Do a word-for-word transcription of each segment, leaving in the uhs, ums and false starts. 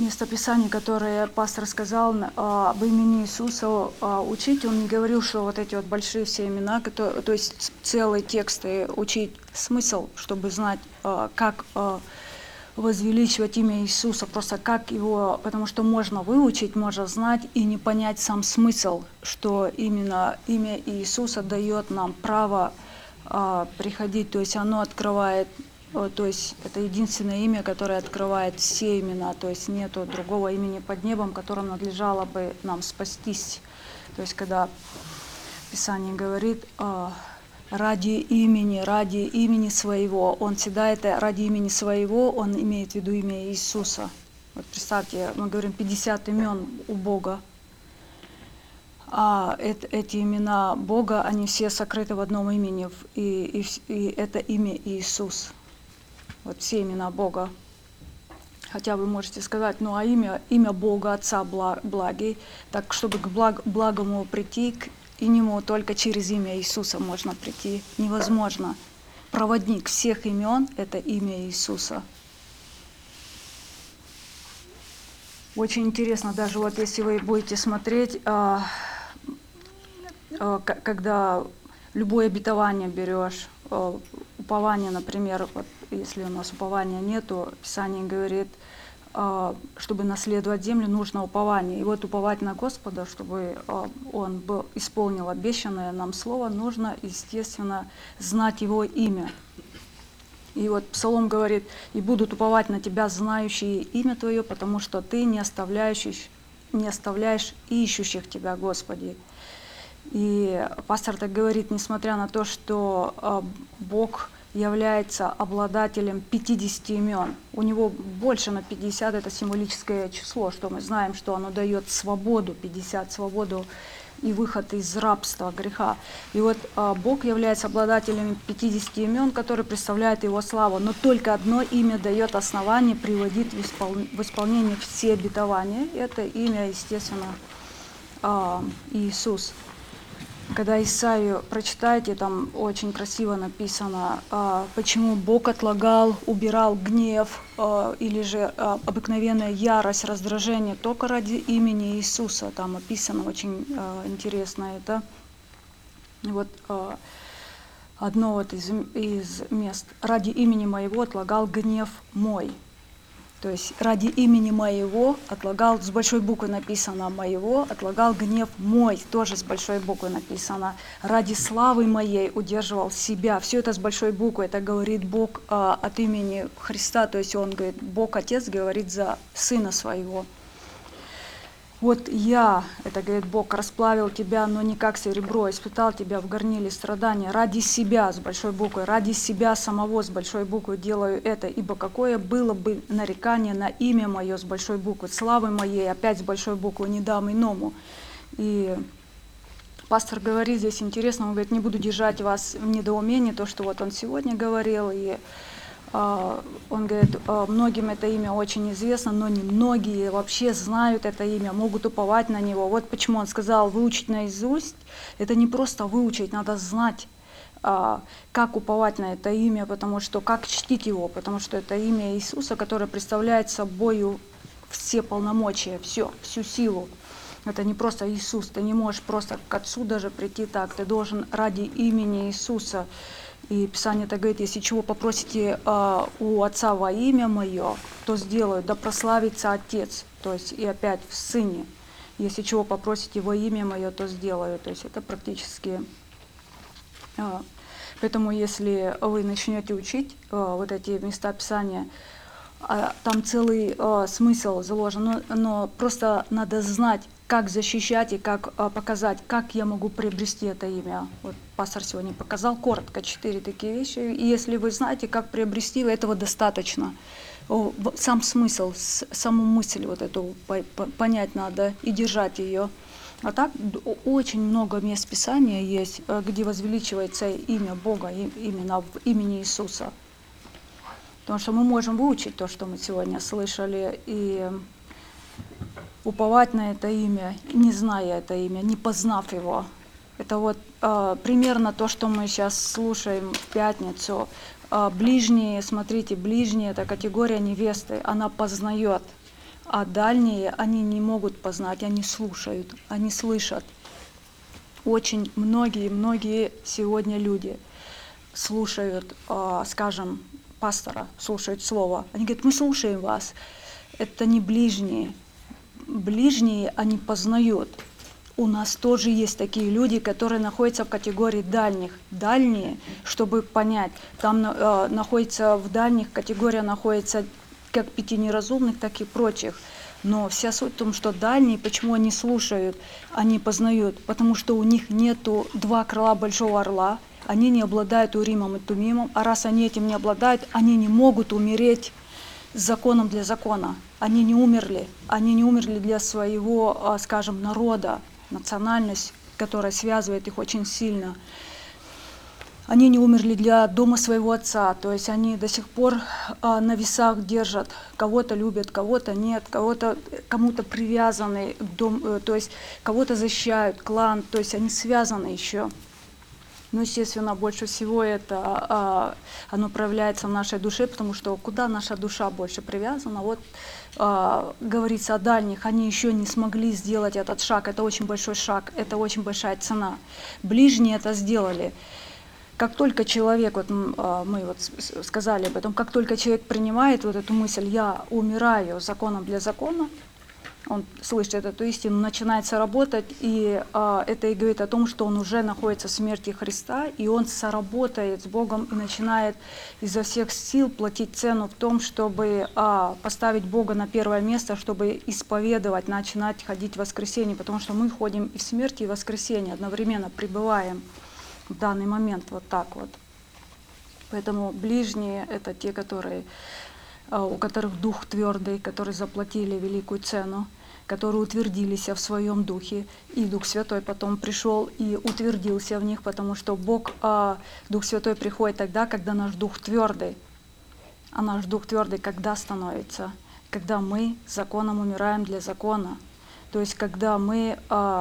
местописаний, которые пастор сказал об имени Иисуса учить, он не говорил, что вот эти вот большие все имена, которые, то есть целые тексты учить смысл, чтобы знать, как возвеличивать имя Иисуса, просто как его, потому что можно выучить, можно знать и не понять сам смысл, что именно имя Иисуса дает нам право а, приходить, то есть оно открывает, то есть это единственное имя, которое открывает все имена, то есть нету другого имени под небом, которым надлежало бы нам спастись. То есть когда Писание говорит а, ради имени, ради имени своего. Он всегда это ради имени своего, он имеет в виду имя Иисуса. Вот представьте, мы говорим пятьдесят имен у Бога. А это, эти имена Бога, они все сокрыты в одном имени, и, и, и это имя Иисус. Вот все имена Бога. Хотя вы можете сказать, ну а имя, имя Бога Отца благий, так чтобы к благ, благому прийти, к и нему только через имя Иисуса можно прийти. Невозможно. Проводник всех имен – это имя Иисуса. Очень интересно, даже вот если вы будете смотреть, а, а, когда любое обетование берешь, а, упование, например, вот, если у нас упования нету, Писание говорит, чтобы наследовать землю, нужно упование. И вот уповать на Господа, чтобы Он был, исполнил обещанное нам слово, нужно, естественно, знать Его имя. И вот Псалом говорит, и будут уповать на Тебя, знающие имя Твое, потому что Ты не оставляешь, не оставляешь ищущих Тебя, Господи. И пастор так говорит, несмотря на то, что Бог является обладателем пятидесяти имен. У него больше на пятьдесят, это символическое число, что мы знаем, что оно дает свободу, пятьдесят, свободу и выход из рабства, греха. И вот а, Бог является обладателем пятидесяти имен, которые представляют Его славу, но только одно имя дает основание, приводит в, испол... в исполнение все обетования. Это имя, естественно, а, Иисус. Когда Исаию прочитаете, там очень красиво написано, почему Бог отлагал, убирал гнев или же обыкновенная ярость, раздражение только ради имени Иисуса. Там описано очень интересно это. Вот одно вот из, из мест. Ради имени моего отлагал гнев мой. То есть ради имени моего отлагал, с большой буквы написано моего, отлагал гнев мой, тоже с большой буквы написано. Ради славы моей удерживал себя. Все это с большой буквы, это говорит Бог а, от имени Христа, то есть Он говорит, Бог Отец говорит за Сына Своего. Вот я, это говорит Бог, расплавил тебя, но не как серебро, испытал тебя в горниле страдания. Ради себя, с большой буквы, ради себя самого, с большой буквы делаю это, ибо какое было бы нарекание на имя мое, с большой буквы, славы моей, опять с большой буквы, не дам иному. И пастор говорит здесь интересно, он говорит, не буду держать вас в недоумении, то, что вот он сегодня говорил, и он говорит, многим это имя очень известно, но не многие вообще знают это имя, могут уповать на него. Вот почему он сказал, выучить наизусть, это не просто выучить, надо знать, как уповать на это имя, потому что, как чтить его, потому что это имя Иисуса, которое представляет собой все полномочия, все, всю силу. Это не просто Иисус, ты не можешь просто к Отцу даже прийти так, ты должен ради имени Иисуса. И Писание так говорит, если чего попросите э, у Отца во имя Мое, то сделаю, да прославится Отец, то есть и опять в Сыне. Если чего попросите во имя Мое, то сделаю. То есть это практически... Э, поэтому если вы начнете учить э, вот эти места Писания, э, там целый э, смысл заложен, но, но просто надо знать, как защищать и как а, показать, как я могу приобрести это имя. Вот пастор сегодня показал коротко четыре такие вещи. И если вы знаете, как приобрести, этого достаточно. О, сам смысл, с, саму мысль вот эту по, по, понять надо и держать ее. А так очень много мест Писания есть, где возвеличивается имя Бога, именно в имени Иисуса. Потому что мы можем выучить то, что мы сегодня слышали, и уповать на это имя, не зная это имя, не познав его. Это вот э, примерно то, что мы сейчас слушаем в пятницу. Э, ближние, смотрите, ближние – это категория невесты, она познает. а дальние, они не могут познать, они слушают, они слышат. Очень многие-многие сегодня люди слушают, скажем, пастора, слушают слово. Они говорят, мы слушаем вас. Это не ближние. Ближние, они познают. У нас тоже есть такие люди, которые находятся в категории дальних. Дальние, чтобы понять, там э, находится в дальних категория находится как пяти неразумных, так и прочих. Но вся суть в том, что дальние, почему они слушают, они познают, потому что у них нету два крыла большого орла, они не обладают Уримом и Тумимом, а раз они этим не обладают, они не могут умереть законом для закона. Они не умерли, они не умерли для своего, скажем, народа, национальность, которая связывает их очень сильно. Они не умерли для дома своего отца, то есть они до сих пор а, на весах держат. Кого-то любят, кого-то нет, кого-то, кому-то привязаны, дом, то есть кого-то защищают, клан, то есть они связаны еще. Ну, естественно, больше всего это а, оно проявляется в нашей душе, потому что куда наша душа больше привязана, вот а, говорится о дальних, они еще не смогли сделать этот шаг, это очень большой шаг, это очень большая цена. Ближние это сделали. Как только человек, вот мы вот сказали об этом, как только человек принимает вот эту мысль, я умираю законом для закона, он слышит эту истину, начинается работать, и а, это и говорит о том, что он уже находится в смерти Христа, и он соработает с Богом и начинает изо всех сил платить цену в том, чтобы а, поставить Бога на первое место, чтобы исповедовать, начинать ходить в воскресенье, потому что мы ходим и в смерти, и в воскресенье, одновременно пребываем. В данный момент вот так вот. Поэтому ближние — это те, которые, у которых дух твердый, которые заплатили великую цену, которые утвердились в своем духе. И Дух Святой потом пришел и утвердился в них, потому что Бог, Дух Святой приходит тогда, когда наш дух твердый. А наш дух твердый когда становится? Когда мы законом умираем для закона. То есть когда мы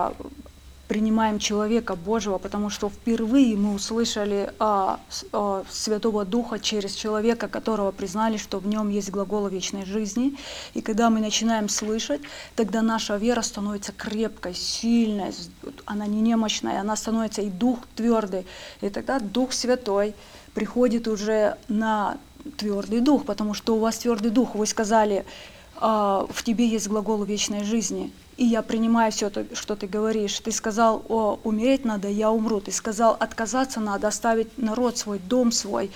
принимаем человека Божьего, потому что впервые мы услышали а, а, Святого Духа через человека, которого признали, что в нем есть глагол вечной жизни. И когда мы начинаем слышать, тогда наша вера становится крепкой, сильной, она не немощная, она становится и дух твердый. И тогда Дух Святой приходит уже на твердый дух, потому что у вас твердый дух. Вы сказали, а, в тебе есть глагол вечной жизни. И я принимаю все, что ты говоришь. Ты сказал, о, умереть надо, я умру. Ты сказал, отказаться надо, оставить народ свой, дом свой.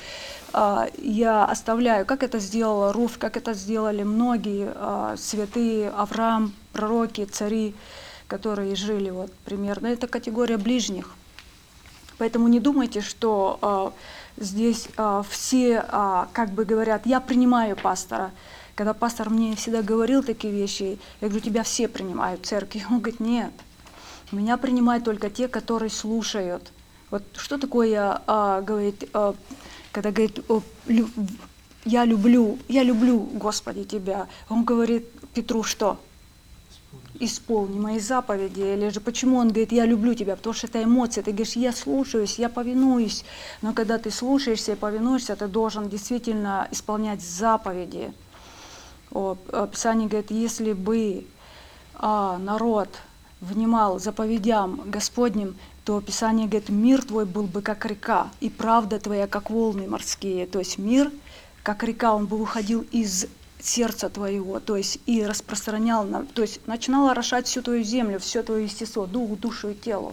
Я оставляю. Как это сделала Руфь, как это сделали многие святые, Авраам, пророки, цари, которые жили вот примерно. Это категория ближних. Поэтому не думайте, что здесь все как бы говорят, я принимаю пастора. Когда пастор мне всегда говорил такие вещи, я говорю, тебя все принимают в церкви. Он говорит, нет, меня принимают только те, которые слушают. Вот что такое, а, говорит, а, когда говорит, я люблю, я люблю, Господи, тебя. Он говорит Петру, что? Исполни мои заповеди. Или же почему он говорит, я люблю тебя? Потому что это эмоция. Ты говоришь, я слушаюсь, я повинуюсь. Но когда ты слушаешься и повинуешься, ты должен действительно исполнять заповеди. О, Писание говорит, если бы а, народ внимал заповедям Господним, то Писание говорит, мир твой был бы как река, и правда твоя как волны морские. То есть мир, как река, он бы выходил из сердца твоего, то есть и распространял, то есть начинал орошать всю твою землю, все твое естество, дух, душу и тело.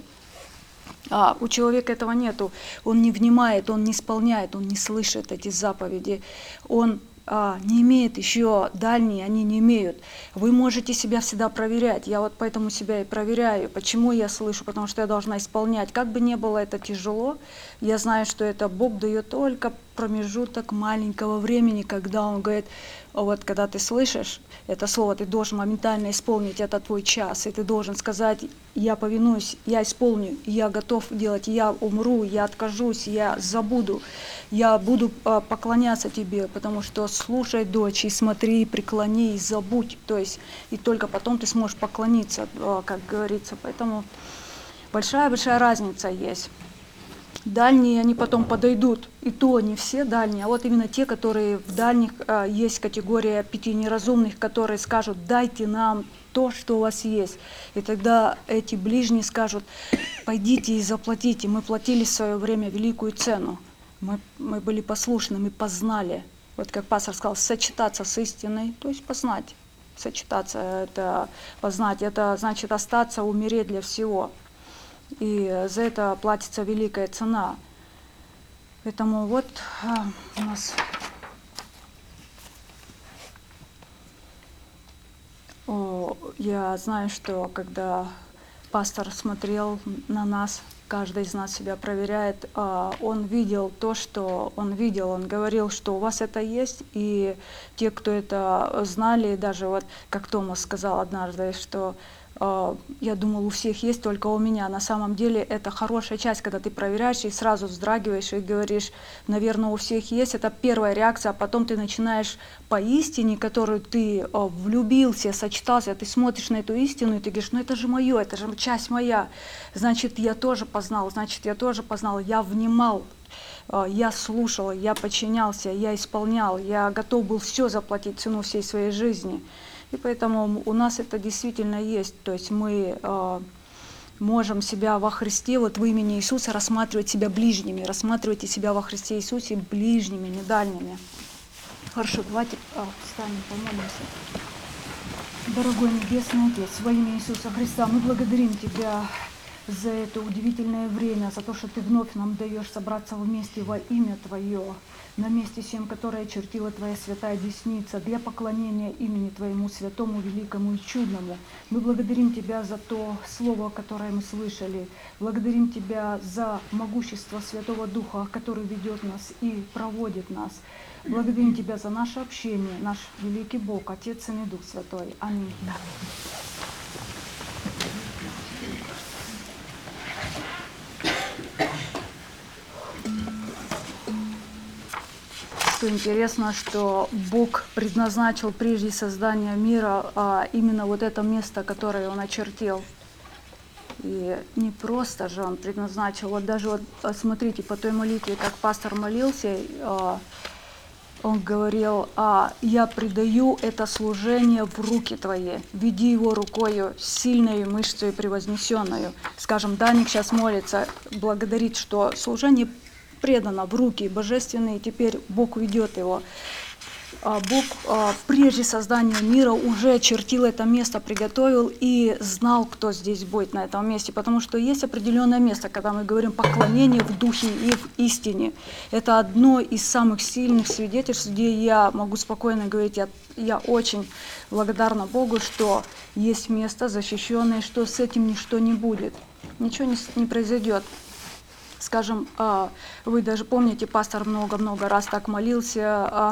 А у человека этого нету, он не внимает, он не исполняет, он не слышит эти заповеди, он А, не имеет еще дальние, они не имеют. Вы можете себя всегда проверять. Я вот поэтому себя и проверяю. Почему я слышу? Потому что я должна исполнять. Как бы ни было это тяжело, я знаю, что это Бог дает только промежуток маленького времени, когда Он говорит, вот когда ты слышишь это слово, ты должен моментально исполнить, это твой час, и ты должен сказать, я повинуюсь, я исполню, я готов делать, я умру, я откажусь, я забуду, я буду поклоняться тебе, потому что слушай, дочь, и смотри, и преклони, и забудь, то есть, и только потом ты сможешь поклониться, как говорится, поэтому большая-большая разница есть. Дальние, они потом подойдут, и то не все дальние, а вот именно те, которые в дальних, а, есть категория пяти неразумных, которые скажут: дайте нам то, что у вас есть. И тогда эти ближние скажут: пойдите и заплатите, мы платили в свое время великую цену, мы, мы были послушны, мы познали. Вот как пастор сказал, сочетаться с истиной, то есть познать. Сочетаться, это познать, это значит остаться, умереть для всего. И за это платится великая цена. Поэтому вот а, у нас о, я знаю, что когда пастор смотрел на нас, каждый из нас себя проверяет, а, он видел то, что он видел, он говорил, что у вас это есть, и те, кто это знали, даже вот как Томас сказал однажды, что я думал, у всех есть, только у меня. На самом деле это хорошая часть, когда ты проверяешь и сразу вздрагиваешь и говоришь: наверное, у всех есть. Это первая реакция, а потом ты начинаешь по истине, которую ты влюбился, сочетался, ты смотришь на эту истину и ты говоришь: ну это же мое, это же часть моя. Значит, я тоже познал, значит, я тоже познал, я внимал, я слушал, я подчинялся, я исполнял, я готов был все заплатить, цену всей своей жизни. И поэтому у нас это действительно есть. То есть мы э, можем себя во Христе, вот в имени Иисуса, рассматривать себя ближними. Рассматривайте себя во Христе Иисусе ближними, не дальними. Хорошо, давайте э, встанем, помолимся. Дорогой Небесный Отец, во имя Иисуса Христа, мы благодарим Тебя за это удивительное время, за то, что Ты вновь нам даешь собраться вместе во имя Твое, на месте всем, которое очертила Твоя святая десница, для поклонения имени Твоему святому, великому и чудному. Мы благодарим Тебя за то слово, которое мы слышали. Благодарим Тебя за могущество Святого Духа, который ведет нас и проводит нас. Благодарим Тебя за наше общение, наш великий Бог, Отец, Сын и Дух Святой. Аминь. Что интересно, что Бог предназначил прежде создания мира а, именно вот это место, которое Он очертил. И не просто же Он предназначил, вот даже вот смотрите, по той молитве, как пастор молился, а, он говорил: а, «Я предаю это служение в руки Твои, веди его рукою сильною мышцей превознесенную». Скажем, Даник сейчас молится, благодарит, что служение предано в руки божественные, теперь Бог ведет его. Бог прежде создания мира уже очертил это место, приготовил и знал, кто здесь будет на этом месте, потому что есть определенное место, когда мы говорим поклонение в духе и в истине. Это одно из самых сильных свидетельств, где я могу спокойно говорить: я, я очень благодарна Богу, что есть место защищенное, что с этим ничто не будет, ничего не, не произойдет. Скажем, вы даже помните, пастор много-много раз так молился,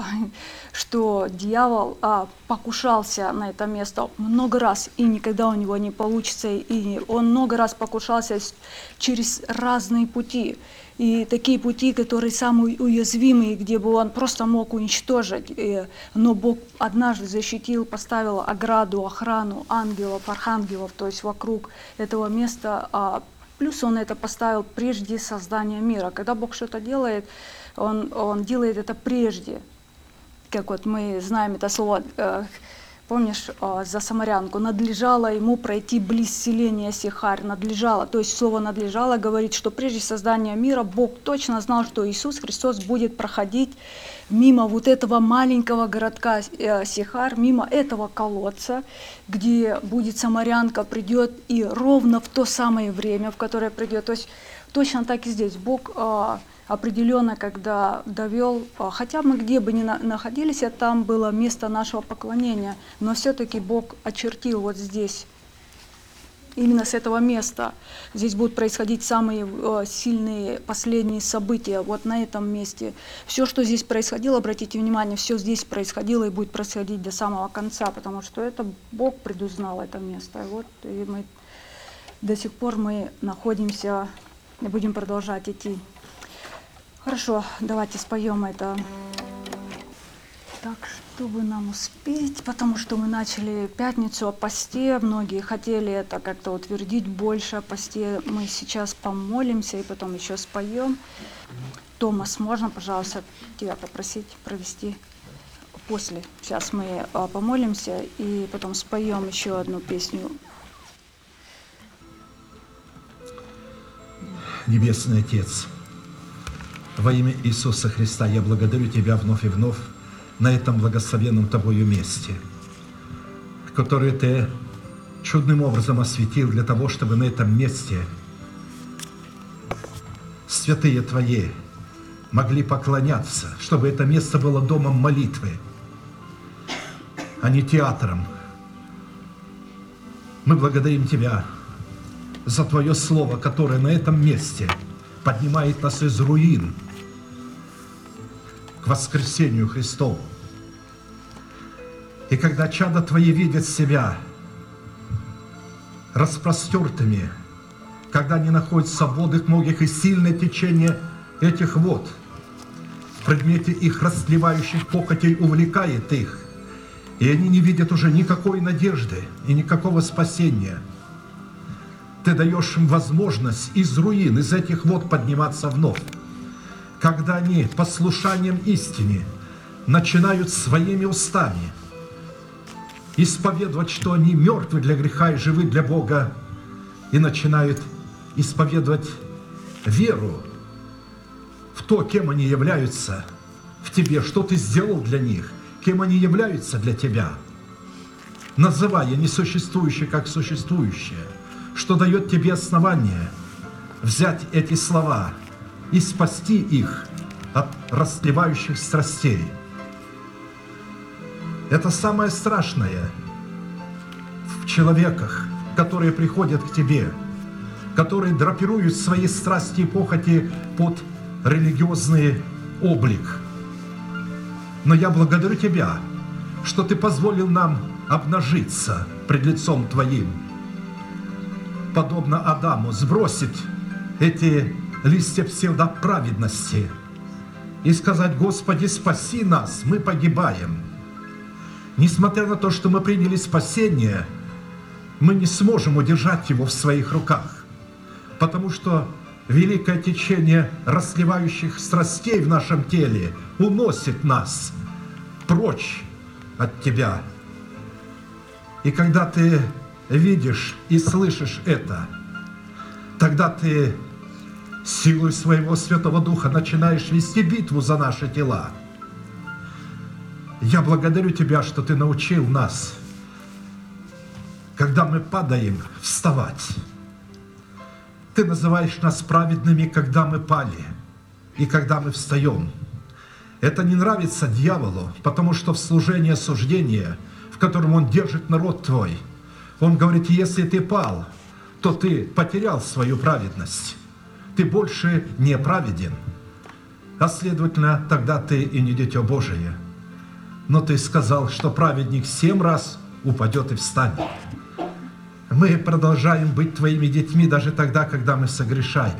что дьявол покушался на это место много раз, и никогда у него не получится. И он много раз покушался через разные пути. И такие пути, которые самые уязвимые, где бы он просто мог уничтожить. Но Бог однажды защитил, поставил ограду, охрану ангелов, архангелов, то есть вокруг этого места. Плюс Он это поставил прежде создания мира. Когда Бог что-то делает, Он, он делает это прежде. Как вот мы знаем это слово, э, помнишь, э, за самарянку, надлежало ему пройти близ селения Сихарь, надлежало. То есть слово надлежало говорит, что прежде создания мира Бог точно знал, что Иисус Христос будет проходить мимо вот этого маленького городка э, Сихар, мимо этого колодца, где будет самарянка, придет, и ровно в то самое время, в которое придет. То есть точно так и здесь. Бог э, определенно, когда довел, э, хотя мы где бы ни на, находились, а там было место нашего поклонения, но все-таки Бог очертил вот здесь. Именно с этого места здесь будут происходить самые э, сильные последние события, вот на этом месте. Все, что здесь происходило, обратите внимание, все здесь происходило и будет происходить до самого конца, потому что это Бог предузнал это место. И вот и мы до сих пор мы находимся и будем продолжать идти. Хорошо, давайте споем это. Так, чтобы нам успеть, потому что мы начали пятницу о посте, многие хотели это как-то утвердить больше о посте. Мы сейчас помолимся и потом еще споем. Томас, можно, пожалуйста, тебя попросить провести после? Сейчас мы а, помолимся и потом споем еще одну песню. Небесный Отец, во имя Иисуса Христа я благодарю Тебя вновь и вновь на этом благословенном Тобою месте, которое Ты чудным образом осветил для того, чтобы на этом месте святые Твои могли поклоняться, чтобы это место было домом молитвы, а не театром. Мы благодарим Тебя за Твое Слово, которое на этом месте поднимает нас из руин к воскресению Христову. И когда чада Твои видят себя распростертыми, когда они находятся в водах многих и сильное течение этих вод в предмете их растлевающих похотей увлекает их, и они не видят уже никакой надежды и никакого спасения, Ты даешь им возможность из руин, из этих вод подниматься вновь. Когда они послушанием истине начинают своими устами исповедовать, что они мертвы для греха и живы для Бога, и начинают исповедовать веру в то, кем они являются в Тебе, что Ты сделал для них, кем они являются для Тебя, называя несуществующее как существующее, что дает Тебе основание взять эти слова и спасти их от растлевающих страстей. Это самое страшное в человеках, которые приходят к Тебе, которые драпируют свои страсти и похоти под религиозный облик. Но я благодарю Тебя, что Ты позволил нам обнажиться пред лицом Твоим, подобно Адаму, сбросить эти листья псевдоправедности и сказать: Господи, спаси нас, мы погибаем. Несмотря на то, что мы приняли спасение, мы не сможем удержать его в своих руках, потому что великое течение расливающих страстей в нашем теле уносит нас прочь от Тебя. И когда Ты видишь и слышишь это, тогда Ты силой своего Святого Духа начинаешь вести битву за наши тела. Я благодарю Тебя, что Ты научил нас, когда мы падаем, вставать. Ты называешь нас праведными, когда мы пали и когда мы встаем. Это не нравится дьяволу, потому что в служении осуждения, в котором он держит народ Твой, он говорит: если ты пал, то ты потерял свою праведность. Ты больше не праведен, а следовательно, тогда ты и не дитя Божие. Но Ты сказал, что праведник семь раз упадет и встанет. Мы продолжаем быть Твоими детьми даже тогда, когда мы согрешаем.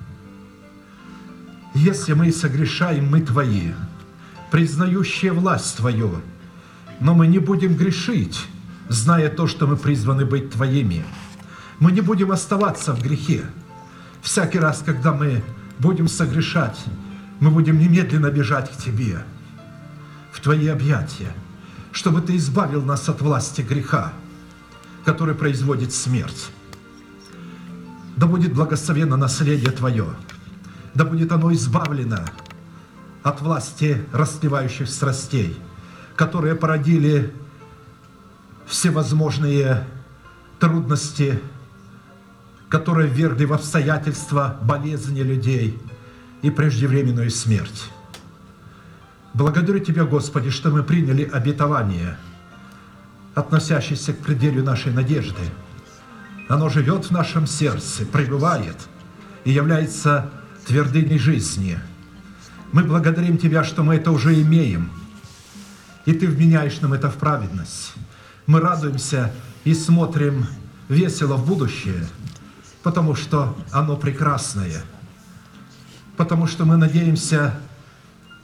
Если мы согрешаем, мы Твои, признающие власть Твою, но мы не будем грешить, зная то, что мы призваны быть Твоими. Мы не будем оставаться в грехе. Всякий раз, когда мы будем согрешать, мы будем немедленно бежать к Тебе, в Твои объятия, чтобы Ты избавил нас от власти греха, который производит смерть. Да будет благословенно наследие Твое, да будет оно избавлено от власти растлевающих страстей, которые породили всевозможные трудности, которые ввергли в обстоятельства болезни людей и преждевременную смерть. Благодарю Тебя, Господи, что мы приняли обетование, относящееся к пределу нашей надежды. Оно живет в нашем сердце, пребывает и является твердыней жизни. Мы благодарим Тебя, что мы это уже имеем, и Ты вменяешь нам это в праведность. Мы радуемся и смотрим весело в будущее, потому что оно прекрасное, потому что мы надеемся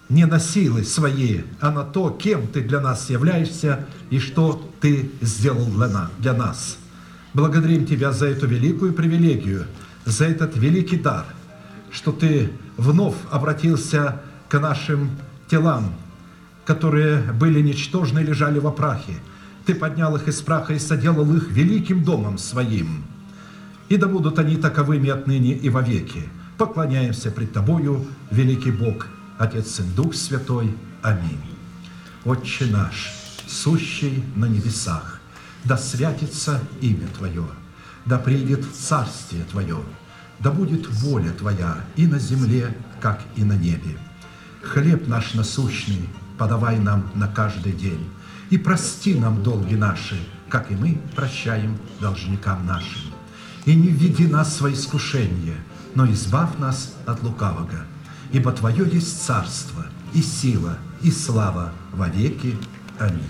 не на силы свои, а на то, кем Ты для нас являешься и что Ты сделал для нас. Благодарим Тебя за эту великую привилегию, за этот великий дар, что Ты вновь обратился к нашим телам, которые были ничтожны и лежали во прахе. Ты поднял их из праха и соделал их великим домом Своим. И да будут они таковыми отныне и вовеки. Поклоняемся пред Тобою, великий Бог, Отец, Сын, Дух Святой. Аминь. Отче наш, сущий на небесах, да святится имя Твое, да придет царствие Твое, да будет воля Твоя и на земле, как и на небе. Хлеб наш насущный подавай нам на каждый день, и прости нам долги наши, как и мы прощаем должникам нашим. И не введи нас во искушение, но избавь нас от лукавого. Ибо Твое есть царство, и сила, и слава во веки. Аминь.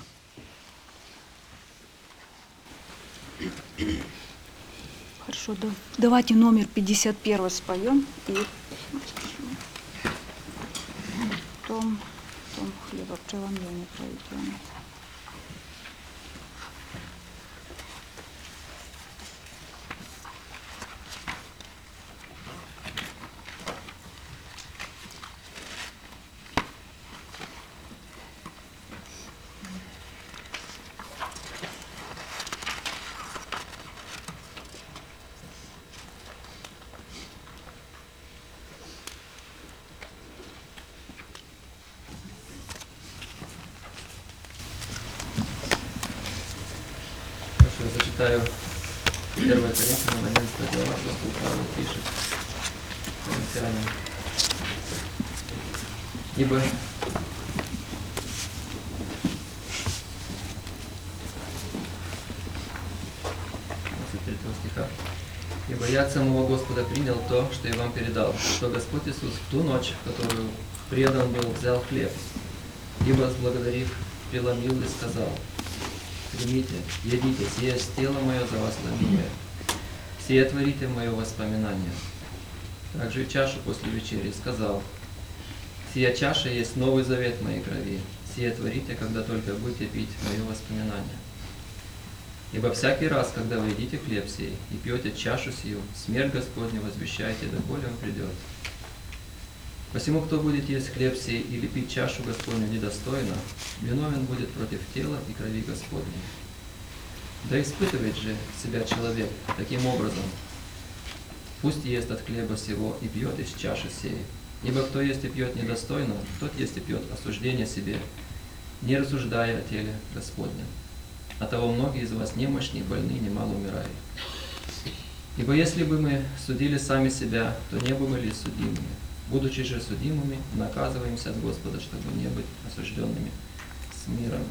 Хорошо, да, давайте номер пятьдесят один споем, и том, том хлебопреломление проведем. Зачитаю первое Коринфянам, одиннадцатая глава, апостол Павел пишет Коринфянам. Ибо двадцать третьего стиха. Ибо я от самого Господа принял то, что и вам передал, что Господь Иисус в ту ночь, в которую предан был, взял хлеб, и, возблагодарив, преломил и сказал: примите, едите, сие есть тело мое за вас ломимое, сие творите в мое воспоминание. Также и чашу после вечери сказал: сия чаша есть новый завет в моей крови, сие творите, когда только будете пить мое воспоминание. Ибо всякий раз, когда вы едите хлеб сей и пьете чашу сию, смерть Господню возвещаете, доколе он придет. Посему, кто будет есть хлеб сей или пить чашу Господню недостойно, виновен будет против тела и крови Господней. Да испытывает же себя человек таким образом: пусть ест от хлеба сего и пьет из чаши сей. Ибо кто ест и пьет недостойно, тот ест и пьет осуждение себе, не рассуждая о теле Господнем. Оттого многие из вас немощны и больны, немало умирают. Ибо если бы мы судили сами себя, то не бы были судимыми. Будучи же судимыми, наказываемся от Господа, чтобы не быть осужденными с миром.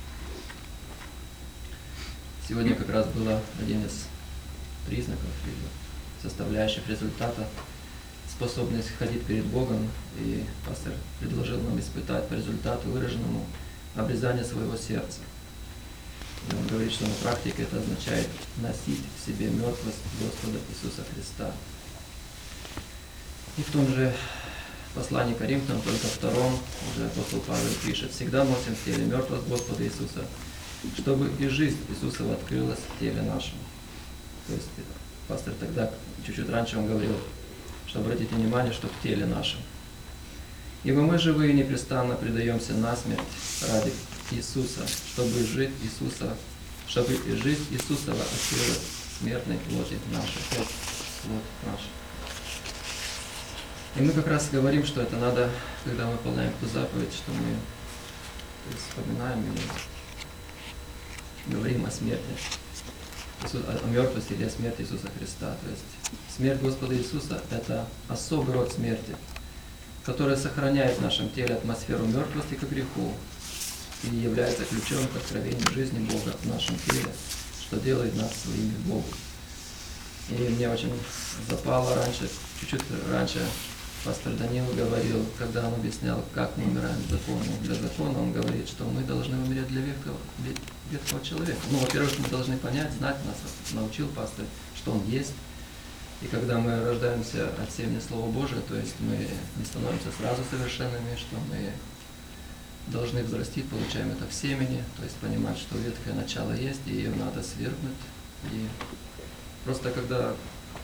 Сегодня как раз был один из признаков или составляющих результата способность ходить перед Богом, и пастор предложил нам испытать по результату выраженному обрезание своего сердца. И он говорит, что на практике это означает носить в себе мертвость Господа Иисуса Христа. И в том же послании к Коринфянам, только втором, уже апостол Павел пишет: всегда носим в теле мертвость Господа Иисуса, чтобы и жизнь Иисусова открылась в теле нашем. То есть пастор тогда, чуть-чуть раньше он говорил, что обратите внимание, что в теле нашем. Ибо мы живые непрестанно предаемся насмерть ради Иисуса, чтобы жить Иисуса, чтобы и жизнь Иисусова открылась в смертной плоти нашей. Вот наша. И мы как раз говорим, что это надо, когда мы выполняем ту заповедь, что мы вспоминаем или говорим о смерти, о мертвости или о смерти Иисуса Христа. То есть смерть Господа Иисуса – это особый род смерти, которая сохраняет в нашем теле атмосферу мертвости к греху и является ключом к откровению жизни Бога в нашем теле, что делает нас своими к Богу. И мне очень запало раньше, чуть-чуть раньше, пастор Данил говорил, когда он объяснял, как мы умираем закону. Для закона он говорит, что мы должны умереть для ветхого, ветхого человека. Ну, во-первых, мы должны понять, знать, нас научил пастор, что он есть. И когда мы рождаемся от семени Слова Божия, то есть мы не становимся сразу совершенными, что мы должны взрастить, получаем это в семени, то есть понимать, что ветхое начало есть, и ее надо свергнуть. И просто когда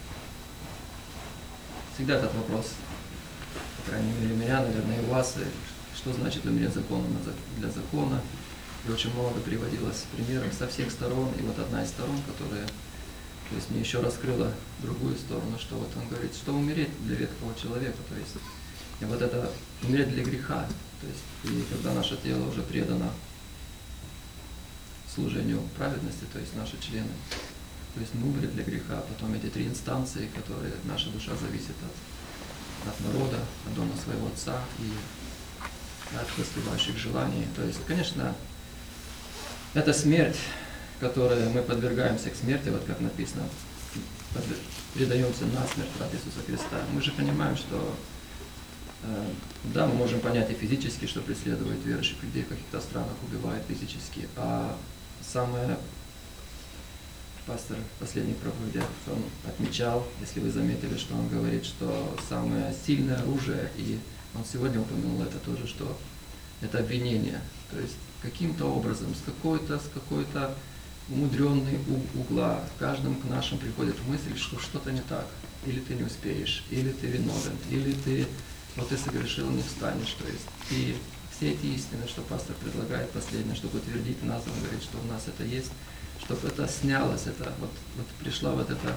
всегда этот вопрос, по крайней мере, у меня, наверное, и у вас, и что значит умереть законом для закона. И очень много приводилось примеров со всех сторон. И вот одна из сторон, которая, то есть, мне еще раскрыла другую сторону, что вот он говорит, что умереть для ветхого человека, то есть, и вот это умереть для греха. То есть, и когда наше тело уже предано служению праведности, то есть наши члены, то есть мы умерли для греха, потом эти три инстанции, которые наша душа зависит от, от народа, от дома своего отца и от воспевающих желаний. То есть, конечно, это смерть, которой мы подвергаемся к смерти, вот как написано, предаемся на смерть ради Иисуса Христа. Мы же понимаем, что э, да, мы можем понять и физически, что преследует верующих людей в каких-то странах, убивает физически, а самое пастор в последних проповедях он отмечал, если вы заметили, что он говорит, что самое сильное оружие, и он сегодня упомянул это тоже, что это обвинение. То есть каким-то образом, с какой-то, с какой-то умудренной угла, каждому к нашим приходит мысль, что что-то не так, или ты не успеешь, или ты виновен, или ты, вот ты согрешил, не встанешь. То есть и все эти истины, что пастор предлагает последнее, чтобы утвердить нас, он говорит, что у нас это есть, чтобы это снялось, это вот, вот пришла вот эта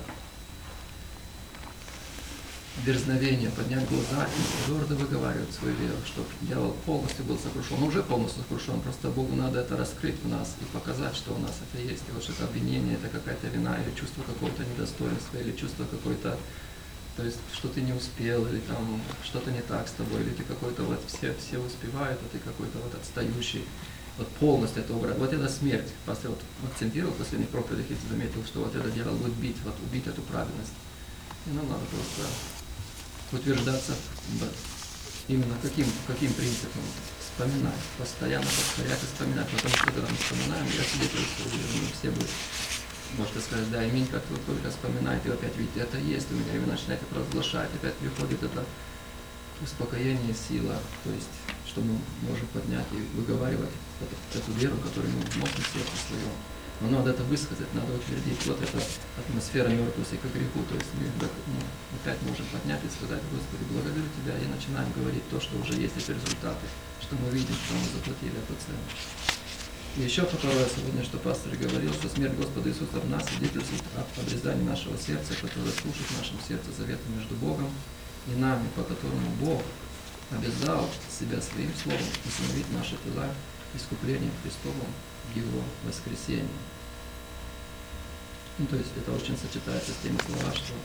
дерзновение, поднять глаза и твердо выговаривать свою веру, чтобы дьявол полностью был сокрушен. Он уже полностью сокрушен, просто Богу надо это раскрыть в нас и показать, что у нас это есть. И вот что это обвинение, это какая-то вина или чувство какого-то недостоинства, или чувство какой-то, то есть, что ты не успел, или там что-то не так с тобой, или ты какой-то вот все, все успевают, а ты какой-то вот отстающий. Вот полностью это убрать. Вот это смерть. Пастор вот акцентировал в последних проповедях, если заметил, что вот это дьявол будет бить, вот убить эту праведность. И нам надо просто утверждаться именно каким, каким принципом вспоминать, постоянно повторять и вспоминать, потому что когда мы вспоминаем, я свидетельствую, мы все будут, можете сказать, да, имень, как вы только вспоминаете, опять видите, это есть у меня, и вы начинаете провозглашать, опять приходит это успокоение, сила, то есть, что мы можем поднять и выговаривать эту, эту веру, которую мы носим в сердце своем. Но надо это высказать, надо утвердить. Вот эта атмосфера мертвости к греху. То есть мы ну, опять можем поднять и сказать: Господи, благодарю Тебя, и начинаем говорить то, что уже есть эти результаты, что мы видим, что мы заплатили эту цену. И еще второе сегодня, что пастор говорил, что смерть Господа Иисуса в нас свидетельствует об обрезании нашего сердца, которое служит в нашем сердце заветом между Богом и нами, по которому Бог обязал себя своим словом усыновить наши тела искуплением Христовым в Его воскресении. Ну, то есть это очень сочетается с теми словами, что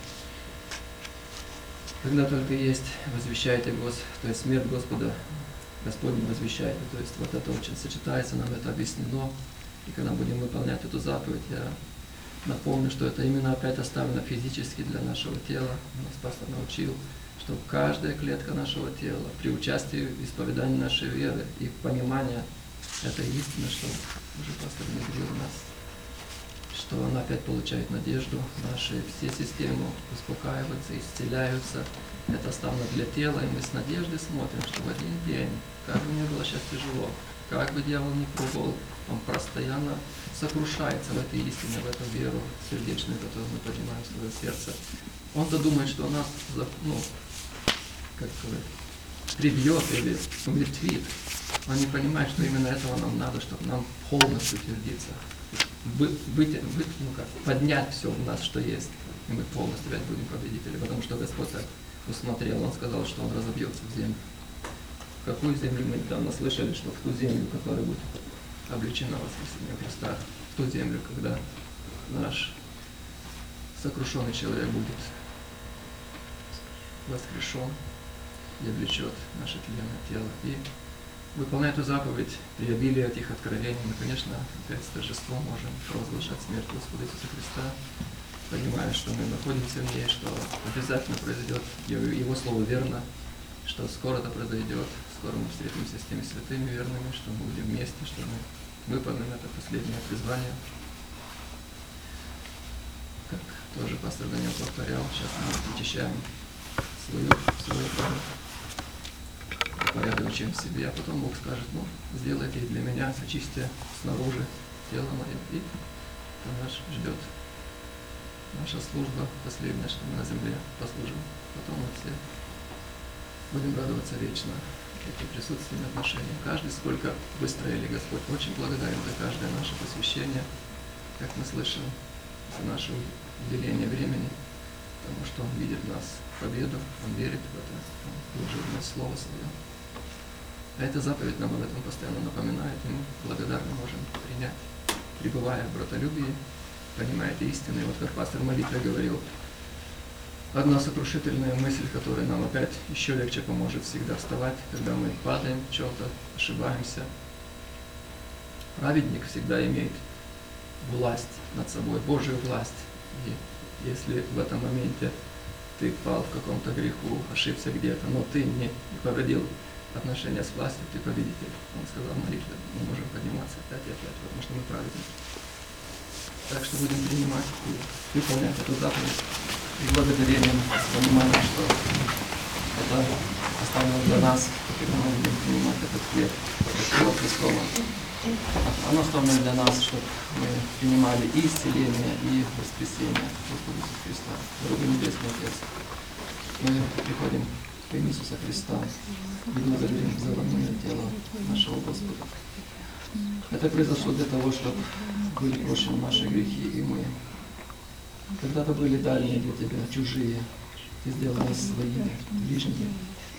когда только есть, возвещайте Господь, то есть смерть Господа Господню возвещайте. То есть вот это очень сочетается, нам это объяснено. И когда будем выполнять эту заповедь, я напомню, что это именно опять оставлено физически для нашего тела. Нас пастор научил, что каждая клетка нашего тела при участии в исповедании нашей веры и понимания этой истины, что уже пастор внедрил нас, что она опять получает надежду, наши все системы успокаиваются, исцеляются. Это оставлено для тела, и мы с надеждой смотрим, что в один день, как бы мне было сейчас тяжело, как бы дьявол ни пробовал, он постоянно сокрушается в этой истине, в эту веру сердечную, которую мы поднимаем в свое сердце. Он-то думает, что нас, ну, как сказать, прибьет или умертвит. Он не понимает, что именно этого нам надо, чтобы нам полностью утвердиться. Быть, быть, ну как, поднять все у нас, что есть, и мы полностью опять будем победители, потому что Господь так усмотрел, Он сказал, что Он разобьется в землю. В какую землю мы недавно слышали, что в ту землю, которая будет облечена воскресением Христа, в ту землю, когда наш сокрушенный человек будет воскрешен и облечет наше тленное тело. И выполняя эту заповедь, при обилии этих откровений, мы, конечно, опять с торжеством можем провозглашать смерть Господа Иисуса Христа, понимая, что мы находимся в ней, что обязательно произойдет Его Слово верно, что скоро это произойдет, скоро мы встретимся с теми святыми верными, что мы будем вместе, что мы выполним это последнее призвание, как тоже пастор Данил повторял, сейчас мы очищаем свою, свою порядок, упорядочим себе, а потом Бог скажет, ну, сделайте и для меня, очисти снаружи тело мое, и это нас ждет наша служба последняя, что мы на земле послужим. Потом мы все будем радоваться вечно этим присутствием и отношениям. Каждый сколько выстроили, Господь. Очень благодарен за каждое наше посвящение, как мы слышим, за наше уделение времени, потому что Он видит в нас победу, Он верит в это, Он вложил в нас Слово Свое. А эта заповедь нам об этом постоянно напоминает, и мы благодарны можем принять, пребывая в братолюбии, понимая эти истины. И вот как пастор в молитве говорил, одна сокрушительная мысль, которая нам опять еще легче поможет всегда вставать, когда мы падаем в чем-то, ошибаемся. Праведник всегда имеет власть над собой, Божию власть. И если в этом моменте ты пал в каком-то греху, ошибся где-то, но ты не повредил отношения с властью, ты победитель. Он сказал в молитве, мы можем подниматься опять и опять, потому что мы праведны. Так что будем принимать и выполнять эту заповедь и благодарением, с пониманием, что это оставлено для нас, когда мы будем принимать этот хлеб, это тело Христово. Оно оставлено для нас, чтобы мы принимали и исцеление, и воскресение Господа Иисуса Христа. Дорогой Небесный Отец, мы приходим в имя Иисуса Христа и благодарим за ломимое тело нашего Господа. Это произошло для того, чтобы были прощены наши грехи, и мы когда-то были дальние для Тебя, чужие. Ты сделал нас своими ближними.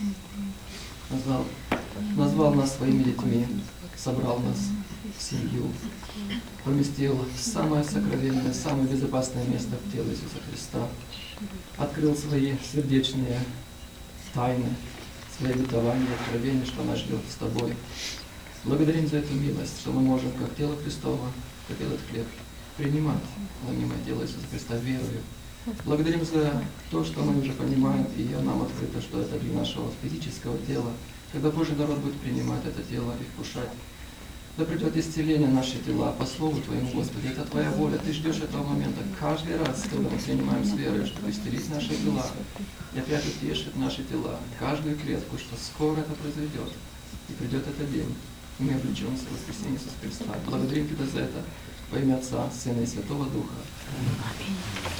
Назвал, назвал нас своими детьми, собрал нас в семью, поместил в самое сокровенное, самое безопасное место в тело Иисуса Христа, открыл свои сердечные тайны, свои обетования, откровения, что нас ждет с Тобой. Благодарим за эту милость, что мы можем, как тело Христово, как этот хлеб, принимать ломимое тело Иисуса Христа верою. Благодарим за то, что мы уже понимаем, и нам открыто, что это для нашего физического тела. Когда Божий народ будет принимать это тело и вкушать, да придет исцеление наши тела по Слову Твоему, Господи. Это Твоя воля. Ты ждешь этого момента каждый раз, когда мы принимаем с верой, чтобы исцелить наши тела и опять утешить наши тела, каждую клетку, что скоро это произойдет. И придет этот день. И мы облечемся в воскресение Иисуса Христа. Благодарим Тебя за это во имя Отца, Сына и Святого Духа. Аминь.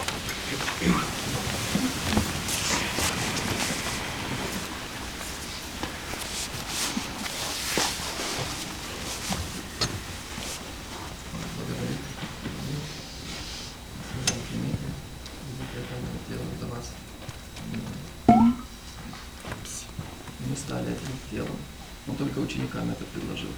Мы стали этим телом. Он только ученикам это предложил.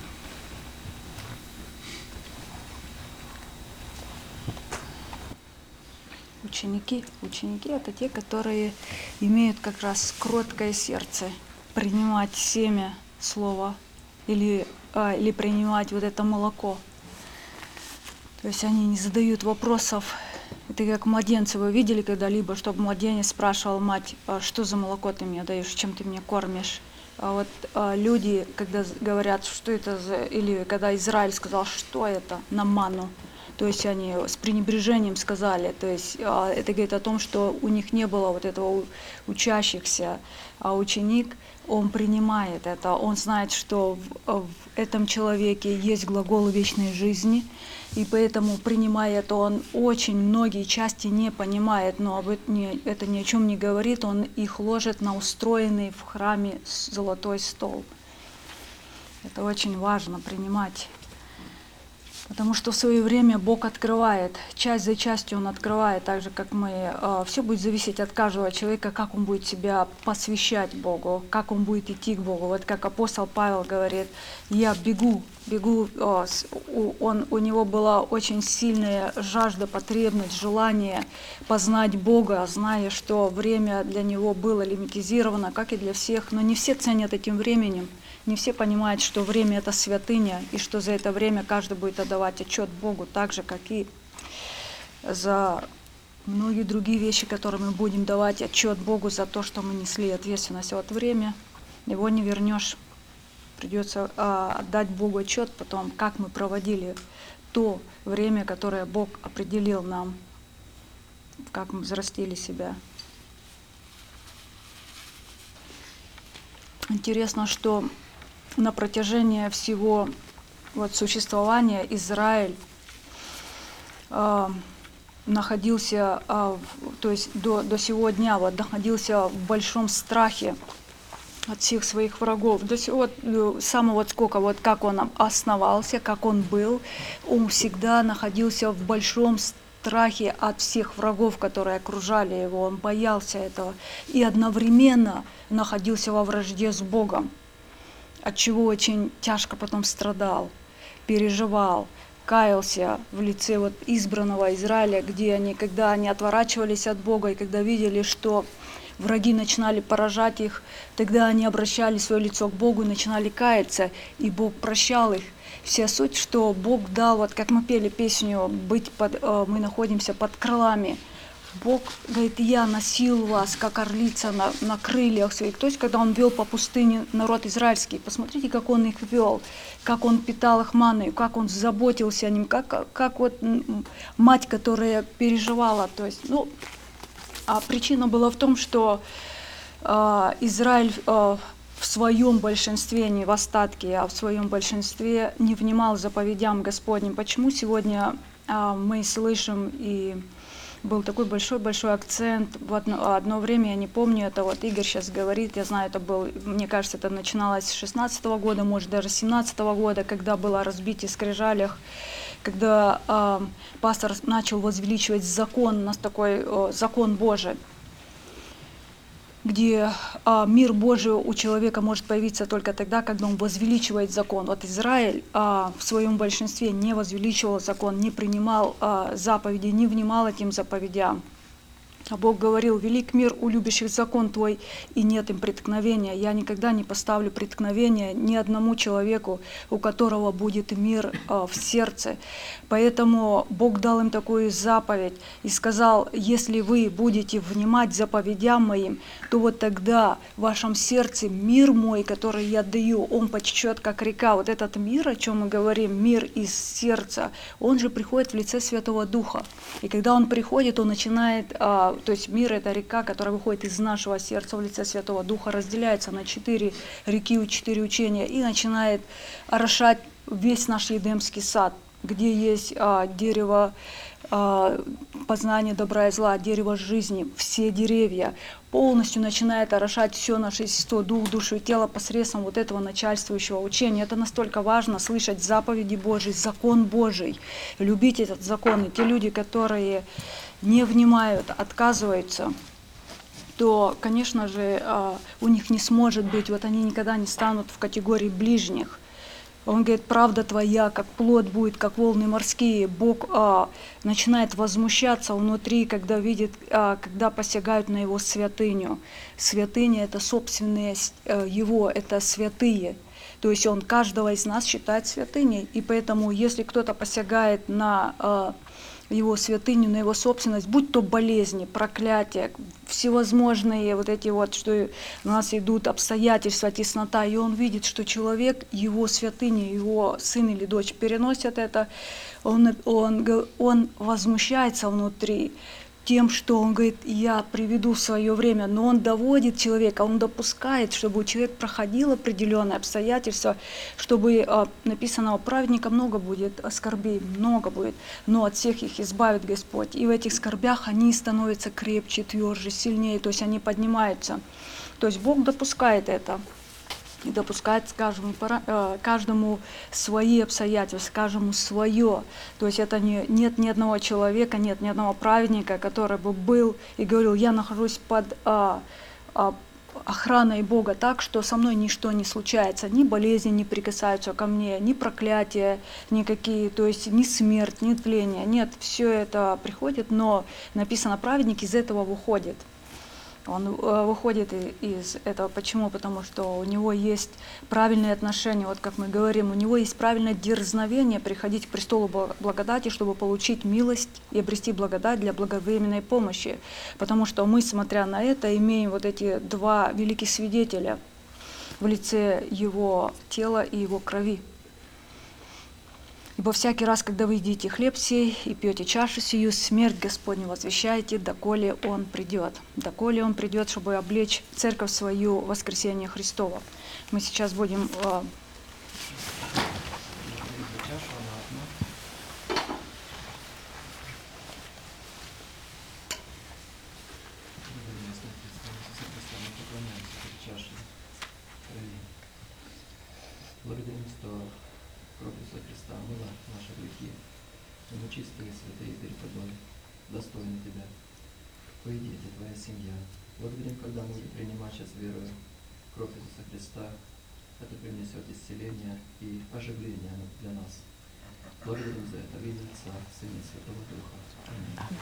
Ученики, ученики это те, которые имеют как раз кроткое сердце, принимать семя слова или, а, или принимать вот это молоко. То есть они не задают вопросов. Это как младенцы вы видели когда-либо, чтобы младенец спрашивал мать, а что за молоко ты мне даешь, чем ты меня кормишь. А вот а, люди, когда говорят, что это за, или когда Израиль сказал, что это на манну, то есть они с пренебрежением сказали, то есть а, это говорит о том, что у них не было вот этого учащихся, а ученик, он принимает это, он знает, что в, в этом человеке есть глагол вечной жизни, и поэтому, принимая это, он очень многие части не понимает, но об это, не, это ни о чем не говорит, он их ложит на устроенный в храме золотой стол. Это очень важно принимать. Потому что в свое время Бог открывает, часть за частью Он открывает, так же, как мы. Э, все будет зависеть от каждого человека, как он будет себя посвящать Богу, как он будет идти к Богу. Вот как апостол Павел говорит, я бегу, бегу, э, с, у, он, у него была очень сильная жажда, потребность, желание познать Бога, зная, что время для него было лимитизировано, как и для всех, но не все ценят этим временем. Не все понимают, что время – это святыня, и что за это время каждый будет отдавать отчет Богу, так же, как и за многие другие вещи, которые мы будем давать отчет Богу за то, что мы несли ответственность. А вот время, его не вернешь. Придется а, отдать Богу отчет потом, как мы проводили то время, которое Бог определил нам. как мы взрастили себя. Интересно, что на протяжении всего вот существования Израиль э, находился, э, то есть до, до сего дня вот, находился в большом страхе от всех своих врагов. До сего, самого вот сколько, вот как он основался, как он был, он всегда находился в большом страхе от всех врагов, которые окружали его. Он боялся этого и одновременно находился во вражде с Богом, от чего очень тяжко потом страдал, переживал, каялся в лице вот избранного Израиля, где они, когда они отворачивались от Бога и когда видели, что враги начинали поражать их, тогда они обращали свое лицо к Богу и начинали каяться, и Бог прощал их. Вся суть, что Бог дал, вот как мы пели песню, быть под, э, мы находимся под крылами. Бог говорит, я носил вас, как орлица на, на крыльях своих. То есть, когда Он вел по пустыне народ израильский, посмотрите, как Он их вел, как Он питал их манной, как Он заботился о ним, как, как вот мать, которая переживала. То есть, ну, а причина была в том, что э, Израиль э, в своем большинстве, не в остатке, а в своем большинстве не внимал заповедям Господним. Почему сегодня э, мы слышим, и был такой большой-большой акцент, в одно, одно время, я не помню, это вот Игорь сейчас говорит, я знаю, это был, мне кажется, это начиналось с шестнадцатого года, может даже с семнадцатого года, когда было разбитие в скрижалях, когда э, пастор начал возвеличивать закон, у нас такой э, закон Божий, где э, мир Божий у человека может появиться только тогда, когда он возвеличивает закон. Вот Израиль э, в своем большинстве не возвеличивал закон, не принимал э, заповеди, не внимал этим заповедям. А Бог говорил, велик мир у любящих закон Твой, и нет им преткновения. Я никогда не поставлю преткновения ни одному человеку, у которого будет мир э, в сердце. Поэтому Бог дал им такую заповедь и сказал, если вы будете внимать заповедям моим, то вот тогда в вашем сердце мир мой, который я даю, он потечет как река. Вот этот мир, о чем мы говорим, мир из сердца, он же приходит в лице Святого Духа. И когда он приходит, он начинает... Э, То есть мир — это река, которая выходит из нашего сердца в лице Святого Духа, разделяется на четыре реки, четыре учения и начинает орошать весь наш Едемский сад, где есть а, дерево а, познания добра и зла, дерево жизни, все деревья, полностью начинает орошать все наше естество, дух, душу и тело посредством вот этого начальствующего учения. Это настолько важно, слышать заповеди Божьи, закон Божий, любить этот закон. И те люди, которые не внимают, отказываются, то, конечно же, у них не сможет быть, вот они никогда не станут в категории ближних. Он говорит, правда твоя, как плод будет, как волны морские. Бог а, начинает возмущаться внутри, когда видит, а, когда посягают на его святыню. Святыня — это собственные а, его, это святые. То есть он каждого из нас считает святыней. И поэтому, если кто-то посягает на а, его святыню, на его собственность, будь то болезни, проклятия, всевозможные вот эти вот, что у нас идут обстоятельства, теснота, и он видит, что человек, его святыня, его сын или дочь переносят это, он, он, он возмущается внутри тем, что он говорит, я приведу в свое время, но он доводит человека, он допускает, чтобы человек проходил определенные обстоятельства, чтобы написано, у праведника много будет скорбей, много будет, но от всех их избавит Господь. И в этих скорбях они становятся крепче, тверже, сильнее, то есть они поднимаются. То есть Бог допускает это. И допускает каждому, каждому свои обстоятельства, каждому свое. То есть это не, нет ни одного человека, нет ни одного праведника, который бы был и говорил, я нахожусь под а, а, охраной Бога так, что со мной ничто не случается, ни болезни не прикасаются ко мне, ни проклятия никакие, то есть ни смерть, ни тление. Нет, все это приходит, но написано, праведник из этого выходит. Он выходит из этого. Почему? Потому что у него есть правильные отношения. Вот как мы говорим, у него есть правильное дерзновение приходить к престолу благодати, чтобы получить милость и обрести благодать для благовременной помощи. Потому что мы, смотря на это, имеем вот эти два великих свидетеля в лице его тела и его крови. Ибо всякий раз, когда вы едите хлеб сей и пьете чашу сию, смерть Господню возвещаете, доколе Он придет. Доколе Он придет, чтобы облечь церковь свою в воскресение Христово. Мы сейчас будем... э, Благодарим, что кровь Иисуса Христа омыла наши грехи, и мы чистые, святые перед Тобой, достойны Тебя. Поедите, Твоя семья. Благодарим, когда мы будем принимать сейчас верою кровь Иисуса Христа, это принесет исцеление и оживление для нас. Благодарим за это в имя Отца, Сына и Святого Духа. Аминь.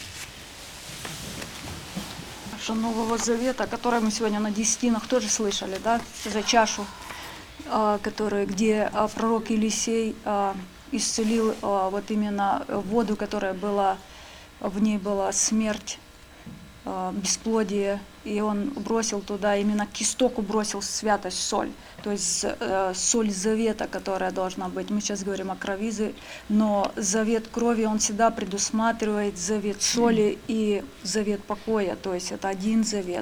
Чаша Нового Завета, о которой мы сегодня на десятинах тоже слышали, да, за чашу, а, которая, где а, пророк Елисей а, исцелил а, вот именно воду, которая была, в ней была смерть, а, бесплодие, и он бросил туда, именно к истоку бросил святость, соль, то есть э, соль завета, которая должна быть. Мы сейчас говорим о крови, но завет крови, он всегда предусматривает завет соли и завет покоя, то есть это один завет.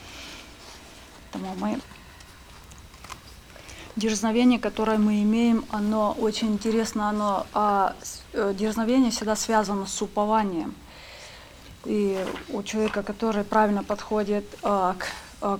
Поэтому мы... Дерзновение, которое мы имеем, оно очень интересно, оно, а, дерзновение всегда связано с упованием. И у человека, который правильно подходит а, к а,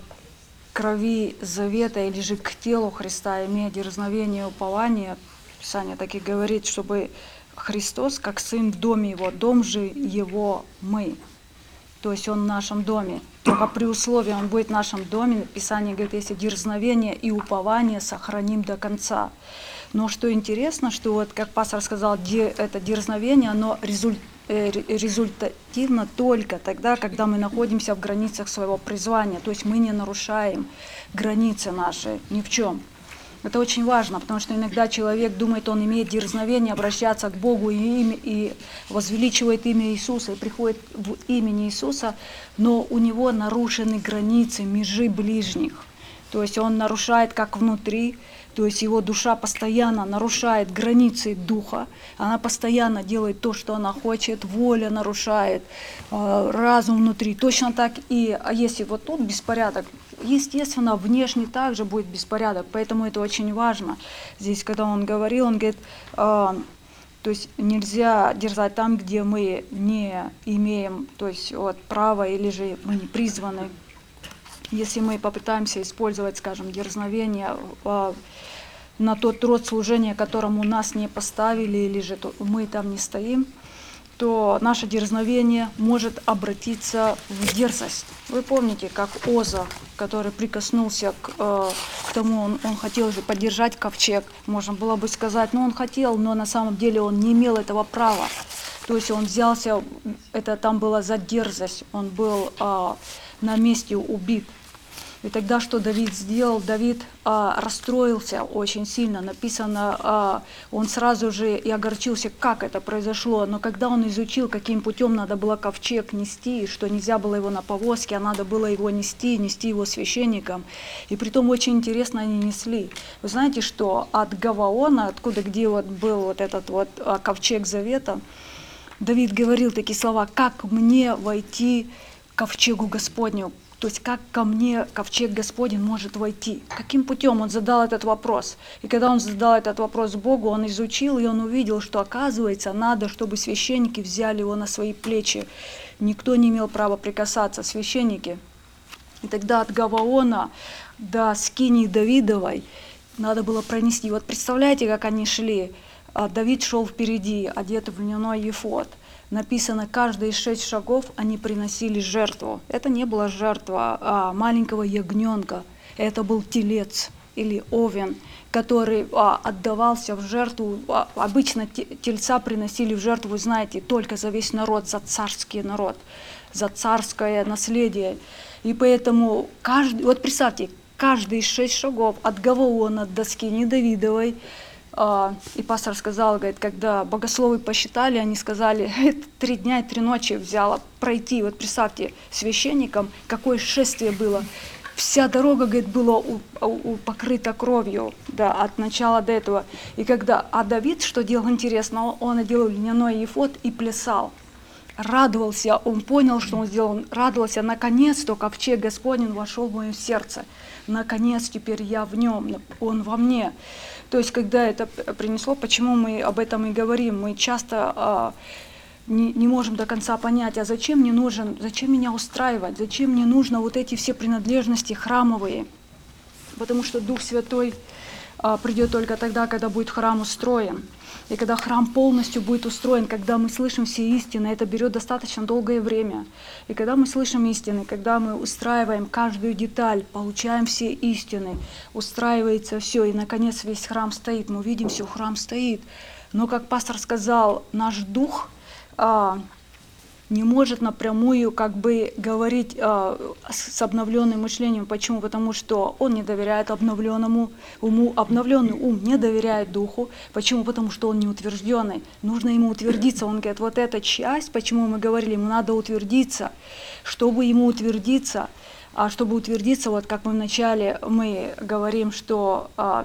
крови завета или же к телу Христа, имея дерзновение и упование, Писание так и говорит, чтобы Христос, как Сын в доме Его, дом же Его мы. То есть Он в нашем доме. Только при условии Он будет в нашем доме, Писание говорит, если дерзновение и упование сохраним до конца. Но что интересно, что вот, как пастор сказал, это дерзновение, оно результ, э, результативно только тогда, когда мы находимся в границах своего призвания. То есть мы не нарушаем границы наши ни в чем. Это очень важно, потому что иногда человек думает, он имеет дерзновение обращаться к Богу и, имя, и возвеличивает имя Иисуса, и приходит в имени Иисуса, но у него нарушены границы, межи ближних. То есть он нарушает как внутри, то есть его душа постоянно нарушает границы духа, она постоянно делает то, что она хочет, воля нарушает, разум внутри. Точно так и, а если вот тут беспорядок, естественно, внешне также будет беспорядок, поэтому это очень важно. Здесь, когда он говорил, он говорит, э, то есть нельзя дерзать там, где мы не имеем, то есть вот, права или же мы не призваны. Если мы попытаемся использовать, скажем, дерзновение э, на тот род служения, которому нас не поставили, или же то, мы там не стоим, то наше дерзновение может обратиться в дерзость. Вы помните, как Оза, который прикоснулся к, э, к тому, он, он хотел же поддержать ковчег, можно было бы сказать, ну он хотел, но на самом деле он не имел этого права. То есть он взялся, это там было за дерзость, он был э, на месте убит. И тогда что Давид сделал? Давид а, расстроился очень сильно. Написано, а, он сразу же и огорчился, как это произошло. Но когда он изучил, каким путем надо было ковчег нести, что нельзя было его на повозке, а надо было его нести, нести его священникам. И притом очень интересно они несли. Вы знаете, что от Гаваона, откуда где вот был вот этот вот а, ковчег завета, Давид говорил такие слова: «Как мне войти к ковчегу Господню?» То есть как ко мне ковчег Господень может войти? Каким путем? Он задал этот вопрос. И когда он задал этот вопрос Богу, он изучил, и он увидел, что оказывается надо, чтобы священники взяли его на свои плечи. Никто не имел права прикасаться, священники. И тогда от Гаваона до скинии Давидовой надо было пронести. Вот представляете, как они шли? Давид шел впереди, одетый в льняной ефод. Написано, каждые шесть шагов они приносили жертву. Это не была жертва а, маленького ягненка, это был телец или овен, который а, отдавался в жертву. А, обычно тельца приносили в жертву, вы знаете, только за весь народ, за царский народ, за царское наследие. И поэтому, каждый, вот представьте, каждые шесть шагов от Гаваона до скинии Давидовой. И пастор сказал, говорит, когда богословы посчитали, они сказали, это три дня и три ночи взяло пройти. Вот представьте, священникам какое шествие было. вся дорога, говорит, была у, у, покрыта кровью, да, от начала до этого. И когда, а Давид, что делал интересно, он одел льняной ефод и плясал. Радовался, он понял, что он сделал, он радовался, наконец-то ковчег Господень вошел в мое сердце. Наконец, теперь я в нем, он во мне. То есть, когда это принесло, почему мы об этом и говорим, мы часто а, не, не можем до конца понять, а зачем мне нужен, зачем меня устраивать, зачем мне нужно вот эти все принадлежности храмовые. Потому что Дух Святой а, придет только тогда, когда будет храм устроен. И когда храм полностью будет устроен, когда мы слышим все истины, это берет достаточно долгое время. И когда мы слышим истины, когда мы устраиваем каждую деталь, получаем все истины, устраивается все, и наконец весь храм стоит. Мы видим, все, храм стоит. Но, как пастор сказал, наш дух а, не может напрямую как бы говорить а, с обновленным мышлением. Почему? Потому что он не доверяет обновленному уму. Обновленный ум не доверяет духу. Почему? Потому что он не утвержденный. Нужно ему утвердиться. Он говорит, вот эта часть, почему мы говорили, ему надо утвердиться. Чтобы ему утвердиться, а чтобы утвердиться, вот как мы вначале мы говорим, что а,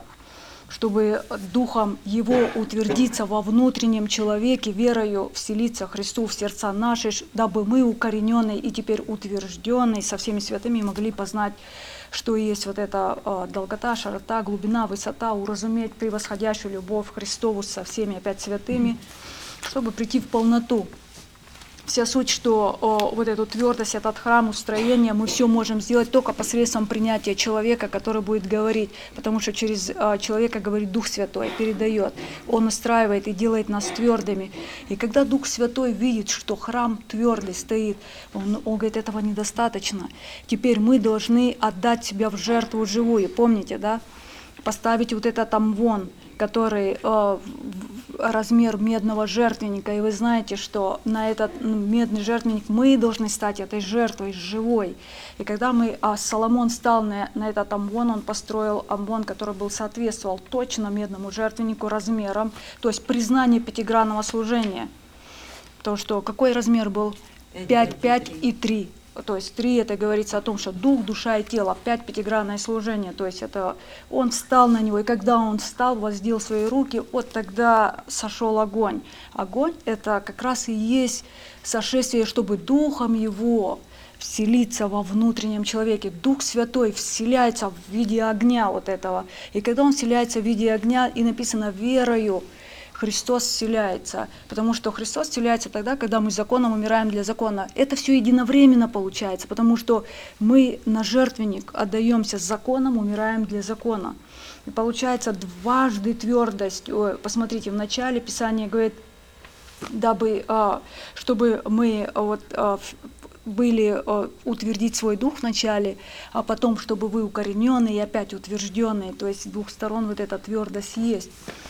чтобы духом его утвердиться во внутреннем человеке, верою вселиться Христу в сердца наши, дабы мы, укорененные и теперь утвержденные со всеми святыми, могли познать, что есть вот эта э, долгота, широта, глубина, высота, уразуметь превосходящую любовь Христову со всеми опять святыми, чтобы прийти в полноту. Вся суть, что о, вот эту твердость, этот храм, устроение, мы все можем сделать только посредством принятия человека, который будет говорить, потому что через а, человека говорит Дух Святой, передает, он устраивает и делает нас твердыми. И когда Дух Святой видит, что храм твердый стоит, он, он говорит, этого недостаточно. Теперь мы должны отдать себя в жертву живую, помните, да? Поставить вот этот амвон, который э, размер медного жертвенника, и вы знаете, что на этот медный жертвенник мы должны стать этой жертвой живой. И когда мы, а Соломон стал на, на этот амвон, он построил амвон, который был соответствовал точно медному жертвеннику размером, то есть признание пятигранного служения. То, что какой размер был? пять, пять и три. То есть три это говорится о том, что дух, душа и тело, пять пятигранное служение. То есть это он встал на него, и когда он встал, воздел свои руки, вот тогда сошел огонь. Огонь это как раз и есть сошествие, чтобы духом его вселиться во внутреннем человеке. Дух Святой вселяется в виде огня вот этого. И когда он вселяется в виде огня, и написано верою, Христос вселяется, потому что Христос вселяется тогда, когда мы законом умираем для закона. Это все единовременно получается, потому что мы на жертвенник отдаемся с законом, умираем для закона. И получается дважды твердость. Ой, посмотрите, в начале Писание говорит, дабы, чтобы мы вот, были утвердить свой дух вначале, а потом, чтобы вы укорененные и опять утвержденные. То есть с двух сторон вот эта твердость есть.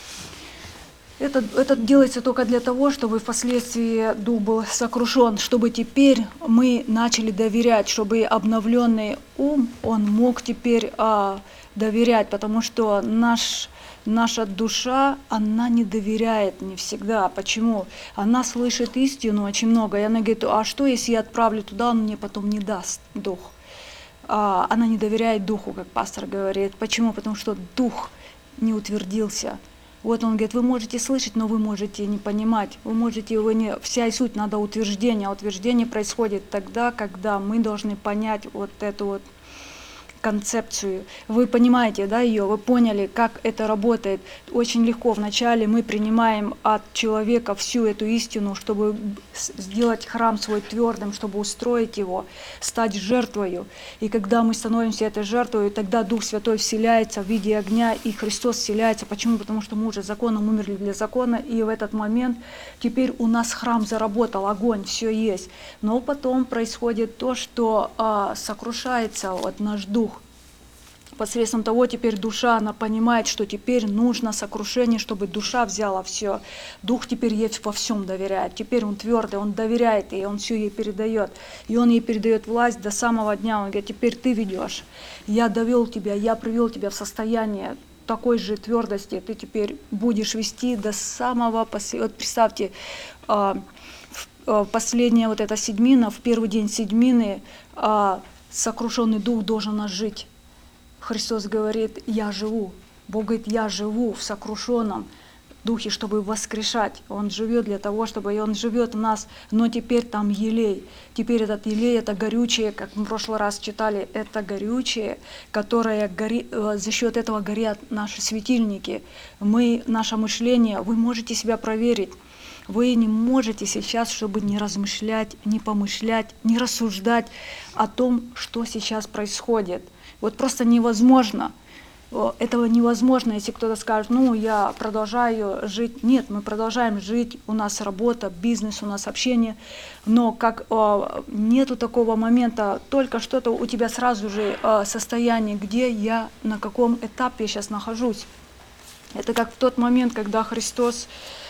Это, это делается только для того, чтобы впоследствии дух был сокрушен, чтобы теперь мы начали доверять, чтобы обновленный ум, он мог теперь а, доверять, потому что наш, наша душа, она не доверяет не всегда. Почему? Она слышит истину очень много, и она говорит, а что, если я отправлю туда, он мне потом не даст дух. А, она не доверяет духу, как пастор говорит. Почему? Потому что дух не утвердился. Вот он говорит, вы можете слышать, но вы можете не понимать. Вы можете, вы не, вся и суть, надо утверждение. А утверждение происходит тогда, когда мы должны понять вот эту вот концепцию. Вы понимаете, да, ее, вы поняли, как это работает. Очень легко. Вначале мы принимаем от человека всю эту истину, чтобы сделать храм свой твердым, чтобы устроить его, стать жертвою. И когда мы становимся этой жертвой, тогда Дух Святой вселяется в виде огня, и Христос вселяется. Почему? Потому что мы уже законом умерли для закона, и в этот момент теперь у нас храм заработал, огонь, все есть. Но потом происходит то, что а, сокрушается вот наш дух. Посредством того теперь душа, она понимает, что теперь нужно сокрушение, чтобы душа взяла все. Дух теперь ей во всем доверяет. Теперь он твердый, он доверяет ей, он все ей передает. И он ей передает власть до самого дня. Он говорит, теперь ты ведешь. Я довел тебя, я привел тебя в состояние такой же твердости. Ты теперь будешь вести до самого последнего. Вот представьте, последняя вот эта седьмина, в первый день седьмины, сокрушенный дух должен ожить. Христос говорит, я живу. Бог говорит, я живу в сокрушенном духе, чтобы воскрешать. Он живет для того, чтобы и Он живет в нас, но теперь там елей. Теперь этот елей, это горючее, как мы в прошлый раз читали, это горючее, которое гори, за счет этого горят наши светильники. Мы, наше мышление, вы можете себя проверить. Вы не можете сейчас, чтобы не размышлять, не помышлять, не рассуждать о том, что сейчас происходит. Вот просто невозможно. Этого невозможно, если кто-то скажет, ну, я продолжаю жить. Нет, мы продолжаем жить, у нас работа, бизнес, у нас общение, но как о, нету такого момента, только что-то у тебя сразу же о, состояние, где я, на каком этапе я сейчас нахожусь. Это как в тот момент, когда Христос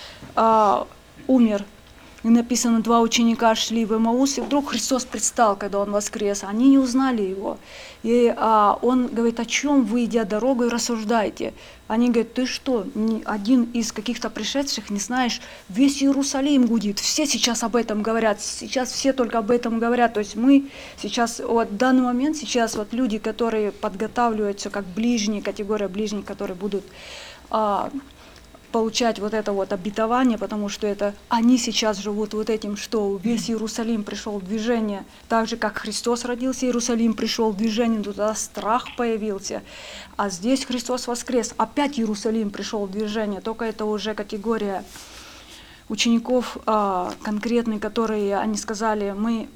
о, умер. И написано, два ученика шли в Эмаус, и вдруг Христос предстал, когда Он воскрес. Они не узнали Его. И а, Он говорит, о чем вы, идя дорогой, рассуждаете? Они говорят, ты что, ни один из каких-то пришедших не знаешь? Весь Иерусалим гудит, все сейчас об этом говорят, сейчас все только об этом говорят. То есть мы сейчас, вот в данный момент, сейчас вот люди, которые подготавливаются как ближние, категория ближних, которые будут... А, получать вот это вот обетование, потому что это они сейчас живут вот этим, что весь Иерусалим пришел в движение, так же, как Христос родился, Иерусалим пришел в движение, туда страх появился, а здесь Христос воскрес, опять Иерусалим пришел в движение, только это уже категория учеников а, конкретные, которые, они сказали, мы...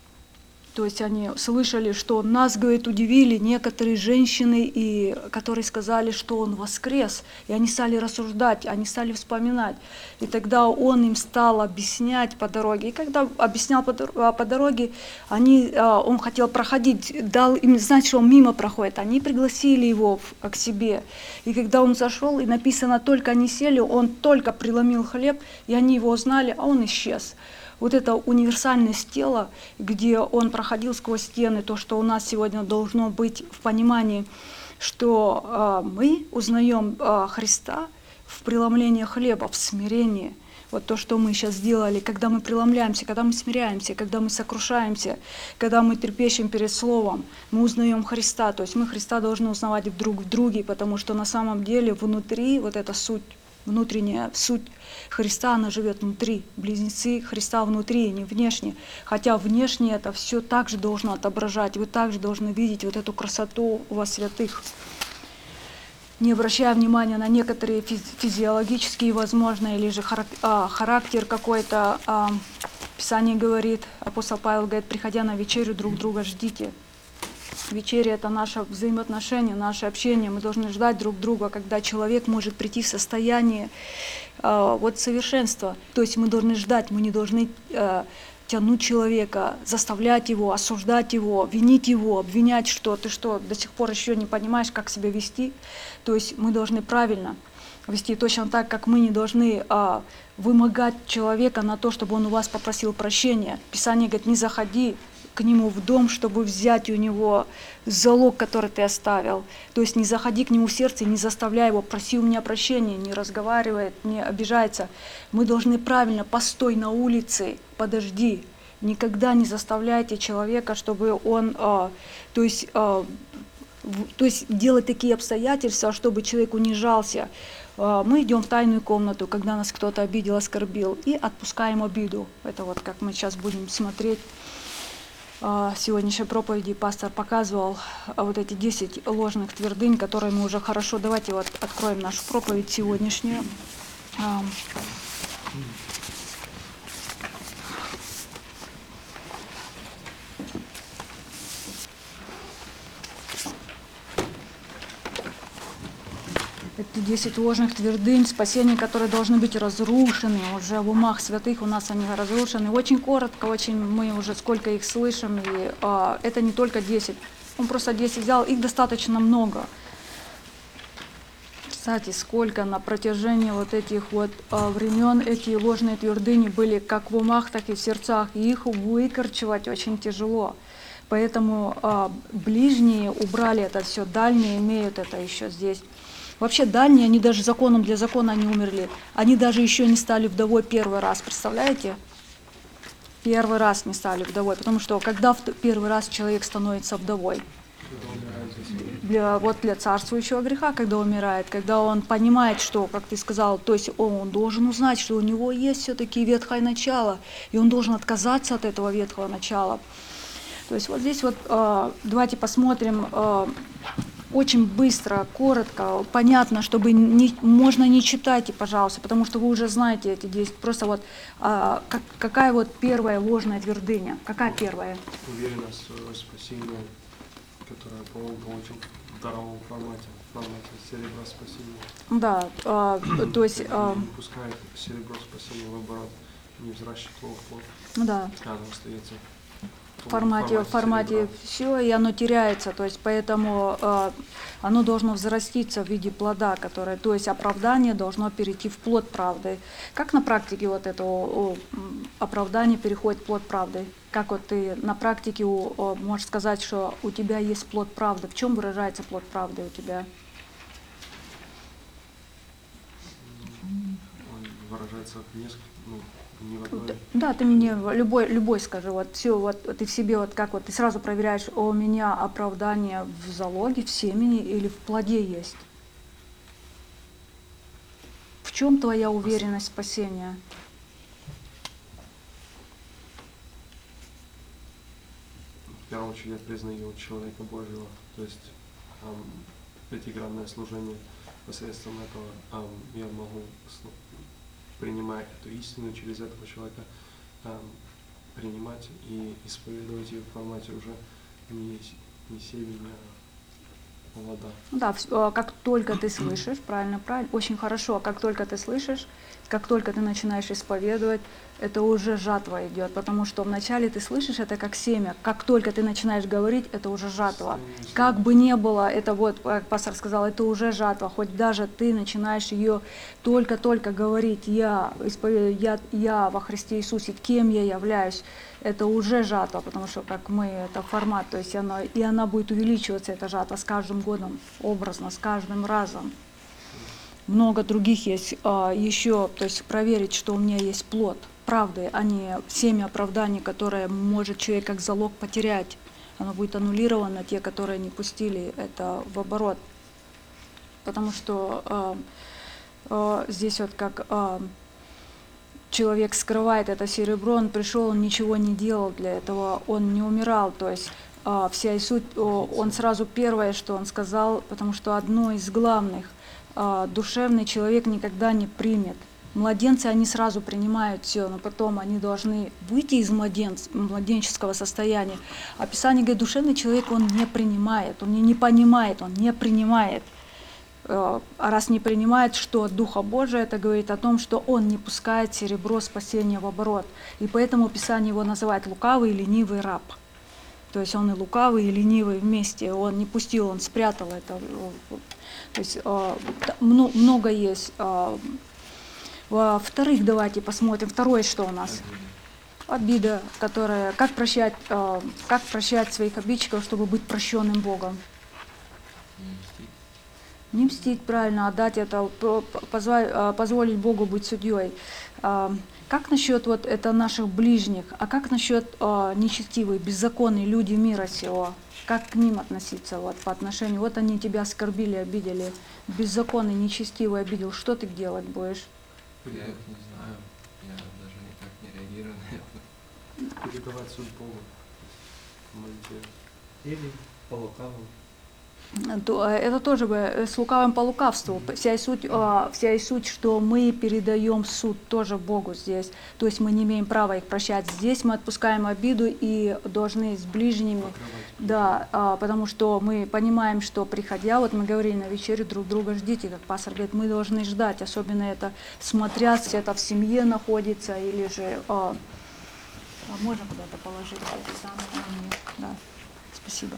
То есть они слышали, что нас, говорит, удивили некоторые женщины, и, которые сказали, что Он воскрес. И они стали рассуждать, они стали вспоминать. И тогда Он им стал объяснять по дороге. И когда объяснял по, по дороге, они, Он хотел проходить, дал им знать, что Он мимо проходит. Они пригласили Его к себе. И когда Он зашел, и написано, только они сели, Он только преломил хлеб, и они Его узнали, а Он исчез. Вот эта универсальность тела, где Он проходил сквозь стены, то, что у нас сегодня должно быть в понимании, что э, мы узнаем э, Христа в преломлении хлеба, в смирении. Вот то, что мы сейчас сделали, когда мы преломляемся, когда мы смиряемся, когда мы сокрушаемся, когда мы трепещем перед Словом, мы узнаем Христа. То есть мы Христа должны узнавать друг в друге, потому что на самом деле внутри вот эта суть, внутренняя суть Христа, она живет внутри. Близнецы Христа внутри, не внешне. Хотя внешне это все также должно отображать. Вы также должны видеть вот эту красоту во святых. Не обращая внимания на некоторые физиологические, возможно, или же характер какой-то. Писание говорит, апостол Павел говорит, приходя на вечерю, друг друга ждите. Вечеря — это наше взаимоотношение, наше общение. Мы должны ждать друг друга, когда человек может прийти в состояние э, вот совершенства. То есть мы должны ждать, мы не должны э, тянуть человека, заставлять его, осуждать его, винить его, обвинять, что ты что, до сих пор еще не понимаешь, как себя вести. То есть мы должны правильно вести, точно так, как мы не должны э, вымогать человека на то, чтобы он у вас попросил прощения. Писание говорит, не заходи к нему в дом, чтобы взять у него залог, который ты оставил. То есть не заходи к нему в сердце, не заставляй его, проси у меня прощения, не разговаривает, не обижается. Мы должны правильно, постой на улице, подожди. Никогда не заставляйте человека, чтобы он, э, то есть, э, в, то есть делать такие обстоятельства, чтобы человек унижался. Э, мы идем в тайную комнату, когда нас кто-то обидел, оскорбил, и отпускаем обиду. Это вот как мы сейчас будем смотреть. В сегодняшней проповеди пастор показывал вот эти десять ложных твердынь, которые мы уже хорошо... Давайте вот откроем нашу проповедь сегодняшнюю. Это десять ложных твердынь, спасения, которые должны быть разрушены. Уже в умах святых у нас они разрушены. Очень коротко, очень мы уже сколько их слышим. И а, это не только десять. Он просто десять взял, их достаточно много. Кстати, сколько на протяжении вот этих вот а, времен эти ложные твердыни были как в умах, так и в сердцах. И их выкорчевать очень тяжело. Поэтому а, ближние убрали это все, дальние имеют это еще здесь. Вообще дальние, они даже законом для закона они умерли. Они даже еще не стали вдовой первый раз, представляете? первый раз не стали вдовой, потому что когда в первый раз человек становится вдовой? Для, вот для царствующего греха, когда умирает, когда он понимает, что, как ты сказал, то есть он, он должен узнать, что у него есть все-таки ветхое начало, и он должен отказаться от этого ветхого начала. То есть вот здесь вот э, давайте посмотрим э, очень быстро, коротко, понятно, чтобы не, можно не читайте, пожалуйста, потому что вы уже знаете эти действия. Просто вот э, как, какая вот первая ложная твердыня? Какая первая? Уверенность в своего спасения, которое Павел получил в даровом формате, в формате серебра спасения. Да, э, то есть... Э, не пускает серебро спасения в оборот, не взращивает его в плод. Да. Оно остается в формате, в формате все, и оно теряется, то есть поэтому э, оно должно взраститься в виде плода, которое, то есть оправдание должно перейти в плод правды. Как на практике вот это о, о, оправдание переходит в плод правды? Как вот ты на практике о, о, можешь сказать, что у тебя есть плод правды? В чем выражается плод правды у тебя? Он выражается в нескольких, ну, не в одной. Да, ты мне любой, любой скажи, вот все, вот ты в себе, вот как вот ты сразу проверяешь, у меня оправдание в залоге, в семени или в плоде есть? В чем твоя уверенность спасения? В первую очередь я признаю человека Божьего, то есть эм, пятигранное служение, посредством этого эм, я могу, принимая эту истину через этого человека, эм, принимать и исповедовать ее в формате уже не, не семени, а плода. Да, как только ты слышишь, правильно, правильно, очень хорошо, как только ты слышишь, как только ты начинаешь исповедовать, это уже жатва идет, потому что вначале ты слышишь это как семя, как только ты начинаешь говорить, это уже жатва. Как бы ни было, это вот, как пастор сказал, это уже жатва, хоть даже ты начинаешь ее только-только говорить, я, исповедую, я, я во Христе Иисусе, кем я являюсь, это уже жатва, потому что как мы, это формат, то есть она, и она будет увеличиваться, эта жатва, с каждым годом, образно, с каждым разом. Много других есть а, еще, то есть проверить, что у меня есть плод правды, а не семя оправданий, которое может человек как залог потерять. Оно будет аннулировано, те, которые не пустили это в оборот. Потому что а, а, здесь вот как а, человек скрывает это серебро, он пришел, он ничего не делал для этого, он не умирал, то есть а, вся и суть, о, он сразу первое, что он сказал, потому что одно из главных, душевный человек никогда не примет. Младенцы, они сразу принимают все, но потом они должны выйти из младенц, младенческого состояния. А Писание говорит, душевный человек, он не принимает, он не понимает, он не принимает. А раз не принимает, что от Духа Божия, это говорит о том, что он не пускает серебро спасения в оборот. И поэтому Писание его называет лукавый и ленивый раб. То есть он и лукавый, и ленивый вместе, он не пустил, он спрятал это. То есть э, много есть. Э, во-вторых, давайте посмотрим. Второе, что у нас? Обида, которая, как прощать, э, как прощать своих обидчиков, чтобы быть прощенным Богом. Не мстить. Не мстить, правильно, отдать это, позволить, позволить Богу быть судьей. Э, как насчет вот это наших ближних, а как насчет э, нечестивых, беззаконных людей мира сего? Как к ним относиться вот, по отношению? Вот они тебя оскорбили, обидели, беззаконный, нечестивый обидел. Что ты делать будешь? Я их не знаю, я даже никак не реагирую на это. Передавать суд Богу. Молитве. Или по лукавому. Это тоже бы с лукавым по лукавству. Вся и суть, вся и суть, что мы передаем суд тоже Богу здесь. То есть мы не имеем права их прощать. Здесь мы отпускаем обиду и должны с ближними. Да, потому что мы понимаем, что приходя, вот мы говорили на вечере, друг друга ждите, как пастор говорит, мы должны ждать, особенно это, смотря, если это в семье находится, или же, а, можно куда-то положить это самое, да, спасибо.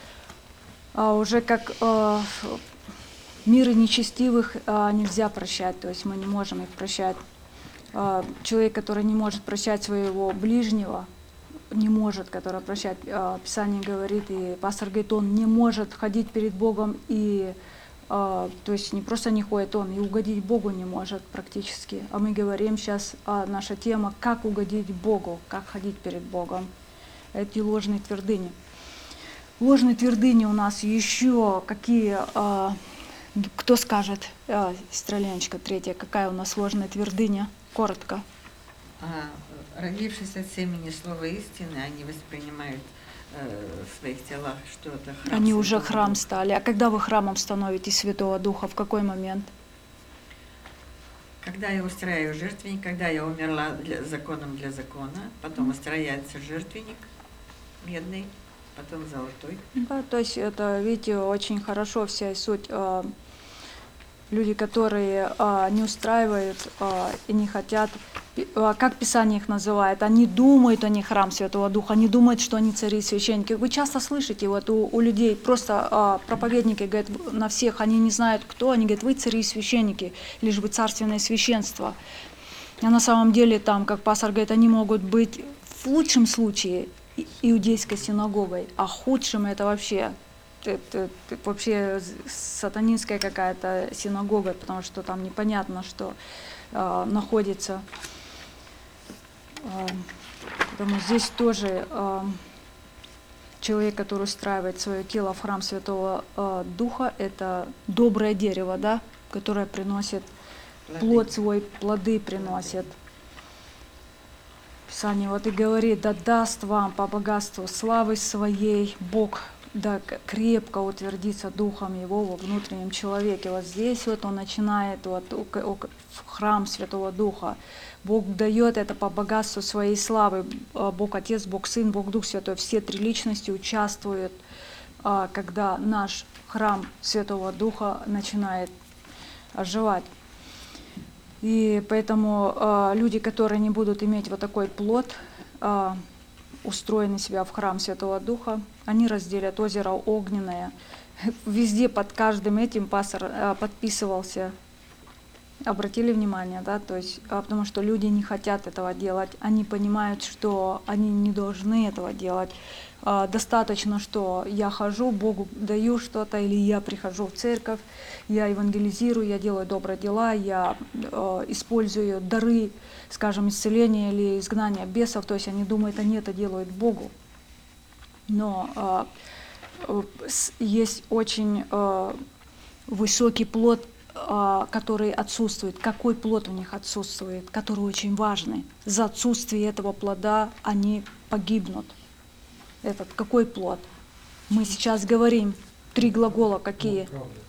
А уже как э, миры нечестивых э, нельзя прощать, то есть мы не можем их прощать. Э, человек, который не может прощать своего ближнего, не может, который прощать, э, Писание говорит, и пастор говорит, он не может ходить перед Богом и А, то есть не просто не ходит, он и угодить Богу не может практически. А мы говорим сейчас, а, наша тема, как угодить Богу, как ходить перед Богом. Эти ложные твердыни. Ложные твердыни у нас еще какие, а, кто скажет, а, сестра Леночка, третья, какая у нас ложная твердыня? Коротко. А, родившись от семени слова истины, они воспринимают э, в своих телах, что это храм. Они уже Святого храм Духа. стали. А когда вы храмом становитесь Святого Духа, в какой момент? Когда я устраиваю жертвенник, когда я умерла для, законом для закона, потом устраивается жертвенник медный, потом золотой. Да, то есть это, видите, очень хорошо вся суть. а, Люди, которые а, не устраивают а, и не хотят, пи- а, как Писание их называет, они думают, они храм Святого Духа, они думают, что они цари и священники. Вы часто слышите вот у, у людей, просто а, проповедники говорят на всех, они не знают кто, они говорят, вы цари и священники, лишь бы царственное священство. А на самом деле там, как пастор говорит, они могут быть в лучшем случае и- иудейской синагогой, а худшем это вообще это, это вообще сатанинская какая-то синагога, потому что там непонятно, что э, находится. Э, поэтому здесь тоже э, человек, который устраивает свое тело в храм Святого э, Духа, это доброе дерево, да, которое приносит Плоды. плод свой, плоды приносит. Писание вот и говорит, да даст вам по богатству славы своей Бог, да к- крепко утвердится духом его во внутреннем человеке. Вот здесь вот он начинает вот у к- у к- в храм Святого Духа. Бог дает это по богатству своей славы. А, Бог Отец, Бог Сын, Бог Дух Святой. Все три личности участвуют, а, когда наш храм Святого Духа начинает оживать. И поэтому а, люди, которые не будут иметь вот такой плод, а, устроенный себя в храм Святого Духа, они разделят озеро огненное. Везде под каждым этим пастор а, подписывался. Обратили внимание, да, то есть, а, потому что люди не хотят этого делать, они понимают, что они не должны этого делать. А, Достаточно, что я хожу, Богу даю что-то, или я прихожу в церковь, я евангелизирую, я делаю добрые дела, я э, использую дары, скажем, исцеления или изгнания бесов, то есть они думают, они это делают Богу. Но а, э, с- есть очень э, высокий плод, а, который отсутствует. Какой плод у них отсутствует, который очень важный. За отсутствие этого плода они погибнут. Этот какой плод? Мы сейчас говорим три глагола какие?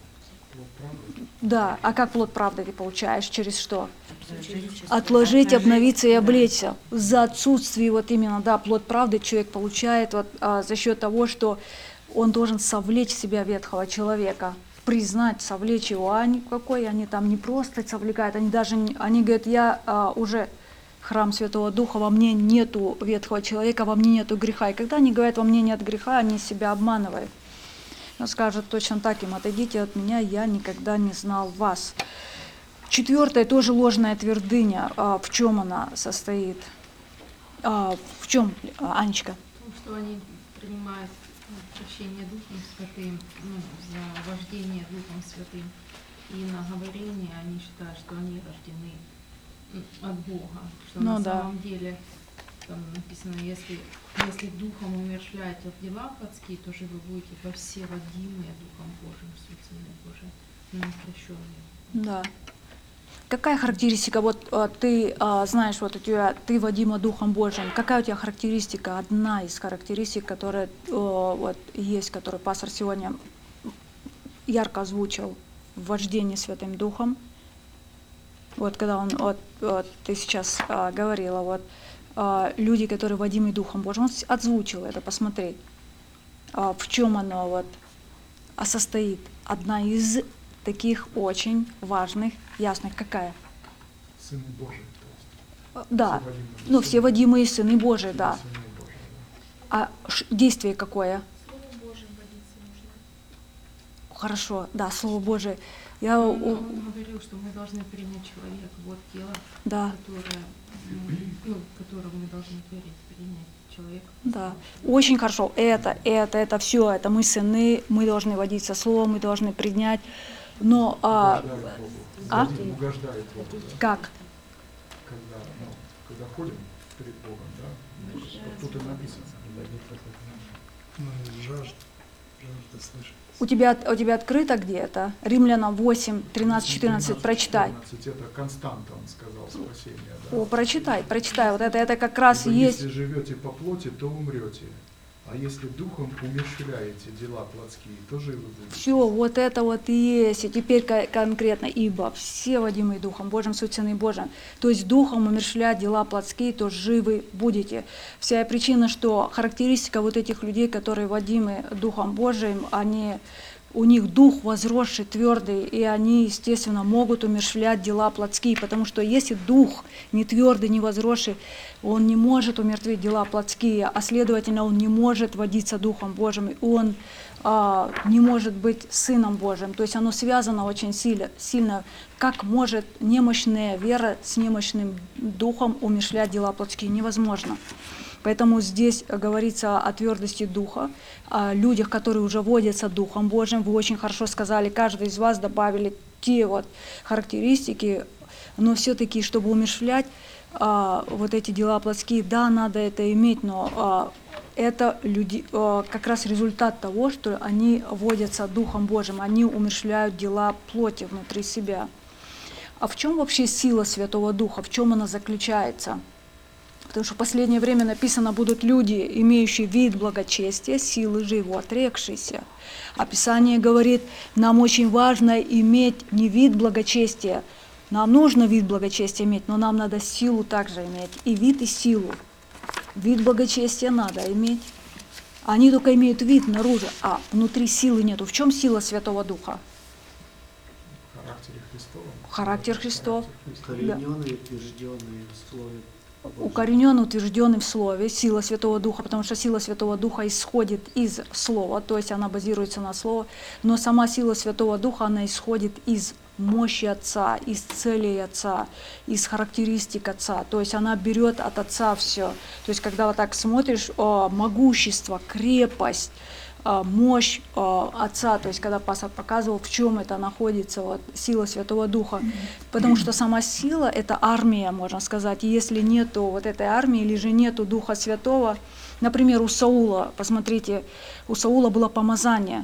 Да, а как плод правды ты получаешь? Через что? Отложить, обновиться и облечься. За отсутствие вот именно, да, плод правды человек получает вот, а, за счет того, что он должен совлечь в себя ветхого человека, признать, совлечь его. А они какой? Они там не просто совлекают, они даже, не- они говорят, я а, уже храм Святого Духа, во мне нету ветхого человека, во мне нету греха. И когда они говорят, во мне нет греха, они себя обманывают. Он скажет точно так им, отойдите от меня, я никогда не знал вас. Четвертое, тоже ложная твердыня. А, в чем она состоит? А, в чем, а, Анечка? Потому что они принимают ну, прощение Духом Святым, ну, за вождение Духом Святым. И на говорение они считают, что они рождены м, от Бога. Что Ну на да. самом деле там написано, если, если Духом умерщвляете в делах адские, то же вы будете во все водимые Духом Божьим, в Святыне Божие, но не прощенные. Да. Какая характеристика, вот а, ты а, знаешь, вот у тебя, ты водима Духом Божьим, какая у тебя характеристика, одна из характеристик, которая о, вот, есть, которую пастор сегодня ярко озвучил в вождении Святым Духом, вот когда он, вот, вот, ты сейчас а, говорила, вот, а, люди, которые водимы Духом Божьим, он с- озвучил это, посмотри, а, в чем оно вот, а состоит, одна из таких очень важных, ясных, какая? Сыны Божии. А, Да, Все водимые ну сыны. все водимые сыны Божии, да. Сыны Божии, А ш- действие какое? Слово Божие водиться нужно. Хорошо, да, Слово Божие. Я, Он, у- он говорил, что мы должны принять человека, вот тело, да, которое, ну, ну, которого мы должны творить, принять человека. да, очень хорошо. Это, это, это все, это мы сыны, мы должны водиться Словом, мы должны принять Но а, Угождает Богу. а? Угождает Богу, да? Как? Когда, ну, когда ходим перед Богом, да, что тут и написано. Ну, жажда, жажда слышать. У тебя, у тебя открыто где-то? Римлянам восемь, тринадцать, четырнадцать, прочитай. четырнадцать, это константа, он сказал, спасение. Да? О, прочитай, прочитай. Вот это, это как раз и Ибо есть. если живете по плоти, то умрете. А если духом умерщвляете дела плотские, то живы будете. Все, вот это вот и есть. И теперь ко- конкретно, ибо все водимые Духом Божьим, суть Сыны Божьим. То есть Духом умерщвлять дела плотские, то живы будете. Вся причина, что характеристика вот этих людей, которые водимы Духом Божьим, они, у них дух возросший, твердый, и они, естественно, могут умерщвлять дела плотские, потому что если дух не твердый, не возросший, он не может умертвить дела плотские, а следовательно, он не может водиться Духом Божьим, и он а, не может быть Сыном Божьим. То есть оно связано очень сильно, сильно, как может немощная вера с немощным духом умерщвлять дела плотские, невозможно. Поэтому здесь говорится о твердости духа, о людях, которые уже водятся Духом Божьим. Вы очень хорошо сказали, каждый из вас добавили те вот характеристики, но все-таки, чтобы умерщвлять а, вот эти дела плотские, да, надо это иметь, но а, это люди, а, как раз результат того, что они водятся Духом Божьим, они умерщвляют дела плоти внутри себя. А в чем вообще сила Святого Духа, в чем она заключается? Потому что в последнее время написано, будут люди, имеющие вид благочестия, силы же его отрекшиеся. А Писание говорит, нам очень важно иметь не вид благочестия, нам нужно вид благочестия иметь, но нам надо силу также иметь, и вид, и силу. Вид благочестия надо иметь. Они только имеют вид наружу, а внутри силы нету. В чем сила Святого Духа? В характере Христова. Характер Христов. Укорененный, утвержденный в Слове. Укорененный, утвержденный в Слове, сила Святого Духа, потому что сила Святого Духа исходит из Слова, то есть она базируется на Слове, но сама сила Святого Духа, она исходит из мощи Отца, из целей Отца, из характеристик Отца, то есть она берет от Отца все. То есть когда вот так смотришь, могущество, крепость, мощь Отца, то есть когда пастор показывал, в чем это находится, вот, сила Святого Духа, потому что сама сила – это армия, можно сказать, и если нету вот этой армии, или же нету Духа Святого, например, у Саула, посмотрите, у Саула было помазание,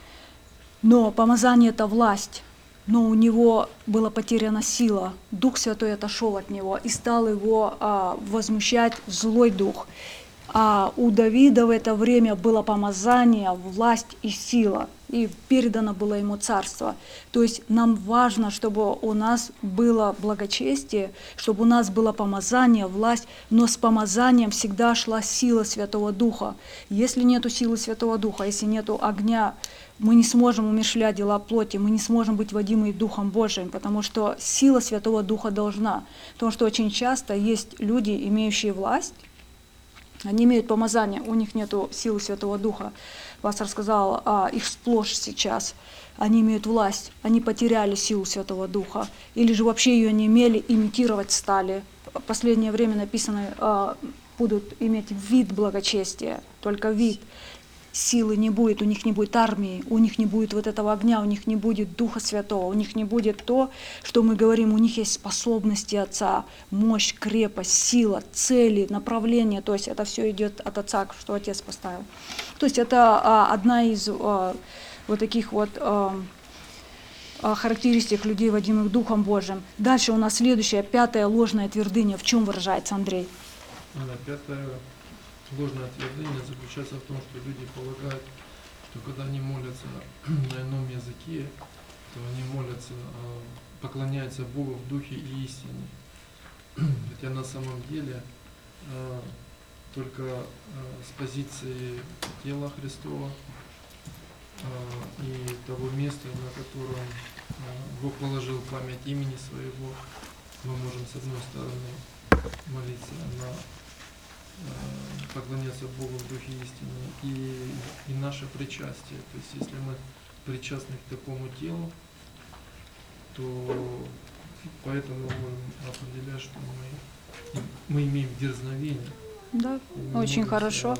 но помазание – это власть, но у него была потеряна сила, Дух Святой отошел от него и стал его а, возмущать злой дух. А у Давида в это время было помазание, власть и сила, и передано было ему царство. То есть нам важно, чтобы у нас было благочестие, чтобы у нас было помазание, власть, но с помазанием всегда шла сила Святого Духа. Если нету силы Святого Духа, если нету огня, мы не сможем умерщвлять дела плоти, мы не сможем быть водимы Духом Божиим, потому что сила Святого Духа должна. Потому что очень часто есть люди, имеющие власть, они имеют помазание, у них нет силы Святого Духа. Пастор сказал, а, их сплошь сейчас. Они имеют власть, они потеряли силу Святого Духа. Или же вообще ее не имели, имитировать стали. В последнее время написано, а, будут иметь вид благочестия, только вид. Силы не будет, у них не будет армии, у них не будет вот этого огня, у них не будет Духа Святого, у них не будет то, что мы говорим, у них есть способности Отца, мощь, крепость, сила, цели, направление, то есть это все идет от Отца, что Отец поставил. То есть это а, одна из а, вот таких вот а, а, характеристик людей, водимых Духом Божьим. Дальше у нас следующая, пятая ложная твердыня. В чем выражается, Андрей? Пятая ложное твердыня заключается в том, что люди полагают, что когда они молятся на ином языке, то они молятся, поклоняются Богу в духе и истине. Хотя на самом деле только с позиции тела Христова и того места, на котором Бог положил память имени своего, мы можем с одной стороны молиться на поклоняться Богу в духе истины и, и наше причастие. То есть если мы причастны к такому телу, то поэтому мы определяем, что мы, мы имеем дерзновение. Да, очень хорошо.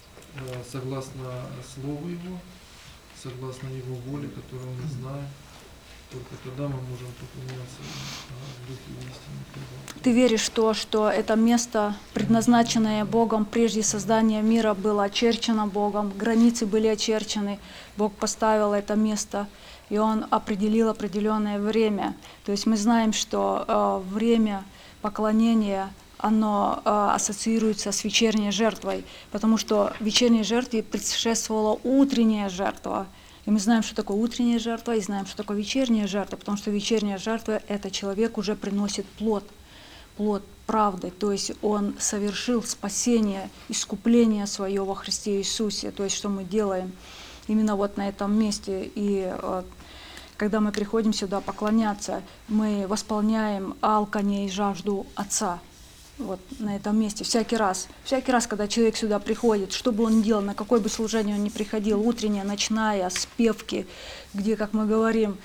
Согласно Слову Его, согласно Его воле, которую мы знаем. только тогда мы можем поклоняться в духе и истине хлеба. Ты веришь в то, что это место, предназначенное Богом прежде создания мира, было очерчено Богом, границы были очерчены, Бог поставил это место, и Он определил определенное время. То есть мы знаем, что э, время поклонения, оно э, ассоциируется с вечерней жертвой, потому что вечерней жертве предшествовала утренняя жертва. И мы знаем, что такое утренняя жертва, и знаем, что такое вечерняя жертва, потому что вечерняя жертва — это человек уже приносит плод, плод правды, то есть он совершил спасение, искупление свое во Христе Иисусе, то есть что мы делаем именно вот на этом месте. И э, когда мы приходим сюда поклоняться, мы восполняем алканье и жажду Отца. Вот на этом месте, всякий раз. Всякий раз, когда человек сюда приходит, что бы он ни делал, на какое бы служение он ни приходил, утренняя, ночная, спевки, где, как мы говорим,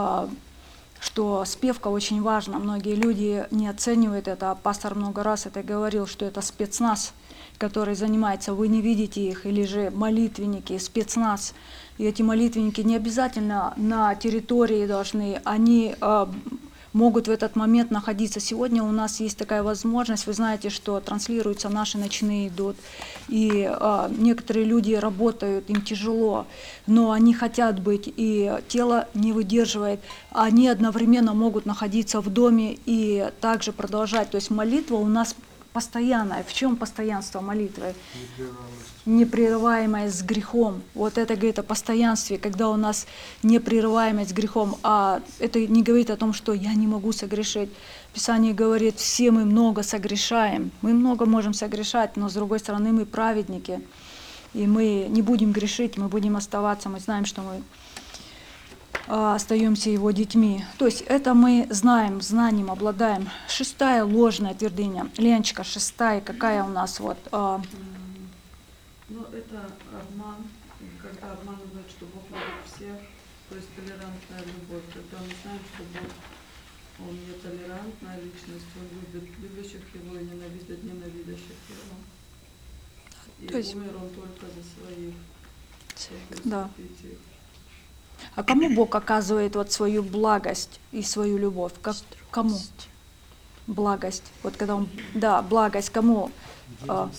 что спевка очень важна. Многие люди не оценивают это, а пастор много раз это говорил, что это спецназ, который занимается, вы не видите их, или же молитвенники, спецназ. И эти молитвенники не обязательно на территории должны, они могут в этот момент находиться. Сегодня у нас есть такая возможность, вы знаете, что транслируются наши ночные идут, и а, некоторые люди работают, им тяжело, но они хотят быть, и тело не выдерживает. Они одновременно могут находиться в доме и также продолжать. То есть молитва у нас постоянная. В чем постоянство молитвы? Непрерываемость с грехом. Вот это говорит о постоянстве, когда у нас непрерываемость с грехом. А это не говорит о том, что я не могу согрешить. Писание говорит, все мы много согрешаем. Мы много можем согрешать, но с другой стороны мы праведники. И мы не будем грешить, мы будем оставаться. Мы знаем, что мы остаемся его детьми. То есть это мы знаем, знанием обладаем. Шестая ложная твердыня. Леночка, шестая, какая у нас вот? А... Ну, это обман, когда обманывают, что Бог любит всех, то есть толерантная любовь. Когда мы знаем, что Бог, Он не толерантная личность, Он любит любящих Его и ненавидит ненавидящих Его. И то есть... умер Он только за своих. Да. А кому Бог оказывает вот свою благость и свою любовь? Как, кому? Благость. Вот когда он, да, благость кому? А,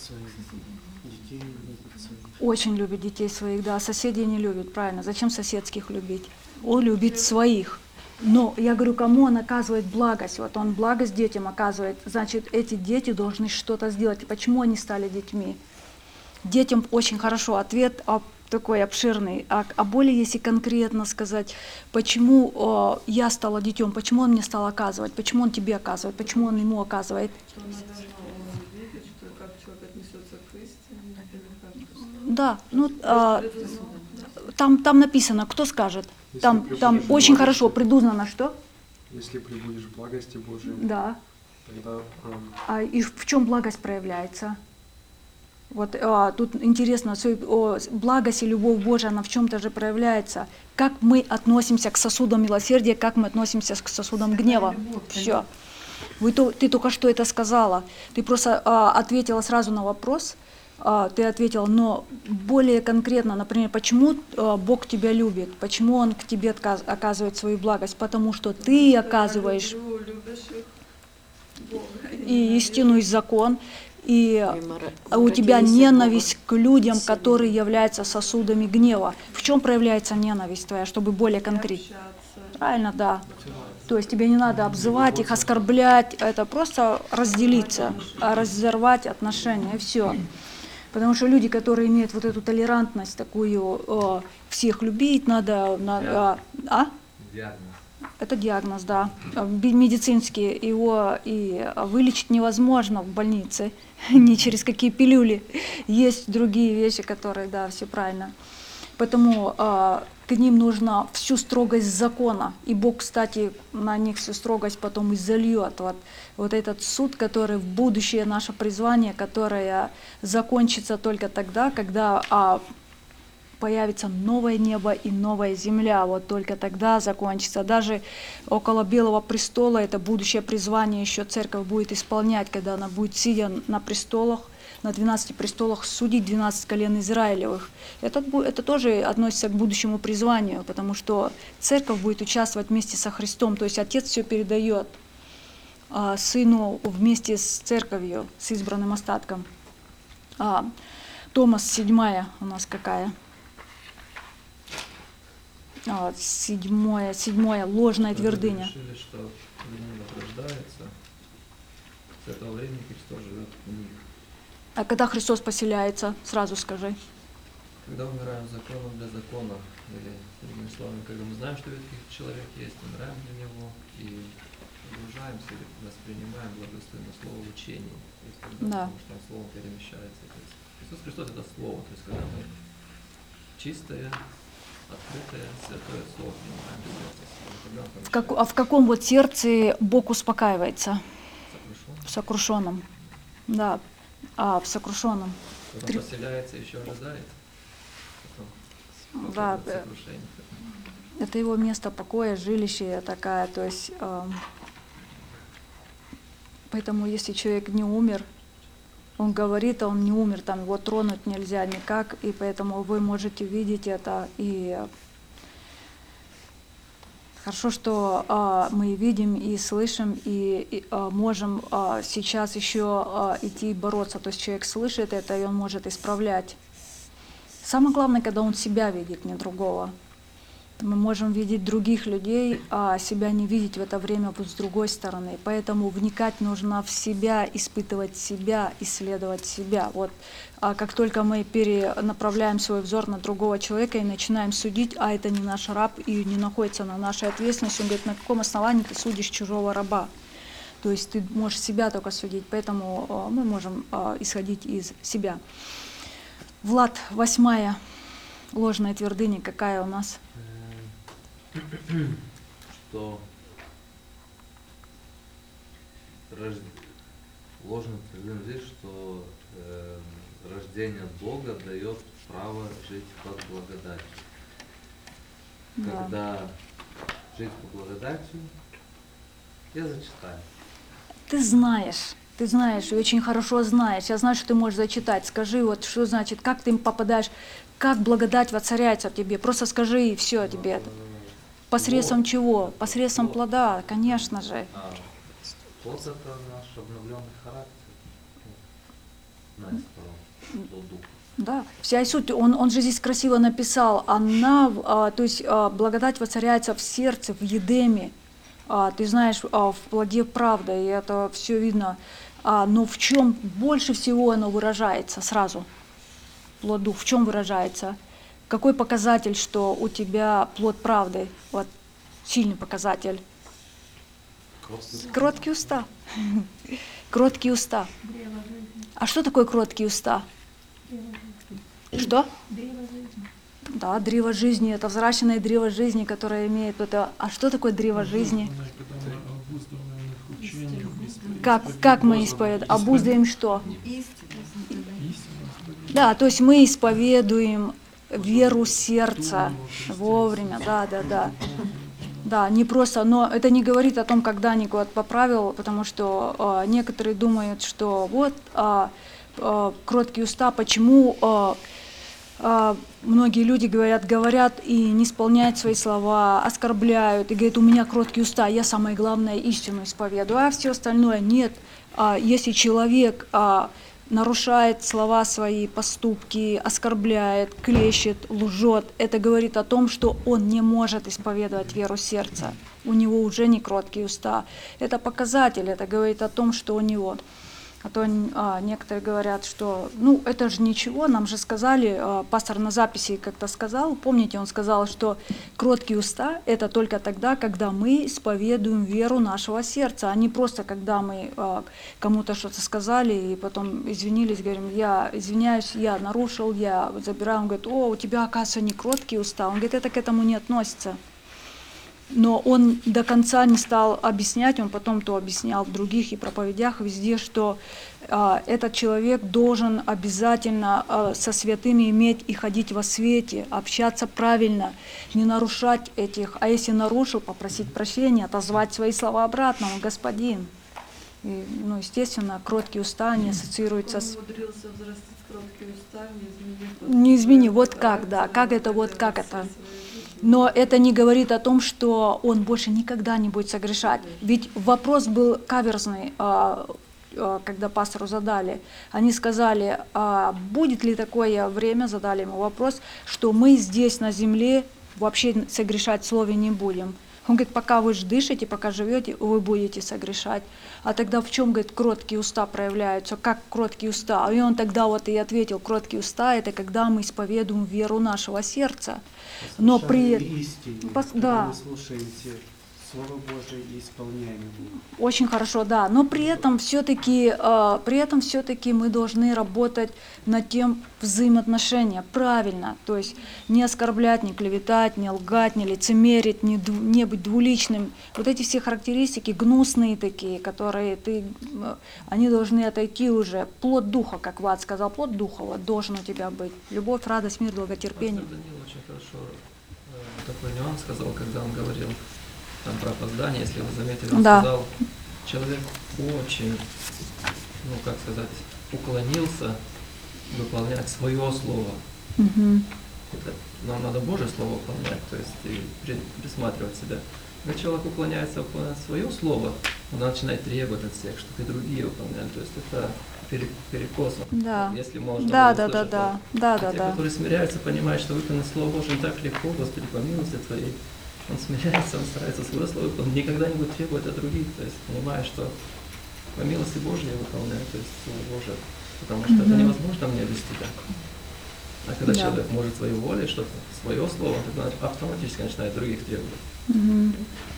очень любит детей своих, да. Соседей не любит, правильно. Зачем соседских любить? Он любит своих. Но я говорю, кому он оказывает благость? Вот он благость детям оказывает. Значит, эти дети должны что-то сделать. Почему они стали детьми? Детям очень хорошо. Ответ такой обширный. А, а более, если конкретно сказать, почему о, я стала детем, почему он мне стал оказывать, почему он тебе оказывает, почему он ему оказывает. Что, наверное, он видит, что как человек отнесется к истине. Да, ну а, там, там написано, кто скажет. Там, там очень хорошо предузнано, что? Если прибудешь в благости Божией, да. Тогда... Um... А и в чем благость проявляется? Вот а, тут интересно, о, благость и любовь Божия, она в чем-то же проявляется. Как мы относимся к сосудам милосердия, как мы относимся к сосудам гнева. Все. Вы, то, ты только что это сказала. Ты просто а, ответила сразу на вопрос. А, ты ответила, но более конкретно, например, почему а, Бог тебя любит, почему Он к тебе отказ, оказывает свою благость? Потому что ты оказываешь и истину, и закон. И у тебя ненависть к людям, которые являются сосудами гнева. В чем проявляется ненависть твоя, чтобы более конкретно? Правильно, да. То есть тебе не надо обзывать их, оскорблять, это просто разделиться, разорвать отношения, и все. Потому что люди, которые имеют вот эту толерантность, такую, всех любить надо, надо а? Диагноз. Это диагноз, да. Медицинский, его и вылечить невозможно в больнице, ни через какие пилюли. Есть другие вещи, которые, да, все правильно. Поэтому э, к ним нужна всю строгость закона. И Бог, кстати, на них всю строгость потом и зальет. Вот, вот этот суд, который в будущее наше призвание, которое закончится только тогда, когда... Э, появится новое небо и новая земля, вот только тогда закончится. Даже около Белого престола, это будущее призвание, еще церковь будет исполнять, когда она будет сидя на престолах, на двенадцати престолах судить двенадцать колен Израилевых. Это, это тоже относится к будущему призванию, потому что церковь будет участвовать вместе со Христом, то есть Отец все передает а, Сыну вместе с церковью, с избранным остатком. А, Томас, седьмая у нас какая? А, седьмое, седьмое, ложная твердыня. Мы решили, что ленивый рождается, с этого времени Христос живет в них. А когда Христос поселяется, сразу скажи. Когда умираем законом для закона, или, другими словами, когда мы знаем, что ветхий человек есть, умираем для него и погружаемся или воспринимаем благословенное слово в учении. То есть, когда, да. Потому что слово перемещается. То есть, Иисус Христос это слово, то есть когда мы чистое, открытое, святое слово принимаем в сердце. В, как, а в каком вот сердце Бог успокаивается? Сокрушенном. В сокрушенном. Да, а в сокрушенном. Потом Три... поселяется, еще ожидает. Потом да, это его место покоя, жилище такая, то есть э, поэтому если человек не умер, он говорит, а он не умер, там его тронуть нельзя никак, и поэтому вы можете видеть это. И хорошо, что а, мы видим и слышим, и, и а, можем а, сейчас еще а, идти и бороться. То есть человек слышит это, и он может исправлять. Самое главное, когда он себя видит, не другого. Мы можем видеть других людей, а себя не видеть в это время вот с другой стороны. Поэтому вникать нужно в себя, испытывать себя, исследовать себя. Вот а как только мы перенаправляем свой взор на другого человека и начинаем судить, а это не наш раб и не находится на нашей ответственности, он говорит, на каком основании ты судишь чужого раба? То есть ты можешь себя только судить, поэтому а, мы можем а, исходить из себя. Влад, восьмая ложная твердыня, какая у нас? Что рож... ложно твердым, что э, рождение от Бога дает право жить под благодатью. Да. Когда жить по благодатью, я зачитаю. Ты знаешь, ты знаешь, и очень хорошо знаешь. Я знаю, что ты можешь зачитать. Скажи, вот что значит, как ты им попадаешь, как благодать воцаряется в тебе. Просто скажи, и все тебе это. Посредством плод. Чего? Посредством плод. Плода, конечно же. А, плод — это наш обновленный характер. Знаете, по духу. Да, вся суть. Он, он же здесь красиво написал. Она, а, то есть а, благодать воцаряется в сердце, в едеме. А, ты знаешь, а, в плоде правда, и это все видно. А, но в чем больше всего оно выражается сразу? Плоду. В чем выражается? Какой показатель, что у тебя плод правды? Вот сильный показатель. Кроткие уста. Кроткие уста. А что такое кроткие уста? Что? Да, древо жизни. Это взращенное древо жизни, которое имеет это. А что такое древо жизни? Как, как мы исповедуем? Обуздаем что? Да, то есть мы исповедуем веру сердца вовремя, да, да, да. Да, не просто, но это не говорит о том, как Даник вот поправил, потому что э, некоторые думают, что вот э, э, кроткие уста, почему э, э, многие люди говорят, говорят и не исполняют свои слова, оскорбляют, и говорят, у меня кроткие уста, я самое главное истину исповедую, а все остальное нет. Э, если человек э, нарушает слова свои, поступки, оскорбляет, клещет, лжет, это говорит о том, что он не может исповедовать веру сердца. У него уже не кроткие уста. Это показатель, это говорит о том, что у него. А то а, некоторые говорят, что ну это же ничего, нам же сказали, а, пастор на записи как-то сказал, помните, он сказал, что кроткие уста это только тогда, когда мы исповедуем веру нашего сердца, а не просто когда мы а, кому-то что-то сказали и потом извинились, говорим, я извиняюсь, я нарушил, я забираю, он говорит, о, у тебя, оказывается, не кроткие уста, он говорит, это к этому не относится. Но он до конца не стал объяснять, он потом то объяснял в других и проповедях везде, что э, этот человек должен обязательно э, со святыми иметь и ходить во свете, общаться правильно, не нарушать этих, а если нарушил, попросить прощения, отозвать свои слова обратно, он господин. И, ну, естественно, кроткие уста не ассоциируются Он с... умудрился взрастить кроткие уста, не изменив... Не измени, вот как, да, как это, вот как это. Но это не говорит о том, что он больше никогда не будет согрешать. Ведь вопрос был каверзный, а, а, когда пастору задали. Они сказали, а будет ли такое время, задали ему вопрос, что мы здесь на земле вообще согрешать в слове не будем. Он говорит, пока вы ж дышите, пока живете, вы будете согрешать. А тогда в чем, говорит, кроткие уста проявляются? Как кроткие уста? И он тогда вот и ответил, кроткие уста – это когда мы исповедуем веру нашего сердца. Но при... истине, Пос... Да. Вы слушаете Слово Божие и исполняем его. Очень хорошо, да. Но при этом все-таки, э, при этом все-таки мы должны работать над тем взаимоотношения правильно. То есть не оскорблять, не клеветать, не лгать, не лицемерить, не, ду, не быть двуличным. Вот эти все характеристики гнусные такие, которые ты, э, они должны отойти уже. Плод духа, как Вад сказал, плод духа вот, должен у тебя быть. Любовь, радость, мир, долготерпение. Пастор Данил очень хорошо э, такой нюанс сказал, когда он говорил там про опоздание, если вы заметили, он да. сказал, человек очень, ну как сказать, уклонился выполнять свое слово. Угу. Это, нам надо Божье слово выполнять, то есть и присматривать себя. Когда человек уклоняется выполнять свое слово, он начинает требовать от всех, чтобы и другие выполняли. То есть это перекос, да. если можно. Да, да, да, да, да, да, те, да. которые смиряются, понимают, что выполнить слово Божие так легко, Господи, по милости Твоей. Он смиряется, он старается свое слово выполнить, никогда не будет требовать от других, то есть понимая, что по милости Божьей выполняет, то есть Слово Божие, потому что mm-hmm. это невозможно мне без тебя. А когда да. человек может своей волей что-то, свое слово, он тогда автоматически начинает других требовать. Mm-hmm.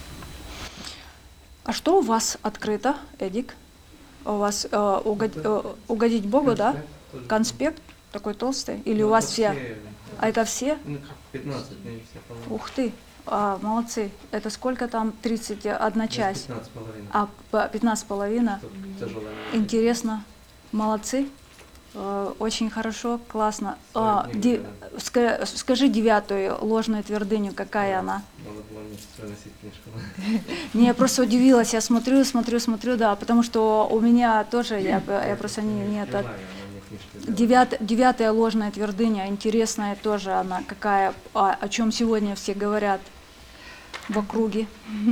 А что у вас открыто, Эдик? У вас э, угод, э, угодить Богу, конспект, да? Конспект такой толстый? Или ну, у вас все? все? А это все? Ну, пятнадцать, не все, по-моему. Ух ты! А, молодцы. Это сколько там? тридцать одна часть? пятнадцать с половиной. А, пятнадцать с половиной? Интересно. Молодцы. Очень хорошо, классно. А, ди, ска, скажи девятую ложную твердыню, какая она? Надо было мне носить книжку. Не, я просто удивилась, я смотрю, смотрю, смотрю, да, потому что у меня тоже, я, я просто не, не это... Девят, девятая ложная твердыня, интересная тоже она, какая, о, о чем сегодня все говорят в округе.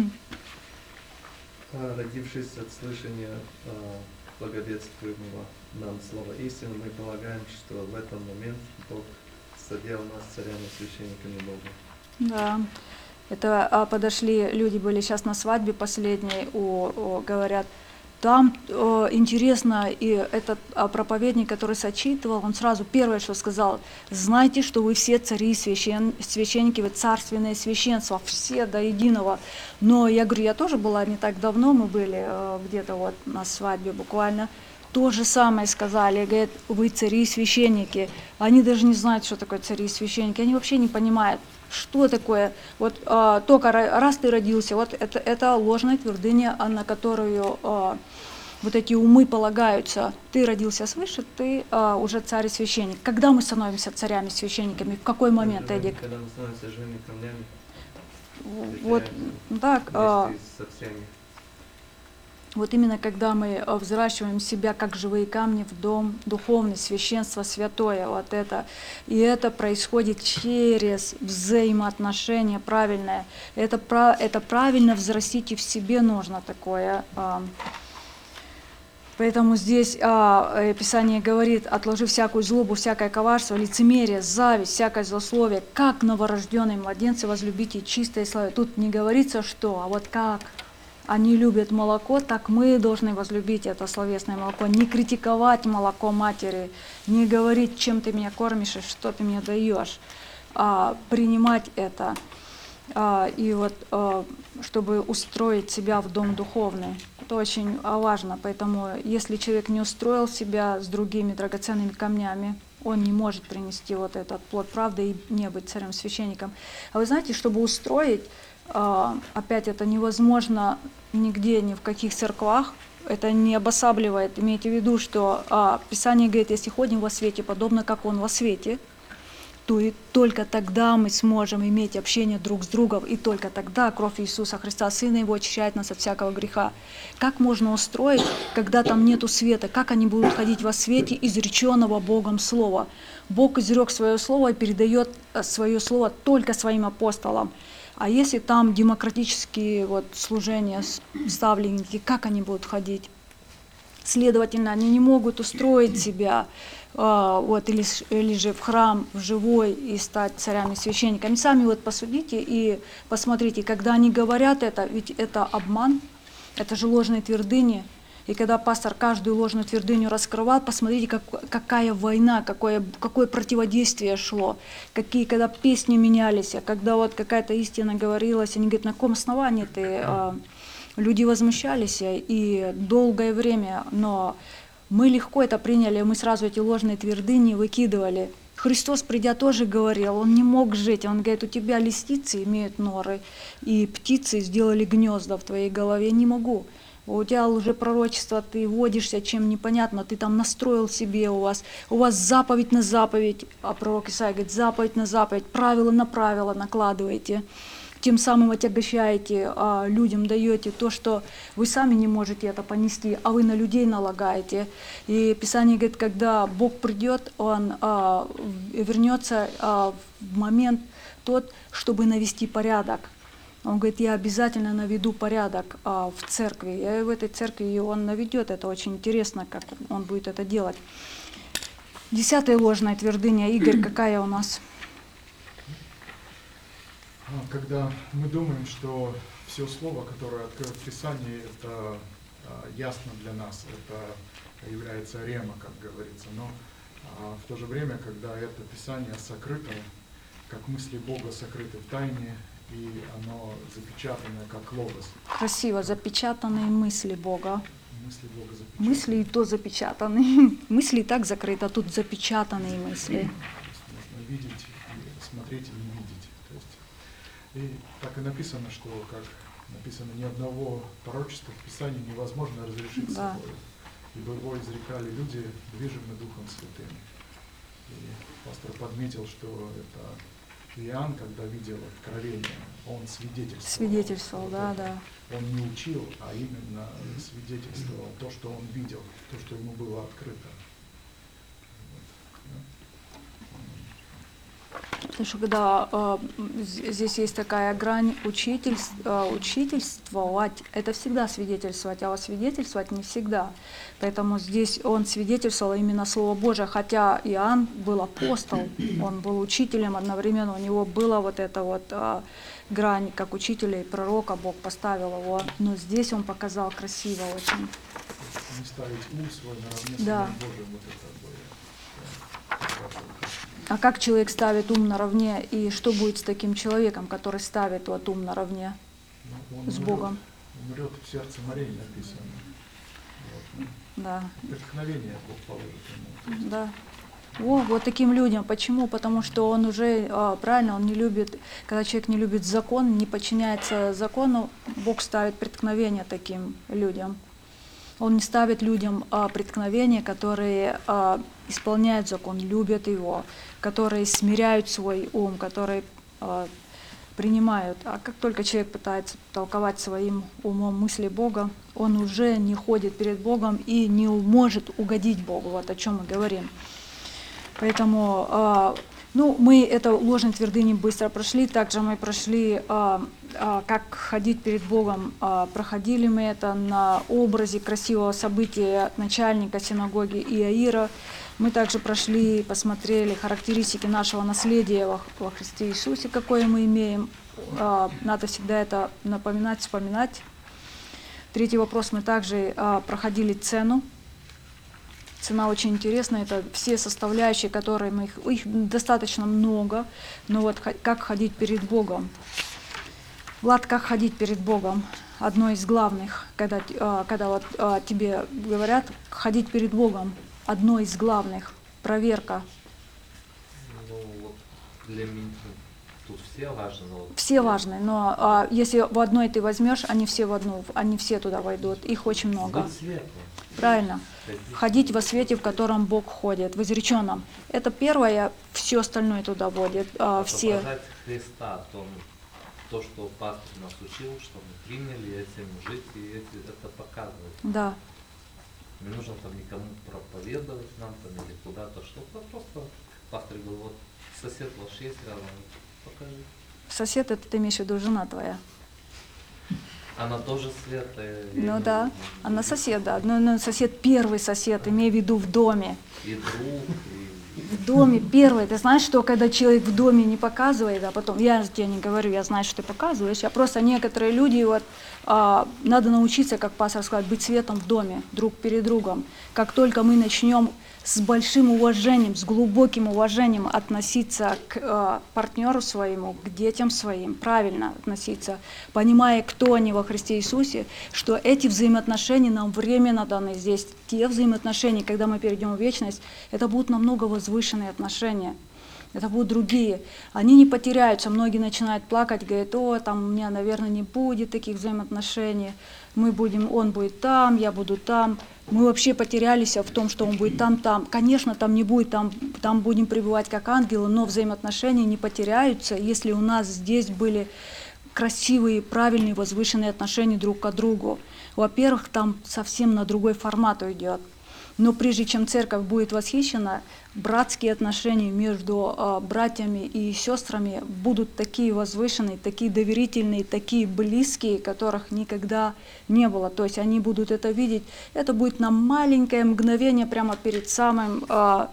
Родившись от слышания благовествуемого нам слова истины, мы полагаем, что в этом момент Бог соделал нас царями, священниками Бога. Да, это а, подошли, люди были сейчас на свадьбе последней, у, у, говорят, там э, интересно, и этот а, проповедник, который сочитывал, он сразу первое, что сказал, знайте, что вы все цари, священ, священники, вы царственное священство, все до единого. Но я говорю, я тоже была не так давно, мы были э, где-то вот на свадьбе буквально, то же самое сказали, говорят, вы цари и священники. Они даже не знают, что такое цари и священники, они вообще не понимают, что такое. Вот а, только раз ты родился, вот это, это ложная твердыня, на которую а, вот эти умы полагаются. Ты родился свыше, ты а, уже царь и священник. Когда мы становимся царями и священниками? В какой момент, живыми, Эдик? Когда мы становимся живыми камнями. Вот так. А, со всеми. Вот именно когда мы взращиваем себя как живые камни в дом духовный, священство святое, вот это. И это происходит через взаимоотношения правильное. Это, это правильно взрастить и в себе нужно такое. Поэтому здесь а, Писание говорит, отложи всякую злобу, всякое коварство, лицемерие, зависть, всякое злословие, как новорожденные младенцы возлюбите чистое славие. Тут не говорится что, а вот как. Они любят молоко, так мы должны возлюбить это словесное молоко. Не критиковать молоко матери, не говорить, чем ты меня кормишь и что ты мне даешь, а принимать это. А, и вот, а, чтобы устроить себя в дом духовный. Это очень важно, поэтому если человек не устроил себя с другими драгоценными камнями, он не может принести вот этот плод правды и не быть царем-священником. А вы знаете, чтобы устроить, опять это невозможно нигде, ни в каких церквах, это не обосабливает. Имейте в виду, что а, Писание говорит, если ходим во свете, подобно как Он во свете, то и только тогда мы сможем иметь общение друг с другом, и только тогда кровь Иисуса Христа, Сына Его, очищает нас от всякого греха. Как можно устроить, когда там нету света? Как они будут ходить во свете изреченного Богом Слова? Бог изрек свое Слово и передает свое Слово только своим апостолам. А если там демократические вот служения, ставленники, как они будут ходить? Следовательно, они не могут устроить себя вот, или, или же в храм, в живой, и стать царями, священниками. Сами вот посудите и посмотрите, когда они говорят это, ведь это обман, это же ложные твердыни. И когда пастор каждую ложную твердыню раскрывал, посмотрите, как, какая война, какое, какое противодействие шло, какие, когда песни менялись, когда вот какая-то истина говорилась, они говорят, на каком основании ты... Люди возмущались и долгое время, но мы легко это приняли, мы сразу эти ложные твердыни выкидывали. Христос, придя, тоже говорил, Он не мог жить. Он говорит, у тебя лисицы имеют норы, и птицы сделали гнезда в твоей голове. Не могу. У тебя лжепророчество, ты водишься чем непонятно, ты там настроил себе у вас, у вас заповедь на заповедь, а пророк Исаия говорит, заповедь на заповедь, правило на правило накладываете. Тем самым отягощаете, а, людям даете то, что вы сами не можете это понести, а вы на людей налагаете. И Писание говорит, когда Бог придет, Он а, вернется а, в момент тот, чтобы навести порядок. Он говорит, я обязательно наведу порядок а, в церкви. И в этой церкви Он наведет. Это очень интересно, как Он будет это делать. Десятая ложная твердыня. Игорь, какая у нас? Когда мы думаем, что все слово, которое открыто в Писании, это а, ясно для нас, это является рема, как говорится, но а, в то же время, когда это Писание сокрыто, как мысли Бога сокрыты в тайне, и оно запечатанное, как логос. Красиво, запечатанные мысли Бога. Мысли Бога запечатаны. Мысли и то запечатаны. Мысли и так закрыты, а тут запечатанные мысли. Можно видеть, и смотреть и не видеть. И так и написано, что, как написано, ни одного пророчества в Писании невозможно разрешить да. собой, ибо его изрекали люди, движимы Духом Святым. И пастор подметил, что это Иоанн, когда видел откровение, он свидетельствовал. Свидетельствовал, да, да. Он не учил, а именно свидетельствовал то, что он видел, то, что ему было открыто. Потому что когда э, здесь есть такая грань учительств, э, учительствовать, это всегда свидетельствовать, а вот свидетельствовать не всегда. Поэтому здесь он свидетельствовал именно Слово Божие, хотя Иоанн был апостол, он был учителем одновременно, у него была вот эта вот э, грань, как учителя и пророка, Бог поставил его, но здесь он показал красиво очень. Не ставить ум свой наравне с да. Божьим, вот это было. А как человек ставит ум наравне, и что будет с таким человеком, который ставит вот ум наравне ну, с умрет, Богом? Умрет в сердце морей написано. Вот. Да. Вдохновение Бог положит ему. Да. О, вот таким людям. Почему? Потому что он уже, а, правильно, он не любит, когда человек не любит закон, не подчиняется закону, Бог ставит преткновение таким людям. Он не ставит людям а, преткновения, которые а, исполняют закон, любят его, которые смиряют свой ум, которые а, принимают. А как только человек пытается толковать своим умом мысли Бога, он уже не ходит перед Богом и не может угодить Богу. Вот о чем мы говорим. Поэтому а, ну, мы это ложные твердыни быстро прошли. Также мы прошли, а, а, как ходить перед Богом. А, проходили мы это на образе красивого события начальника синагоги Иаира. Мы также прошли, посмотрели характеристики нашего наследия во, во Христе Иисусе, какое мы имеем. А, надо всегда это напоминать, вспоминать. Третий вопрос, мы также а, проходили цену. Цена очень интересная, это все составляющие, которые мы, их, их достаточно много, но вот как ходить перед Богом. Влад, как ходить перед Богом? Одно из главных, когда, когда вот тебе говорят, ходить перед Богом, одно из главных, проверка. Ну, вот для меня, тут все важны. Но... Все важны, но а, если в одной ты возьмешь, они все в одну, они все туда войдут, их очень много. Правильно. Ходить во свете, в котором Бог ходит, в изреченном. Это первое, все остальное туда вводит. А, все. Показать Христа, в том, то, что пастор нас учил, что мы приняли, этим жить и эти, это показывать. Да. Не нужно там никому проповедовать нам там или куда-то, что-то просто пастор говорит, вот сосед ваш есть рядом, покажи. Сосед, это ты имеешь в виду жена твоя? Она тоже светлая. Ну да, она сосед, да. Но, но сосед, первый сосед, имею в виду в доме. И друг, и... В доме первый. Ты знаешь, что когда человек в доме не показывает, а потом, я тебе не говорю, я знаю, что ты показываешь, а просто некоторые люди, вот, а, надо научиться, как пастор сказал, быть светом в доме, друг перед другом. Как только мы начнем с большим уважением, с глубоким уважением относиться к э, партнеру своему, к детям своим, правильно относиться, понимая, кто они во Христе Иисусе, что эти взаимоотношения нам временно даны здесь. Те взаимоотношения, когда мы перейдем в вечность, это будут намного возвышенные отношения. Это будут другие. Они не потеряются. Многие начинают плакать, говорят, о, там у меня, наверное, не будет таких взаимоотношений. Мы будем, он будет там, я буду там. Мы вообще потерялись в том, что он будет там, там. Конечно, там не будет, там, там будем пребывать как ангелы, но взаимоотношения не потеряются, если у нас здесь были красивые, правильные, возвышенные отношения друг к другу. Во-первых, там совсем на другой формат уйдет. Но прежде чем церковь будет восхищена, братские отношения между э, братьями и сестрами будут такие возвышенные, такие доверительные, такие близкие, которых никогда не было. То есть они будут это видеть. Это будет на маленькое мгновение прямо перед самым э,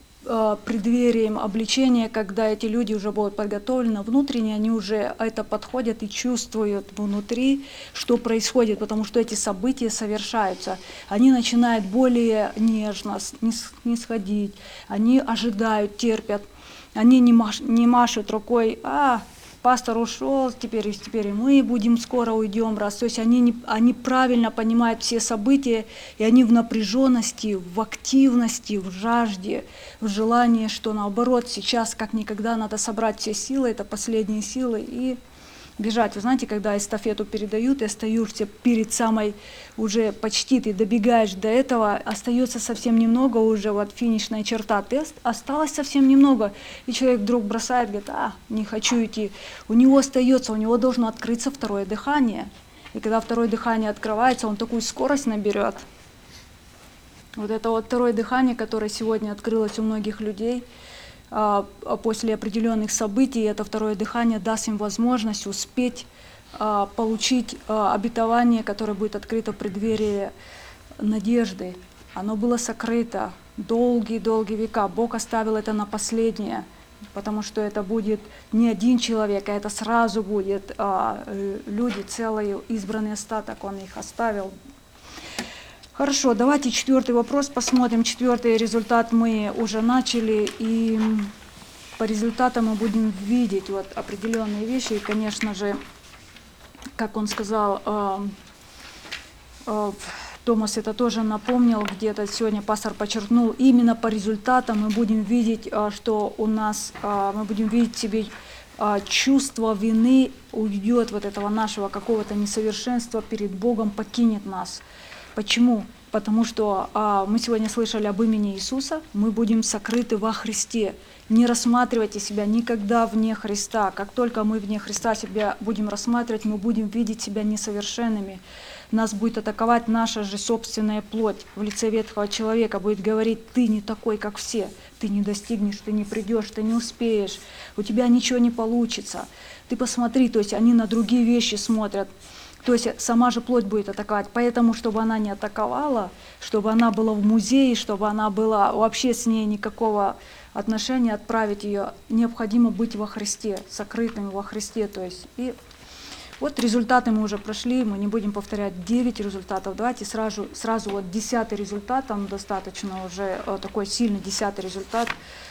э, преддверием обличения, когда эти люди уже будут подготовлены внутренне, они уже это подходят и чувствуют внутри, что происходит, потому что эти события совершаются. Они начинают более нежно снисходить, они ожидают, терпят, они не, маш, не машут рукой, а, пастор ушел, теперь, теперь и мы будем скоро уйдем, раз. То есть они, не, они правильно понимают все события, и они в напряженности, в активности, в жажде, в желании, что наоборот сейчас как никогда надо собрать все силы, это последние силы, и бежать. Вы знаете, когда эстафету передают, и остаешься перед самой, уже почти ты добегаешь до этого, остается совсем немного уже, вот финишная черта, ты осталось совсем немного, и человек вдруг бросает, говорит, а, не хочу идти. У него остается, у него должно открыться второе дыхание. И когда второе дыхание открывается, он такую скорость наберет. Вот это вот второе дыхание, которое сегодня открылось у многих людей, после определенных событий, это второе дыхание даст им возможность успеть а, получить а, обетование, которое будет открыто в преддверии надежды. Оно было сокрыто долгие-долгие века. Бог оставил это на последнее, потому что это будет не один человек, а это сразу будет а, люди, целый избранный остаток, Он их оставил. Хорошо, давайте четвертый вопрос посмотрим. Четвертый результат мы уже начали, и по результатам мы будем видеть вот определенные вещи. И, конечно же, как он сказал, э, э, Томас это тоже напомнил, где-то сегодня пастор подчеркнул, именно по результатам мы будем видеть, э, что у нас, э, мы будем видеть в себе э, чувство вины, уйдет вот этого нашего какого-то несовершенства перед Богом, покинет нас. Почему? Потому что а, мы сегодня слышали об имени Иисуса, мы будем сокрыты во Христе. Не рассматривайте себя никогда вне Христа. Как только мы вне Христа себя будем рассматривать, мы будем видеть себя несовершенными. Нас будет атаковать наша же собственная плоть в лице ветхого человека, будет говорить, ты не такой, как все, ты не достигнешь, ты не придешь, ты не успеешь, у тебя ничего не получится. Ты посмотри, то есть они на другие вещи смотрят. То есть сама же плоть будет атаковать. Поэтому, чтобы она не атаковала, чтобы она была в музее, чтобы она была вообще с ней никакого отношения, отправить ее, необходимо быть во Христе, сокрытыми во Христе. То есть, и вот результаты мы уже прошли, мы не будем повторять девять результатов. Давайте сразу, сразу вот десятый результат, там достаточно уже такой сильный десятый результат.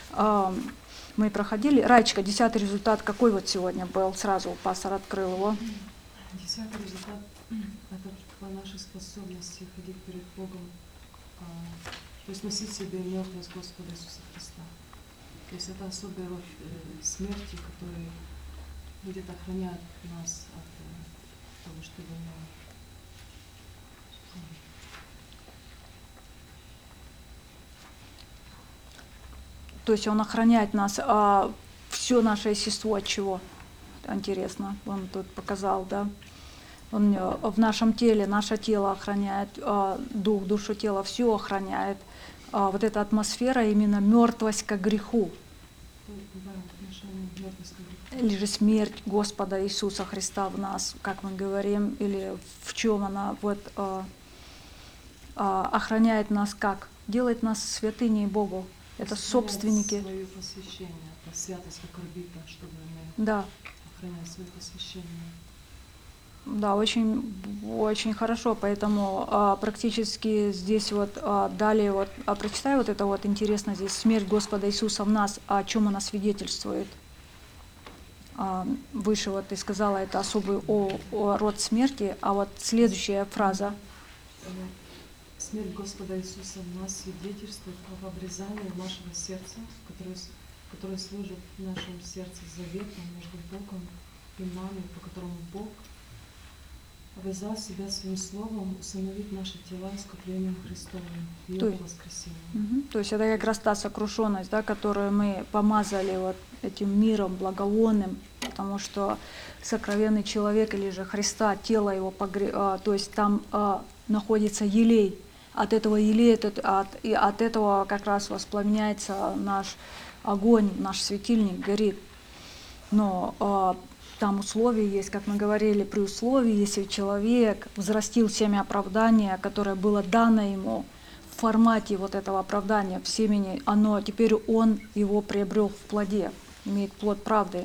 Мы проходили. Раечка, десятый результат какой вот сегодня был? Сразу пастор открыл его. Десятый результат – это по нашей способности ходить перед Богом, а, то есть носить в себе мертвость Господа Иисуса Христа. То есть это особая роль э, смерти, который будет охранять нас от э, того, чтобы мы... То есть Он охраняет нас, а все наше естество от чего? Интересно, Он тут показал, да? Он в нашем теле, наше тело охраняет, а, дух, душу, тело, все охраняет. А, вот эта атмосфера, именно мертвость к греху. Или же смерть Господа Иисуса Христа в нас, как мы говорим, или в чем она вот, а, а, охраняет нас как? Делает нас святыней Богу. Это собственники. Свое посвящение, это святость как орбита, чтобы мы да. охраняли свое посвящение. Да, очень, очень хорошо, поэтому а, практически здесь вот а, далее вот, а, прочитаю вот это вот интересно здесь, смерть Господа Иисуса в нас, о чем она свидетельствует. А, выше вот ты сказала, это особый о, о, род смерти, а вот следующая фраза. Смерть Господа Иисуса в нас свидетельствует об обрезании нашего сердца, которое, которое служит в нашем сердце заветом между Богом и нами, по которому Бог обязал себя своим словом усыновить наши тела искуплением Христовым в Его воскресении. Угу. То есть это как раз та сокрушенность, да, которую мы помазали вот этим миром благовонным, потому что сокровенный человек или же Христа, тело его, погре... а, то есть там а, находится елей. От этого елея, от, от, и от этого как раз воспламеняется наш огонь, наш светильник горит. Но а, там условия есть, как мы говорили, при условии, если человек взрастил семя оправдания, которое было дано ему в формате вот этого оправдания, в семени, оно, теперь он его приобрел в плоде, имеет плод правды.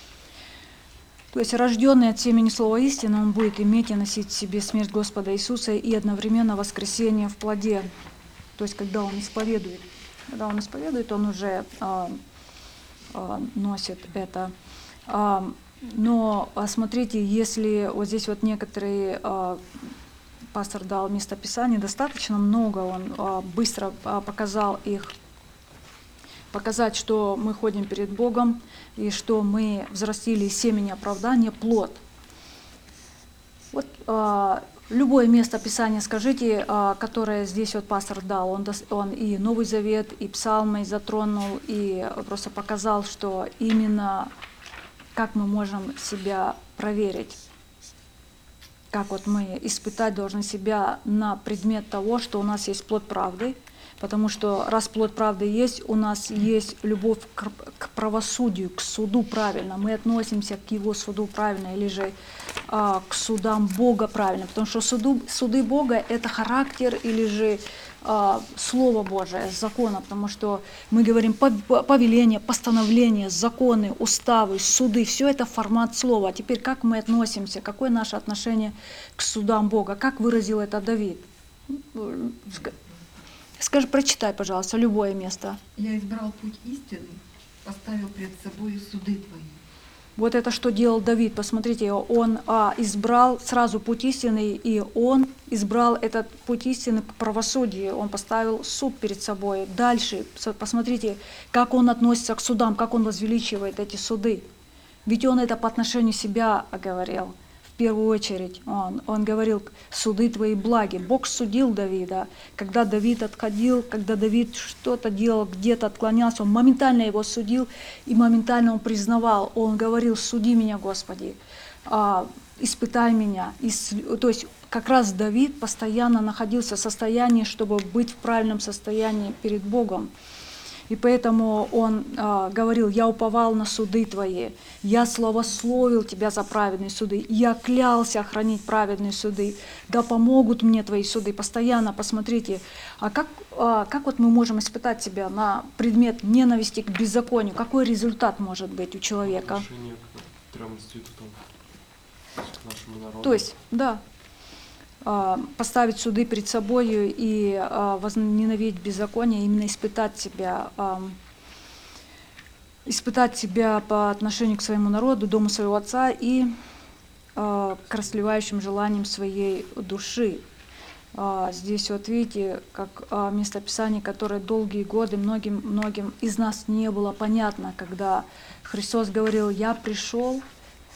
То есть рожденный от семени слова истины, он будет иметь и носить в себе смерть Господа Иисуса и одновременно воскресение в плоде. То есть когда он исповедует, когда он исповедует, он уже а, а, носит это. А, Но смотрите, если вот здесь вот некоторые, а, пастор дал местописания, достаточно много, он а, быстро а, показал их, показать, что мы ходим перед Богом и что мы взрастили из семени оправдания плод. Вот а, любое место Писания, скажите, а, которое здесь вот пастор дал, он, он и Новый Завет, и Псалмы затронул, и просто показал, что именно как мы можем себя проверить, как вот мы испытать должны себя на предмет того, что у нас есть плод правды, потому что раз плод правды есть, у нас есть любовь к, к правосудию, к суду правильно, мы относимся к его суду правильно, или же а, к судам Бога правильно, потому что суду, суды Бога — это характер или же а, Слово Божие, закона, потому что мы говорим повеления, постановления, законы, уставы, суды, все это формат слова. А теперь как мы относимся, какое наше отношение к судам Бога, как выразил это Давид? Скажи, прочитай, пожалуйста, любое место. Я избрал путь истины, поставил пред собой суды твои. Вот это что делал Давид. Посмотрите, он а, избрал сразу путь истины, и он избрал этот путь истины к правосудию. Он поставил суд перед собой. Дальше, посмотрите, как он относится к судам, как он возвеличивает эти суды. Ведь он это по отношению себя говорил. В первую очередь он, он говорил, суды твои благи. Бог судил Давида. Когда Давид отходил, когда Давид что-то делал, где-то отклонялся, он моментально его судил и моментально он признавал. Он говорил, суди меня, Господи, а, испытай меня. И, то есть как раз Давид постоянно находился в состоянии, чтобы быть в правильном состоянии перед Богом. И поэтому он э, говорил, я уповал на суды твои, я славословил тебя за праведные суды, я клялся хранить праведные суды, да помогут мне твои суды. Постоянно посмотрите, а как, э, как вот мы можем испытать себя на предмет ненависти к беззаконию, какой результат может быть у человека? Отношение к трем институтам, к нашему народу. То есть, да. Поставить суды перед собой и возненавидеть беззаконие, именно испытать себя, испытать себя по отношению к своему народу, дому своего отца и к расливающим желаниям своей души. Здесь вот видите, как местописание, которое долгие годы многим, многим из нас не было понятно, когда Христос говорил, я пришел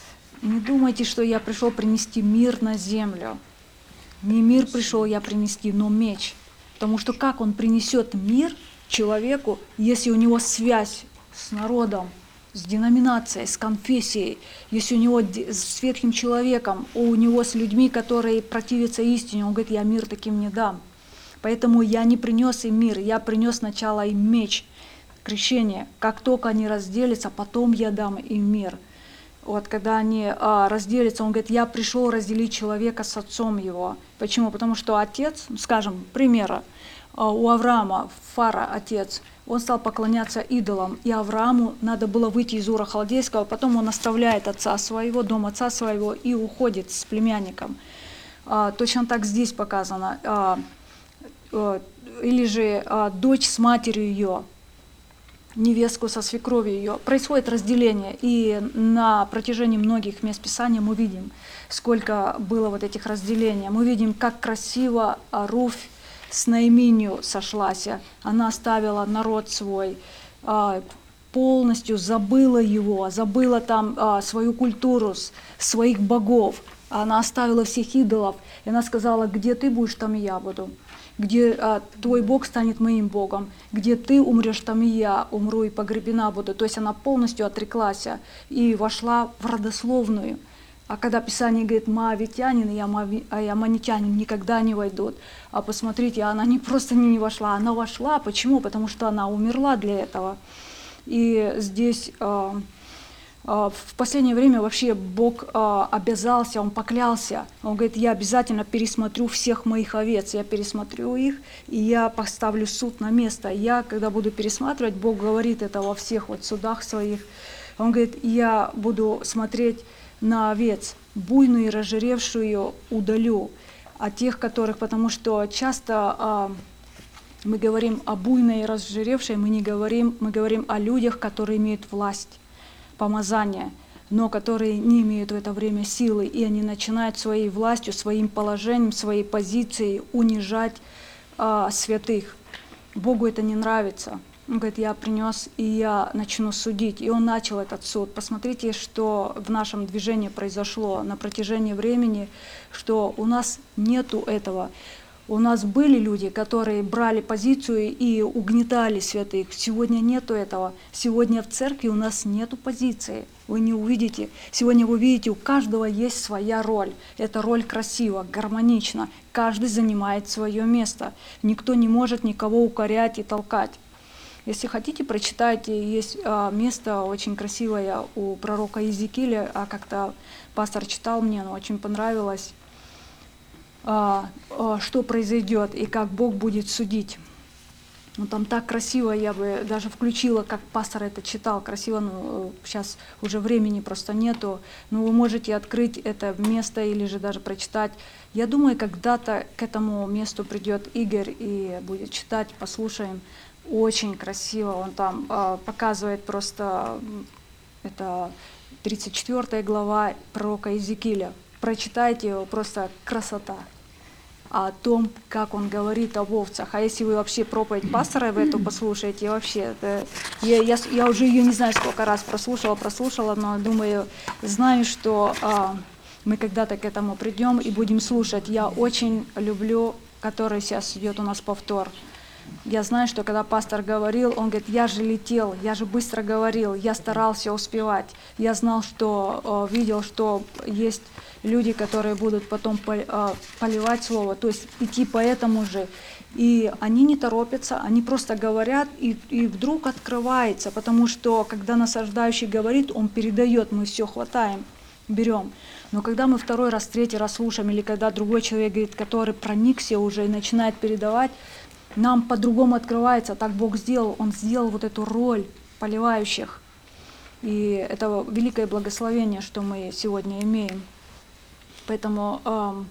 Не думайте, что я пришел принести мир на землю. Не мир пришел я принести, но меч. Потому что как он принесет мир человеку, если у него связь с народом, с деноминацией, с конфессией, если у него с ветхим человеком, у него с людьми, которые противятся истине, он говорит, я мир таким не дам. Поэтому я не принес им мир, я принес сначала им меч, крещение. Как только они разделятся, потом я дам им мир. Вот когда они а, разделятся, он говорит, я пришел разделить человека с отцом его. Почему? Потому что отец, скажем, примера, а, у Авраама, Фара, отец, он стал поклоняться идолам, и Аврааму надо было выйти из Ура Халдейского, потом он оставляет отца своего, дом отца своего и уходит с племянником. А, точно так здесь показано. А, а, или же а, дочь с матерью ее, невестку со свекровью ее. Происходит разделение, и на протяжении многих мест Писания мы видим, сколько было вот этих разделений. Мы видим, как красиво Руфь с Наиминью сошлась. Она оставила народ свой, полностью забыла его, забыла там свою культуру, своих богов. Она оставила всех идолов, и она сказала, где ты будешь, там и я буду. Где а, твой Бог станет моим Богом, где ты умрешь, там и я умру и погребена буду. То есть она полностью отреклась и вошла в родословную. А когда Писание говорит, моавитянин и аммонитянин никогда не войдут, а посмотрите, она не просто не вошла, она вошла. Почему? Потому что она умерла для этого. И здесь а, а, в последнее время вообще Бог а, обязался, Он поклялся. Он говорит, я обязательно пересмотрю всех моих овец, я пересмотрю их, и я поставлю суд на место. Я, когда буду пересматривать, Бог говорит это во всех вот судах своих. Он говорит, я буду смотреть на овец, буйную и разжиревшую удалю, а тех, которых, потому что часто а, мы говорим о буйной и разжиревшей, мы не говорим, мы говорим о людях, которые имеют власть, помазание, но которые не имеют в это время силы, и они начинают своей властью, своим положением, своей позицией унижать а, святых. Богу это не нравится. Он говорит, я принес, и я начну судить. И он начал этот суд. Посмотрите, что в нашем движении произошло на протяжении времени, что у нас нету этого. У нас были люди, которые брали позицию и угнетали святых. Сегодня нету этого. Сегодня в церкви у нас нету позиции. Вы не увидите. Сегодня вы видите, у каждого есть своя роль. Эта роль красива, гармонична. Каждый занимает свое место. Никто не может никого укорять и толкать. Если хотите, прочитайте, есть а, место очень красивое у пророка Иезекииля, а как-то пастор читал мне, оно очень понравилось, а, а, что произойдет и как Бог будет судить. Ну, там так красиво, я бы даже включила, как пастор это читал, красиво, ну, сейчас уже времени просто нету, но вы можете открыть это место или же даже прочитать. Я думаю, когда-то к этому месту придет Игорь и будет читать, послушаем. Очень красиво, он там э, показывает просто, это тридцать четвёртая глава пророка Иезекииля. Прочитайте его, просто красота. О том, как он говорит об овцах. А если вы вообще проповедь пастора в эту послушаете, вообще, это, я, я, я уже ее не знаю, сколько раз прослушала, прослушала, но думаю, знаю, что э, мы когда-то к этому придем и будем слушать. Я очень люблю, который сейчас идет у нас повтор. Я знаю, что когда пастор говорил, он говорит, я же летел, я же быстро говорил, я старался успевать. Я знал, что, э, видел, что есть люди, которые будут потом поливать слово, то есть идти по этому же. И они не торопятся, они просто говорят, и, и вдруг открывается, потому что когда насаждающий говорит, он передает, мы все хватаем, берем. Но когда мы второй раз, третий раз слушаем, или когда другой человек говорит, который проникся уже и начинает передавать, нам по-другому открывается, так Бог сделал, Он сделал вот эту роль поливающих. И это великое благословение, что мы сегодня имеем. Поэтому, э,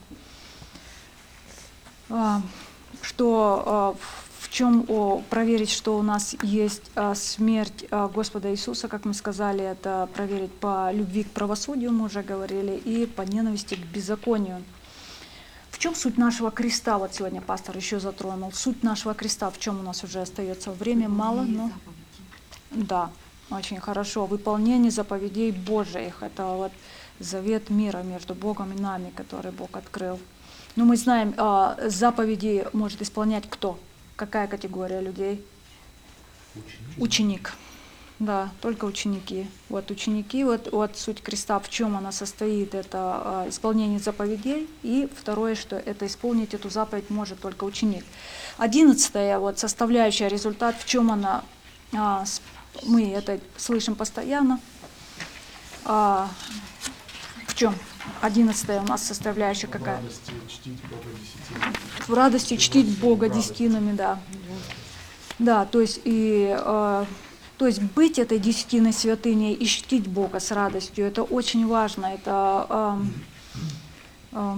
э, что э, в чем о, проверить, что у нас есть э, смерть э, Господа Иисуса, как мы сказали, это проверить по любви к правосудию, мы уже говорили, и по ненависти к беззаконию. В чем суть нашего креста? Вот сегодня пастор еще затронул. Суть нашего креста, в чем у нас уже остается время мало, но да. очень хорошо. Выполнение заповедей Божьих. Это вот завет мира между Богом и нами, который Бог открыл. Но мы знаем, заповеди может исполнять кто? Какая категория людей? Ученик. Ученик. Да, только ученики. Вот ученики, вот, вот суть креста, в чем она состоит, это исполнение заповедей, и второе, что это исполнить эту заповедь может только ученик. Одиннадцатая вот составляющая, результат, в чем она, мы это слышим постоянно. В чем? Одиннадцатая у нас составляющая какая? В радости чтить Бога десятинами. В радости чтить Бога десятинами, да. Да, то есть и э, то есть быть этой десятиной святыней и чтить Бога с радостью, это очень важно. Это э, э,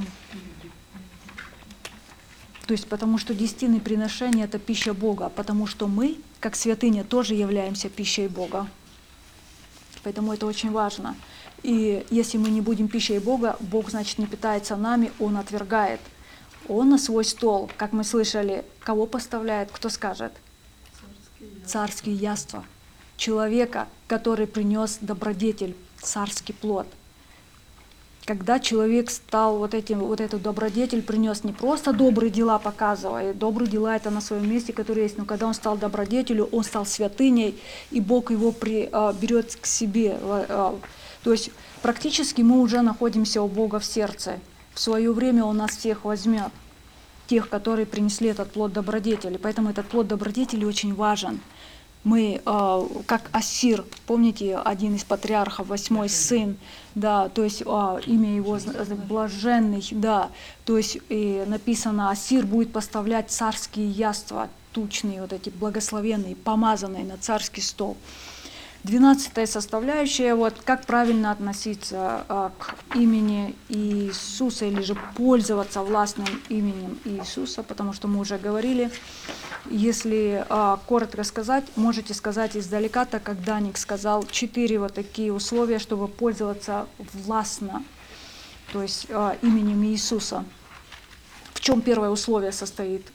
то есть потому что десятины приношения это пища Бога, потому что мы, как святыня, тоже являемся пищей Бога. Поэтому это очень важно. И если мы не будем пищей Бога, Бог, значит, не питается нами, Он отвергает. Он на свой стол, как мы слышали, кого поставляет, кто скажет? Царские яства. Человека, который принес добродетель, царский плод. Когда человек стал вот этим, вот эту добродетель принес, не просто добрые дела показывая, добрые дела это на своем месте, которые есть, но когда он стал добродетелью, он стал святыней, и Бог его при, а, берет к себе. А, то есть практически мы уже находимся у Бога в сердце. В свое время Он нас всех возьмет, тех, которые принесли этот плод добродетели. Поэтому этот плод добродетели очень важен. Мы, э, как Ассир, помните, один из патриархов, восьмой сын, да, то есть э, имя его блаженный, да, то есть и написано, Ассир будет поставлять царские яства, тучные, вот эти благословенные, помазанные на царский стол. Двенадцатая составляющая, вот как правильно относиться э, к имени Иисуса или же пользоваться властным именем Иисуса, потому что мы уже говорили, если э, коротко сказать, можете сказать издалека, так как Даник сказал, четыре вот такие условия, чтобы пользоваться властно, то есть э, именем Иисуса. В чем первое условие состоит?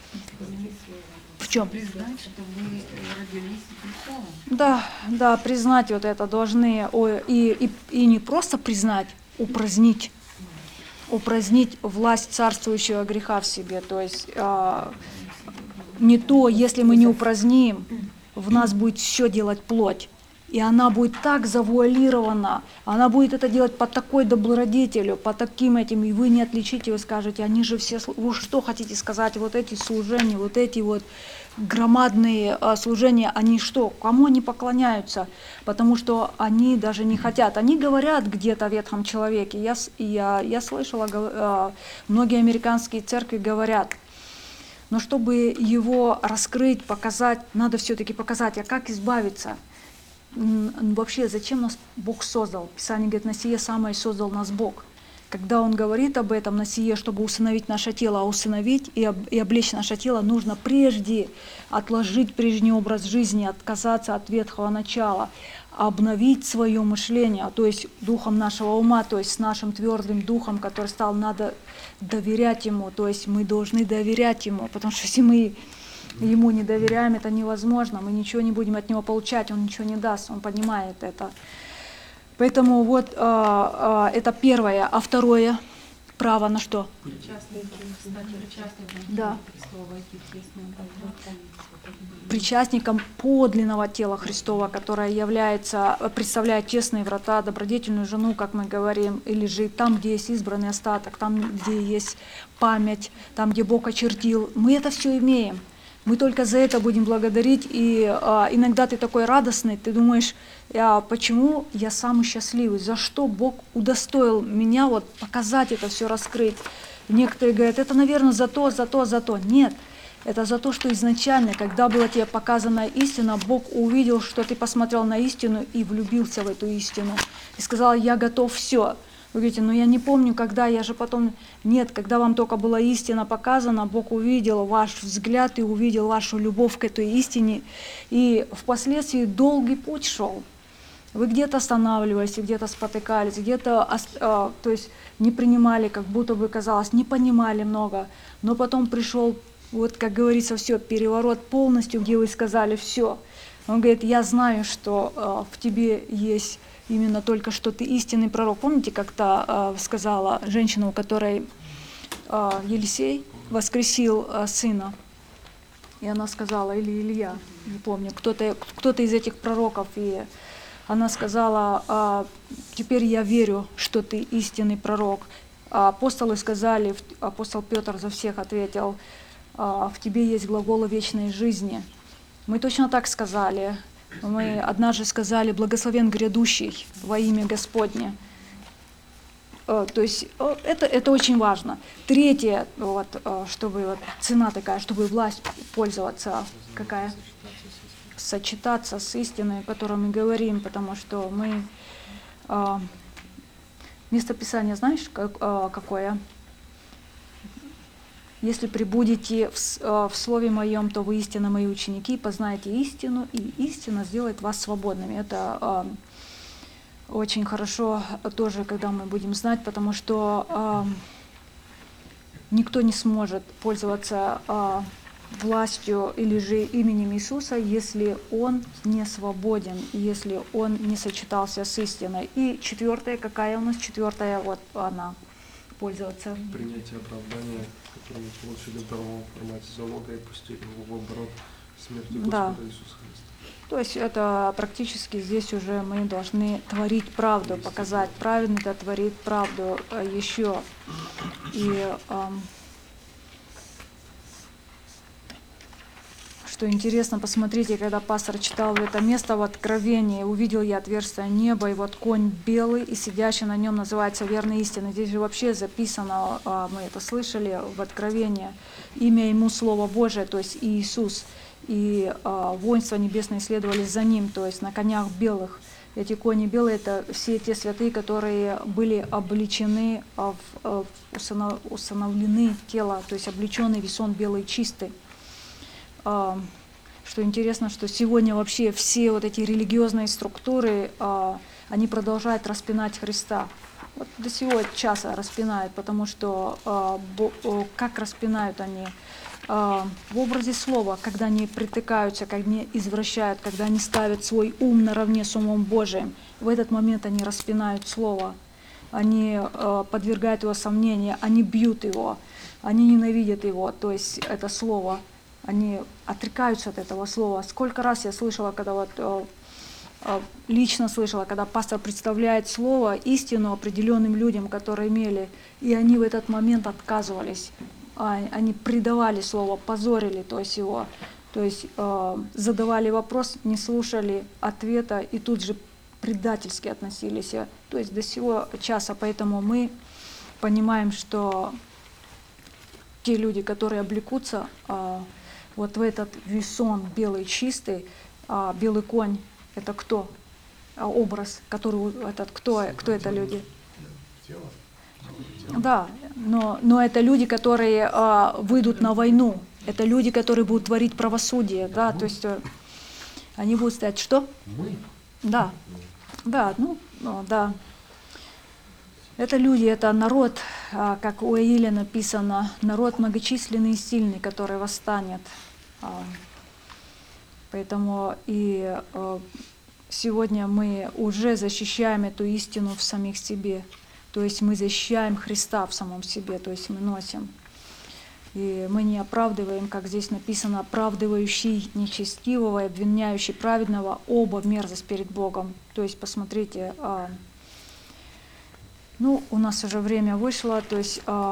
В чем? Признать, что вы родились Христом. Да, да, признать вот это должны, о, и, и, и не просто признать, упразднить, упразднить власть царствующего греха в себе. То есть э, не то, если мы не упраздним, в нас будет все делать плоть. И она будет так завуалирована, она будет это делать по такой добродетелю, по таким этим, и вы не отличите, вы скажете, они же все, вы что хотите сказать, вот эти служения, вот эти вот громадные а, служения, они что, кому они поклоняются? Потому что они даже не хотят, они говорят где-то о ветхом человеке, я, я, я слышала, а, многие американские церкви говорят, но чтобы его раскрыть, показать, надо все-таки показать, а как избавиться? Вообще, зачем нас Бог создал? Писание говорит, на сие самое создал нас Бог. Когда Он говорит об этом, на сие, чтобы усыновить наше тело, а усыновить и, об, и облечь наше тело, нужно прежде отложить прежний образ жизни, отказаться от ветхого начала, обновить свое мышление, то есть духом нашего ума, то есть с нашим твердым духом, который стал, надо доверять Ему, то есть мы должны доверять Ему, потому что если мы Ему не доверяем, это невозможно, мы ничего не будем от Него получать, Он ничего не даст, Он понимает это. Поэтому вот а, а, это первое. А второе, право на что? Да. Причастником подлинного тела Христова, которое является, представляет тесные врата, добродетельную жену, как мы говорим, или же там, где есть избранный остаток, там, где есть память, там, где Бог очертил. Мы это все имеем. Мы только за это будем благодарить, и а, иногда ты такой радостный, ты думаешь, а, почему я самый счастливый, за что Бог удостоил меня вот показать это все, раскрыть. Некоторые говорят, это, наверное, за то, за то, за то. Нет, это за то, что изначально, когда была тебе показана истина, Бог увидел, что ты посмотрел на истину и влюбился в эту истину. И сказал, я готов все. Вы говорите, ну я не помню, когда, я же потом... Нет, когда вам только была истина показана, Бог увидел ваш взгляд и увидел вашу любовь к этой истине. И впоследствии долгий путь шел. Вы где-то останавливались, где-то спотыкались, где-то а, то есть не принимали, как будто бы казалось, не понимали много. Но потом пришел, вот как говорится, все, переворот полностью, где вы сказали, все, Он говорит, я знаю, что э, в тебе есть именно только что ты истинный пророк. Помните, как-то э, сказала женщина, у которой э, Елисей воскресил э, сына? И она сказала, или Илья, не помню, кто-то, кто-то из этих пророков. И она сказала, а, теперь я верю, что ты истинный пророк. А апостолы сказали, апостол Петр за всех ответил, а, в тебе есть глаголы вечной жизни. Мы точно так сказали. Мы однажды сказали, благословен грядущий во имя Господне. То есть это, это очень важно. Третье, вот, чтобы вот, цена такая, чтобы власть пользоваться, какая? Сочетаться с истиной, о которой мы говорим, потому что мы... Местописание знаешь, как, какое? Если пребудете в, в Слове Моем, то вы истинно Мои ученики, познаете истину, и истина сделает вас свободными. Это... Очень хорошо тоже, когда мы будем знать, потому что э, никто не сможет пользоваться э, властью или же именем Иисуса, если он не свободен, если он не сочетался с истиной. И четвертая, какая у нас четвертая, вот она, пользоваться. Принятие оправдания, которое мы получили в даровом формате залога и пустили его в оборот смерти Господа да. Иисуса Христа. То есть это практически здесь уже мы должны творить правду, показать, правильно это творит правду еще. И эм, что интересно, посмотрите, когда пастор читал это место в Откровении, увидел я отверстие неба, и вот конь белый, и сидящий на нем называется верной истиной. Здесь же вообще записано, э, мы это слышали в Откровении, имя ему Слово Божие, то есть Иисус. И э, воинства небесные следовали за ним, то есть на конях белых. Эти кони белые — это все те святые, которые были обличены, э, в, э, усыновлены в тело, то есть облеченный весон белый чистый. Э, что интересно, что сегодня вообще все вот эти религиозные структуры, э, они продолжают распинать Христа. Вот до сего часа распинают, потому что э, бо, э, как распинают они? В образе слова, когда они притыкаются, когда они извращают, когда они ставят свой ум наравне с умом Божиим, в этот момент они распинают слово, они подвергают его сомнению, они бьют его, они ненавидят его, то есть это слово, они отрекаются от этого слова. Сколько раз я слышала, когда вот лично слышала, когда пастор представляет слово, истину определенным людям, которые имели, и они в этот момент отказывались. Они предавали слово, позорили, то есть его, то есть э, задавали вопрос, не слушали ответа и тут же предательски относились. То есть до сего часа, поэтому мы понимаем, что те люди, которые облекутся э, вот в этот весон белый чистый, э, белый конь, это кто? Образ, который этот кто? Кто это люди? Да, но, но это люди, которые э, выйдут на войну. Это люди, которые будут творить правосудие, да, то есть э, они будут сказать, что? Мы. Да, да, ну, ну, да. Это люди, это народ, э, как у Иеля написано, народ многочисленный и сильный, который восстанет. Э, поэтому и э, сегодня мы уже защищаем эту истину в самих себе. То есть мы защищаем Христа в самом себе, то есть мы носим. И мы не оправдываем, как здесь написано, оправдывающий нечестивого и обвиняющий праведного, оба в мерзость перед Богом. То есть посмотрите, а, ну, у нас уже время вышло, то есть а,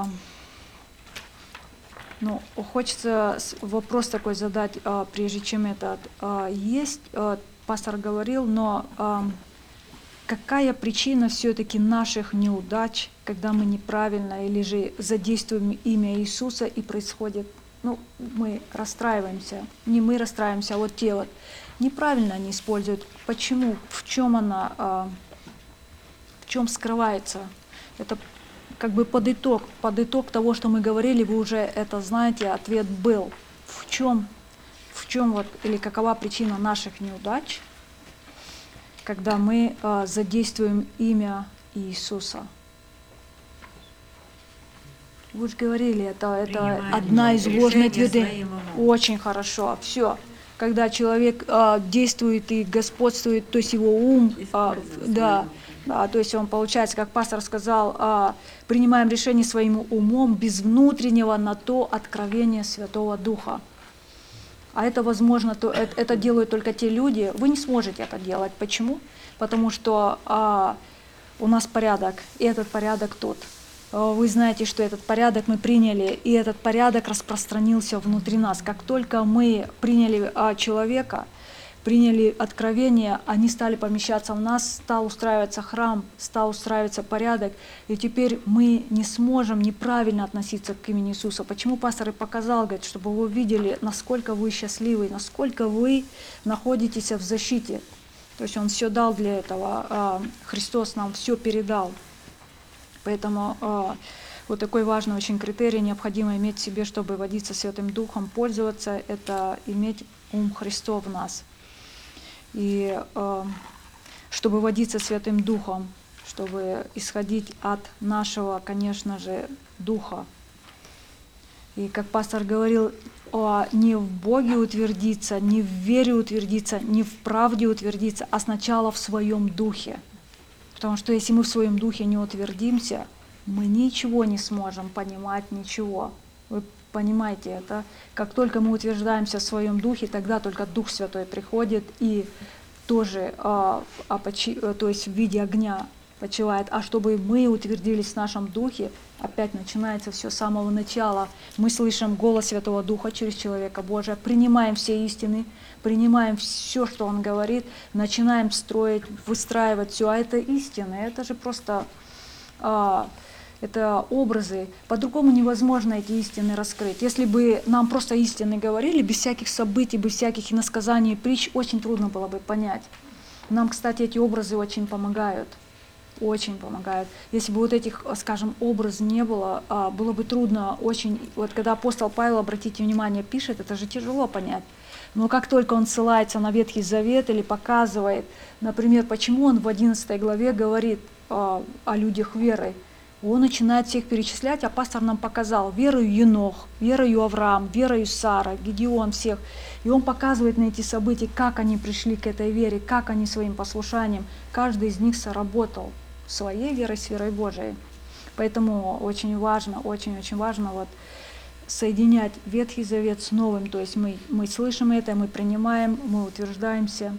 ну, хочется вопрос такой задать, а, прежде чем этот. А, есть, а, пастор говорил, но... А, какая причина все-таки наших неудач, когда мы неправильно или же задействуем имя Иисуса и происходит, ну, мы расстраиваемся, не мы расстраиваемся, а вот те вот неправильно они используют. Почему? В чем она, в чем скрывается? Это как бы под итог, под итог того, что мы говорили, вы уже это знаете, ответ был. В чем, в чем вот, или какова причина наших неудач, когда мы э, задействуем имя Иисуса? Вы же говорили, это, это одна из ложных твержений. Очень хорошо. Все. когда человек а, действует и господствует, то есть его ум, а, да, да, то есть он, получается, как пастор сказал, а, принимаем решение своим умом без внутреннего на то откровения Святого Духа. А это возможно, то, это, это делают только те люди, вы не сможете это делать. Почему? Потому что а, у нас порядок, и этот порядок тут. Вы знаете, что этот порядок мы приняли, и этот порядок распространился внутри нас. Как только мы приняли а, человека, приняли откровение, они стали помещаться в нас, стал устраиваться храм, стал устраиваться порядок, и теперь мы не сможем неправильно относиться к имени Иисуса. Почему пастор и показал, говорит, чтобы вы увидели, насколько вы счастливы, насколько вы находитесь в защите. То есть Он все дал для этого, Христос нам все передал. Поэтому э, вот такой важный очень критерий необходимо иметь в себе, чтобы водиться Святым Духом, пользоваться, это иметь ум Христов в нас. И э, чтобы водиться Святым Духом, чтобы исходить от нашего, конечно же, Духа. И как пастор говорил, о, не в Боге утвердиться, не в вере утвердиться, не в правде утвердиться, а сначала в своем Духе. Потому что если мы в своем духе не утвердимся, мы ничего не сможем понимать, ничего. Вы понимаете это? Как только мы утверждаемся в своем духе, тогда только Дух Святой приходит и тоже, а, а, почи, то есть в виде огня почивает. А чтобы мы утвердились в нашем духе, опять начинается все с самого начала. Мы слышим голос Святого Духа через человека Божия, принимаем все истины, принимаем все, что Он говорит, начинаем строить, выстраивать все. А это истины, это же просто а, это образы. По-другому невозможно эти истины раскрыть. Если бы нам просто истины говорили, без всяких событий, без всяких иносказаний и притч, очень трудно было бы понять. Нам, кстати, эти образы очень помогают. Очень помогают. Если бы вот этих, скажем, образов не было, было бы трудно очень. Вот когда апостол Павел, обратите внимание, пишет, это же тяжело понять. Но как только он ссылается на Ветхий Завет или показывает, например, почему он в одиннадцатой главе говорит о, о людях верой, он начинает всех перечислять, а пастор нам показал верою Енох, верою Авраам, верою Сара, Гедеон, всех. И он показывает на эти события, как они пришли к этой вере, как они своим послушанием, каждый из них соработал своей верой с верой Божией. Поэтому очень важно, очень-очень важно вот соединять Ветхий Завет с Новым. То есть мы, мы слышим это, мы принимаем, мы утверждаемся.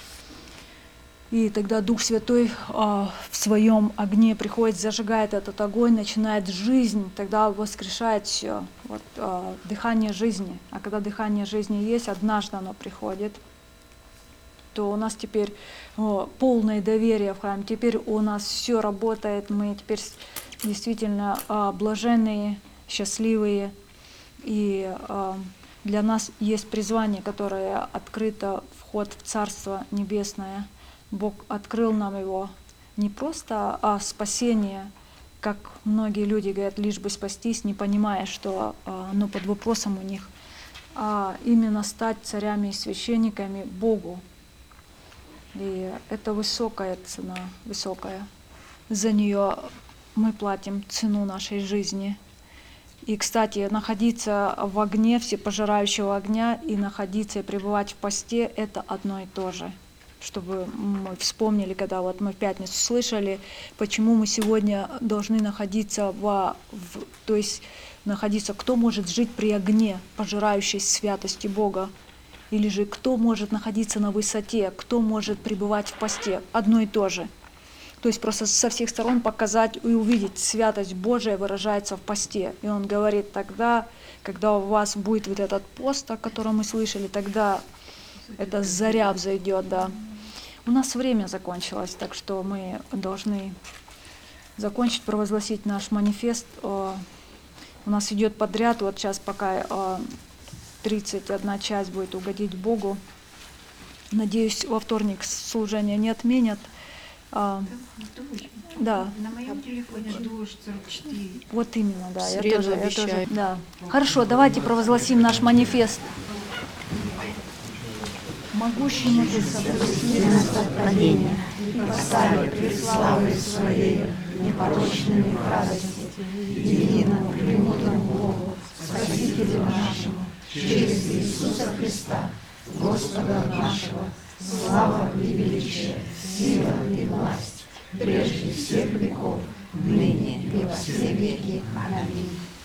И тогда Дух Святой а, в своем огне приходит, зажигает этот огонь, начинает жизнь, тогда воскрешает все. Вот, а, дыхание жизни. А когда дыхание жизни есть, однажды оно приходит, то у нас теперь о, полное доверие в храме. Теперь у нас все работает, мы теперь действительно а, блаженные, счастливые. И а, для нас есть призвание, которое открыто, вход в Царство Небесное. Бог открыл нам его не просто а спасение, как многие люди говорят, лишь бы спастись, не понимая, что а, оно под вопросом у них, а именно стать царями и священниками Богу. И это высокая цена, высокая. За нее мы платим цену нашей жизни. И, кстати, находиться в огне, всепожирающего огня, и находиться и пребывать в посте — это одно и то же. Чтобы мы вспомнили, когда вот мы в пятницу слышали, почему мы сегодня должны находиться в, в то есть находиться, кто может жить при огне, пожирающей святости Бога, или же кто может находиться на высоте, кто может пребывать в посте, одно и то же. То есть просто со всех сторон показать и увидеть, святость Божия выражается в посте. И он говорит, тогда, когда у вас будет вот этот пост, о котором мы слышали, тогда эта заря взойдет, да. У нас время закончилось, так что мы должны закончить, провозгласить наш манифест. У нас идет подряд, вот сейчас пока тридцать одна часть будет угодить Богу. Надеюсь, во вторник служение не отменят. А, да. На моем телефоне дождь сорок четыре. Вот именно, да. В Я тоже, я тоже, да. Хорошо, давайте провозгласим наш манифест. Могущему ты соблюсти сотворение и поставил пред славой своей непорочными радости, единому премудрому Богу, Спасителю нашему, через Иисуса Христа, Господа нашего, слава и величие, сила и власть, прежде всех веков, ныне и во все веки. Аминь.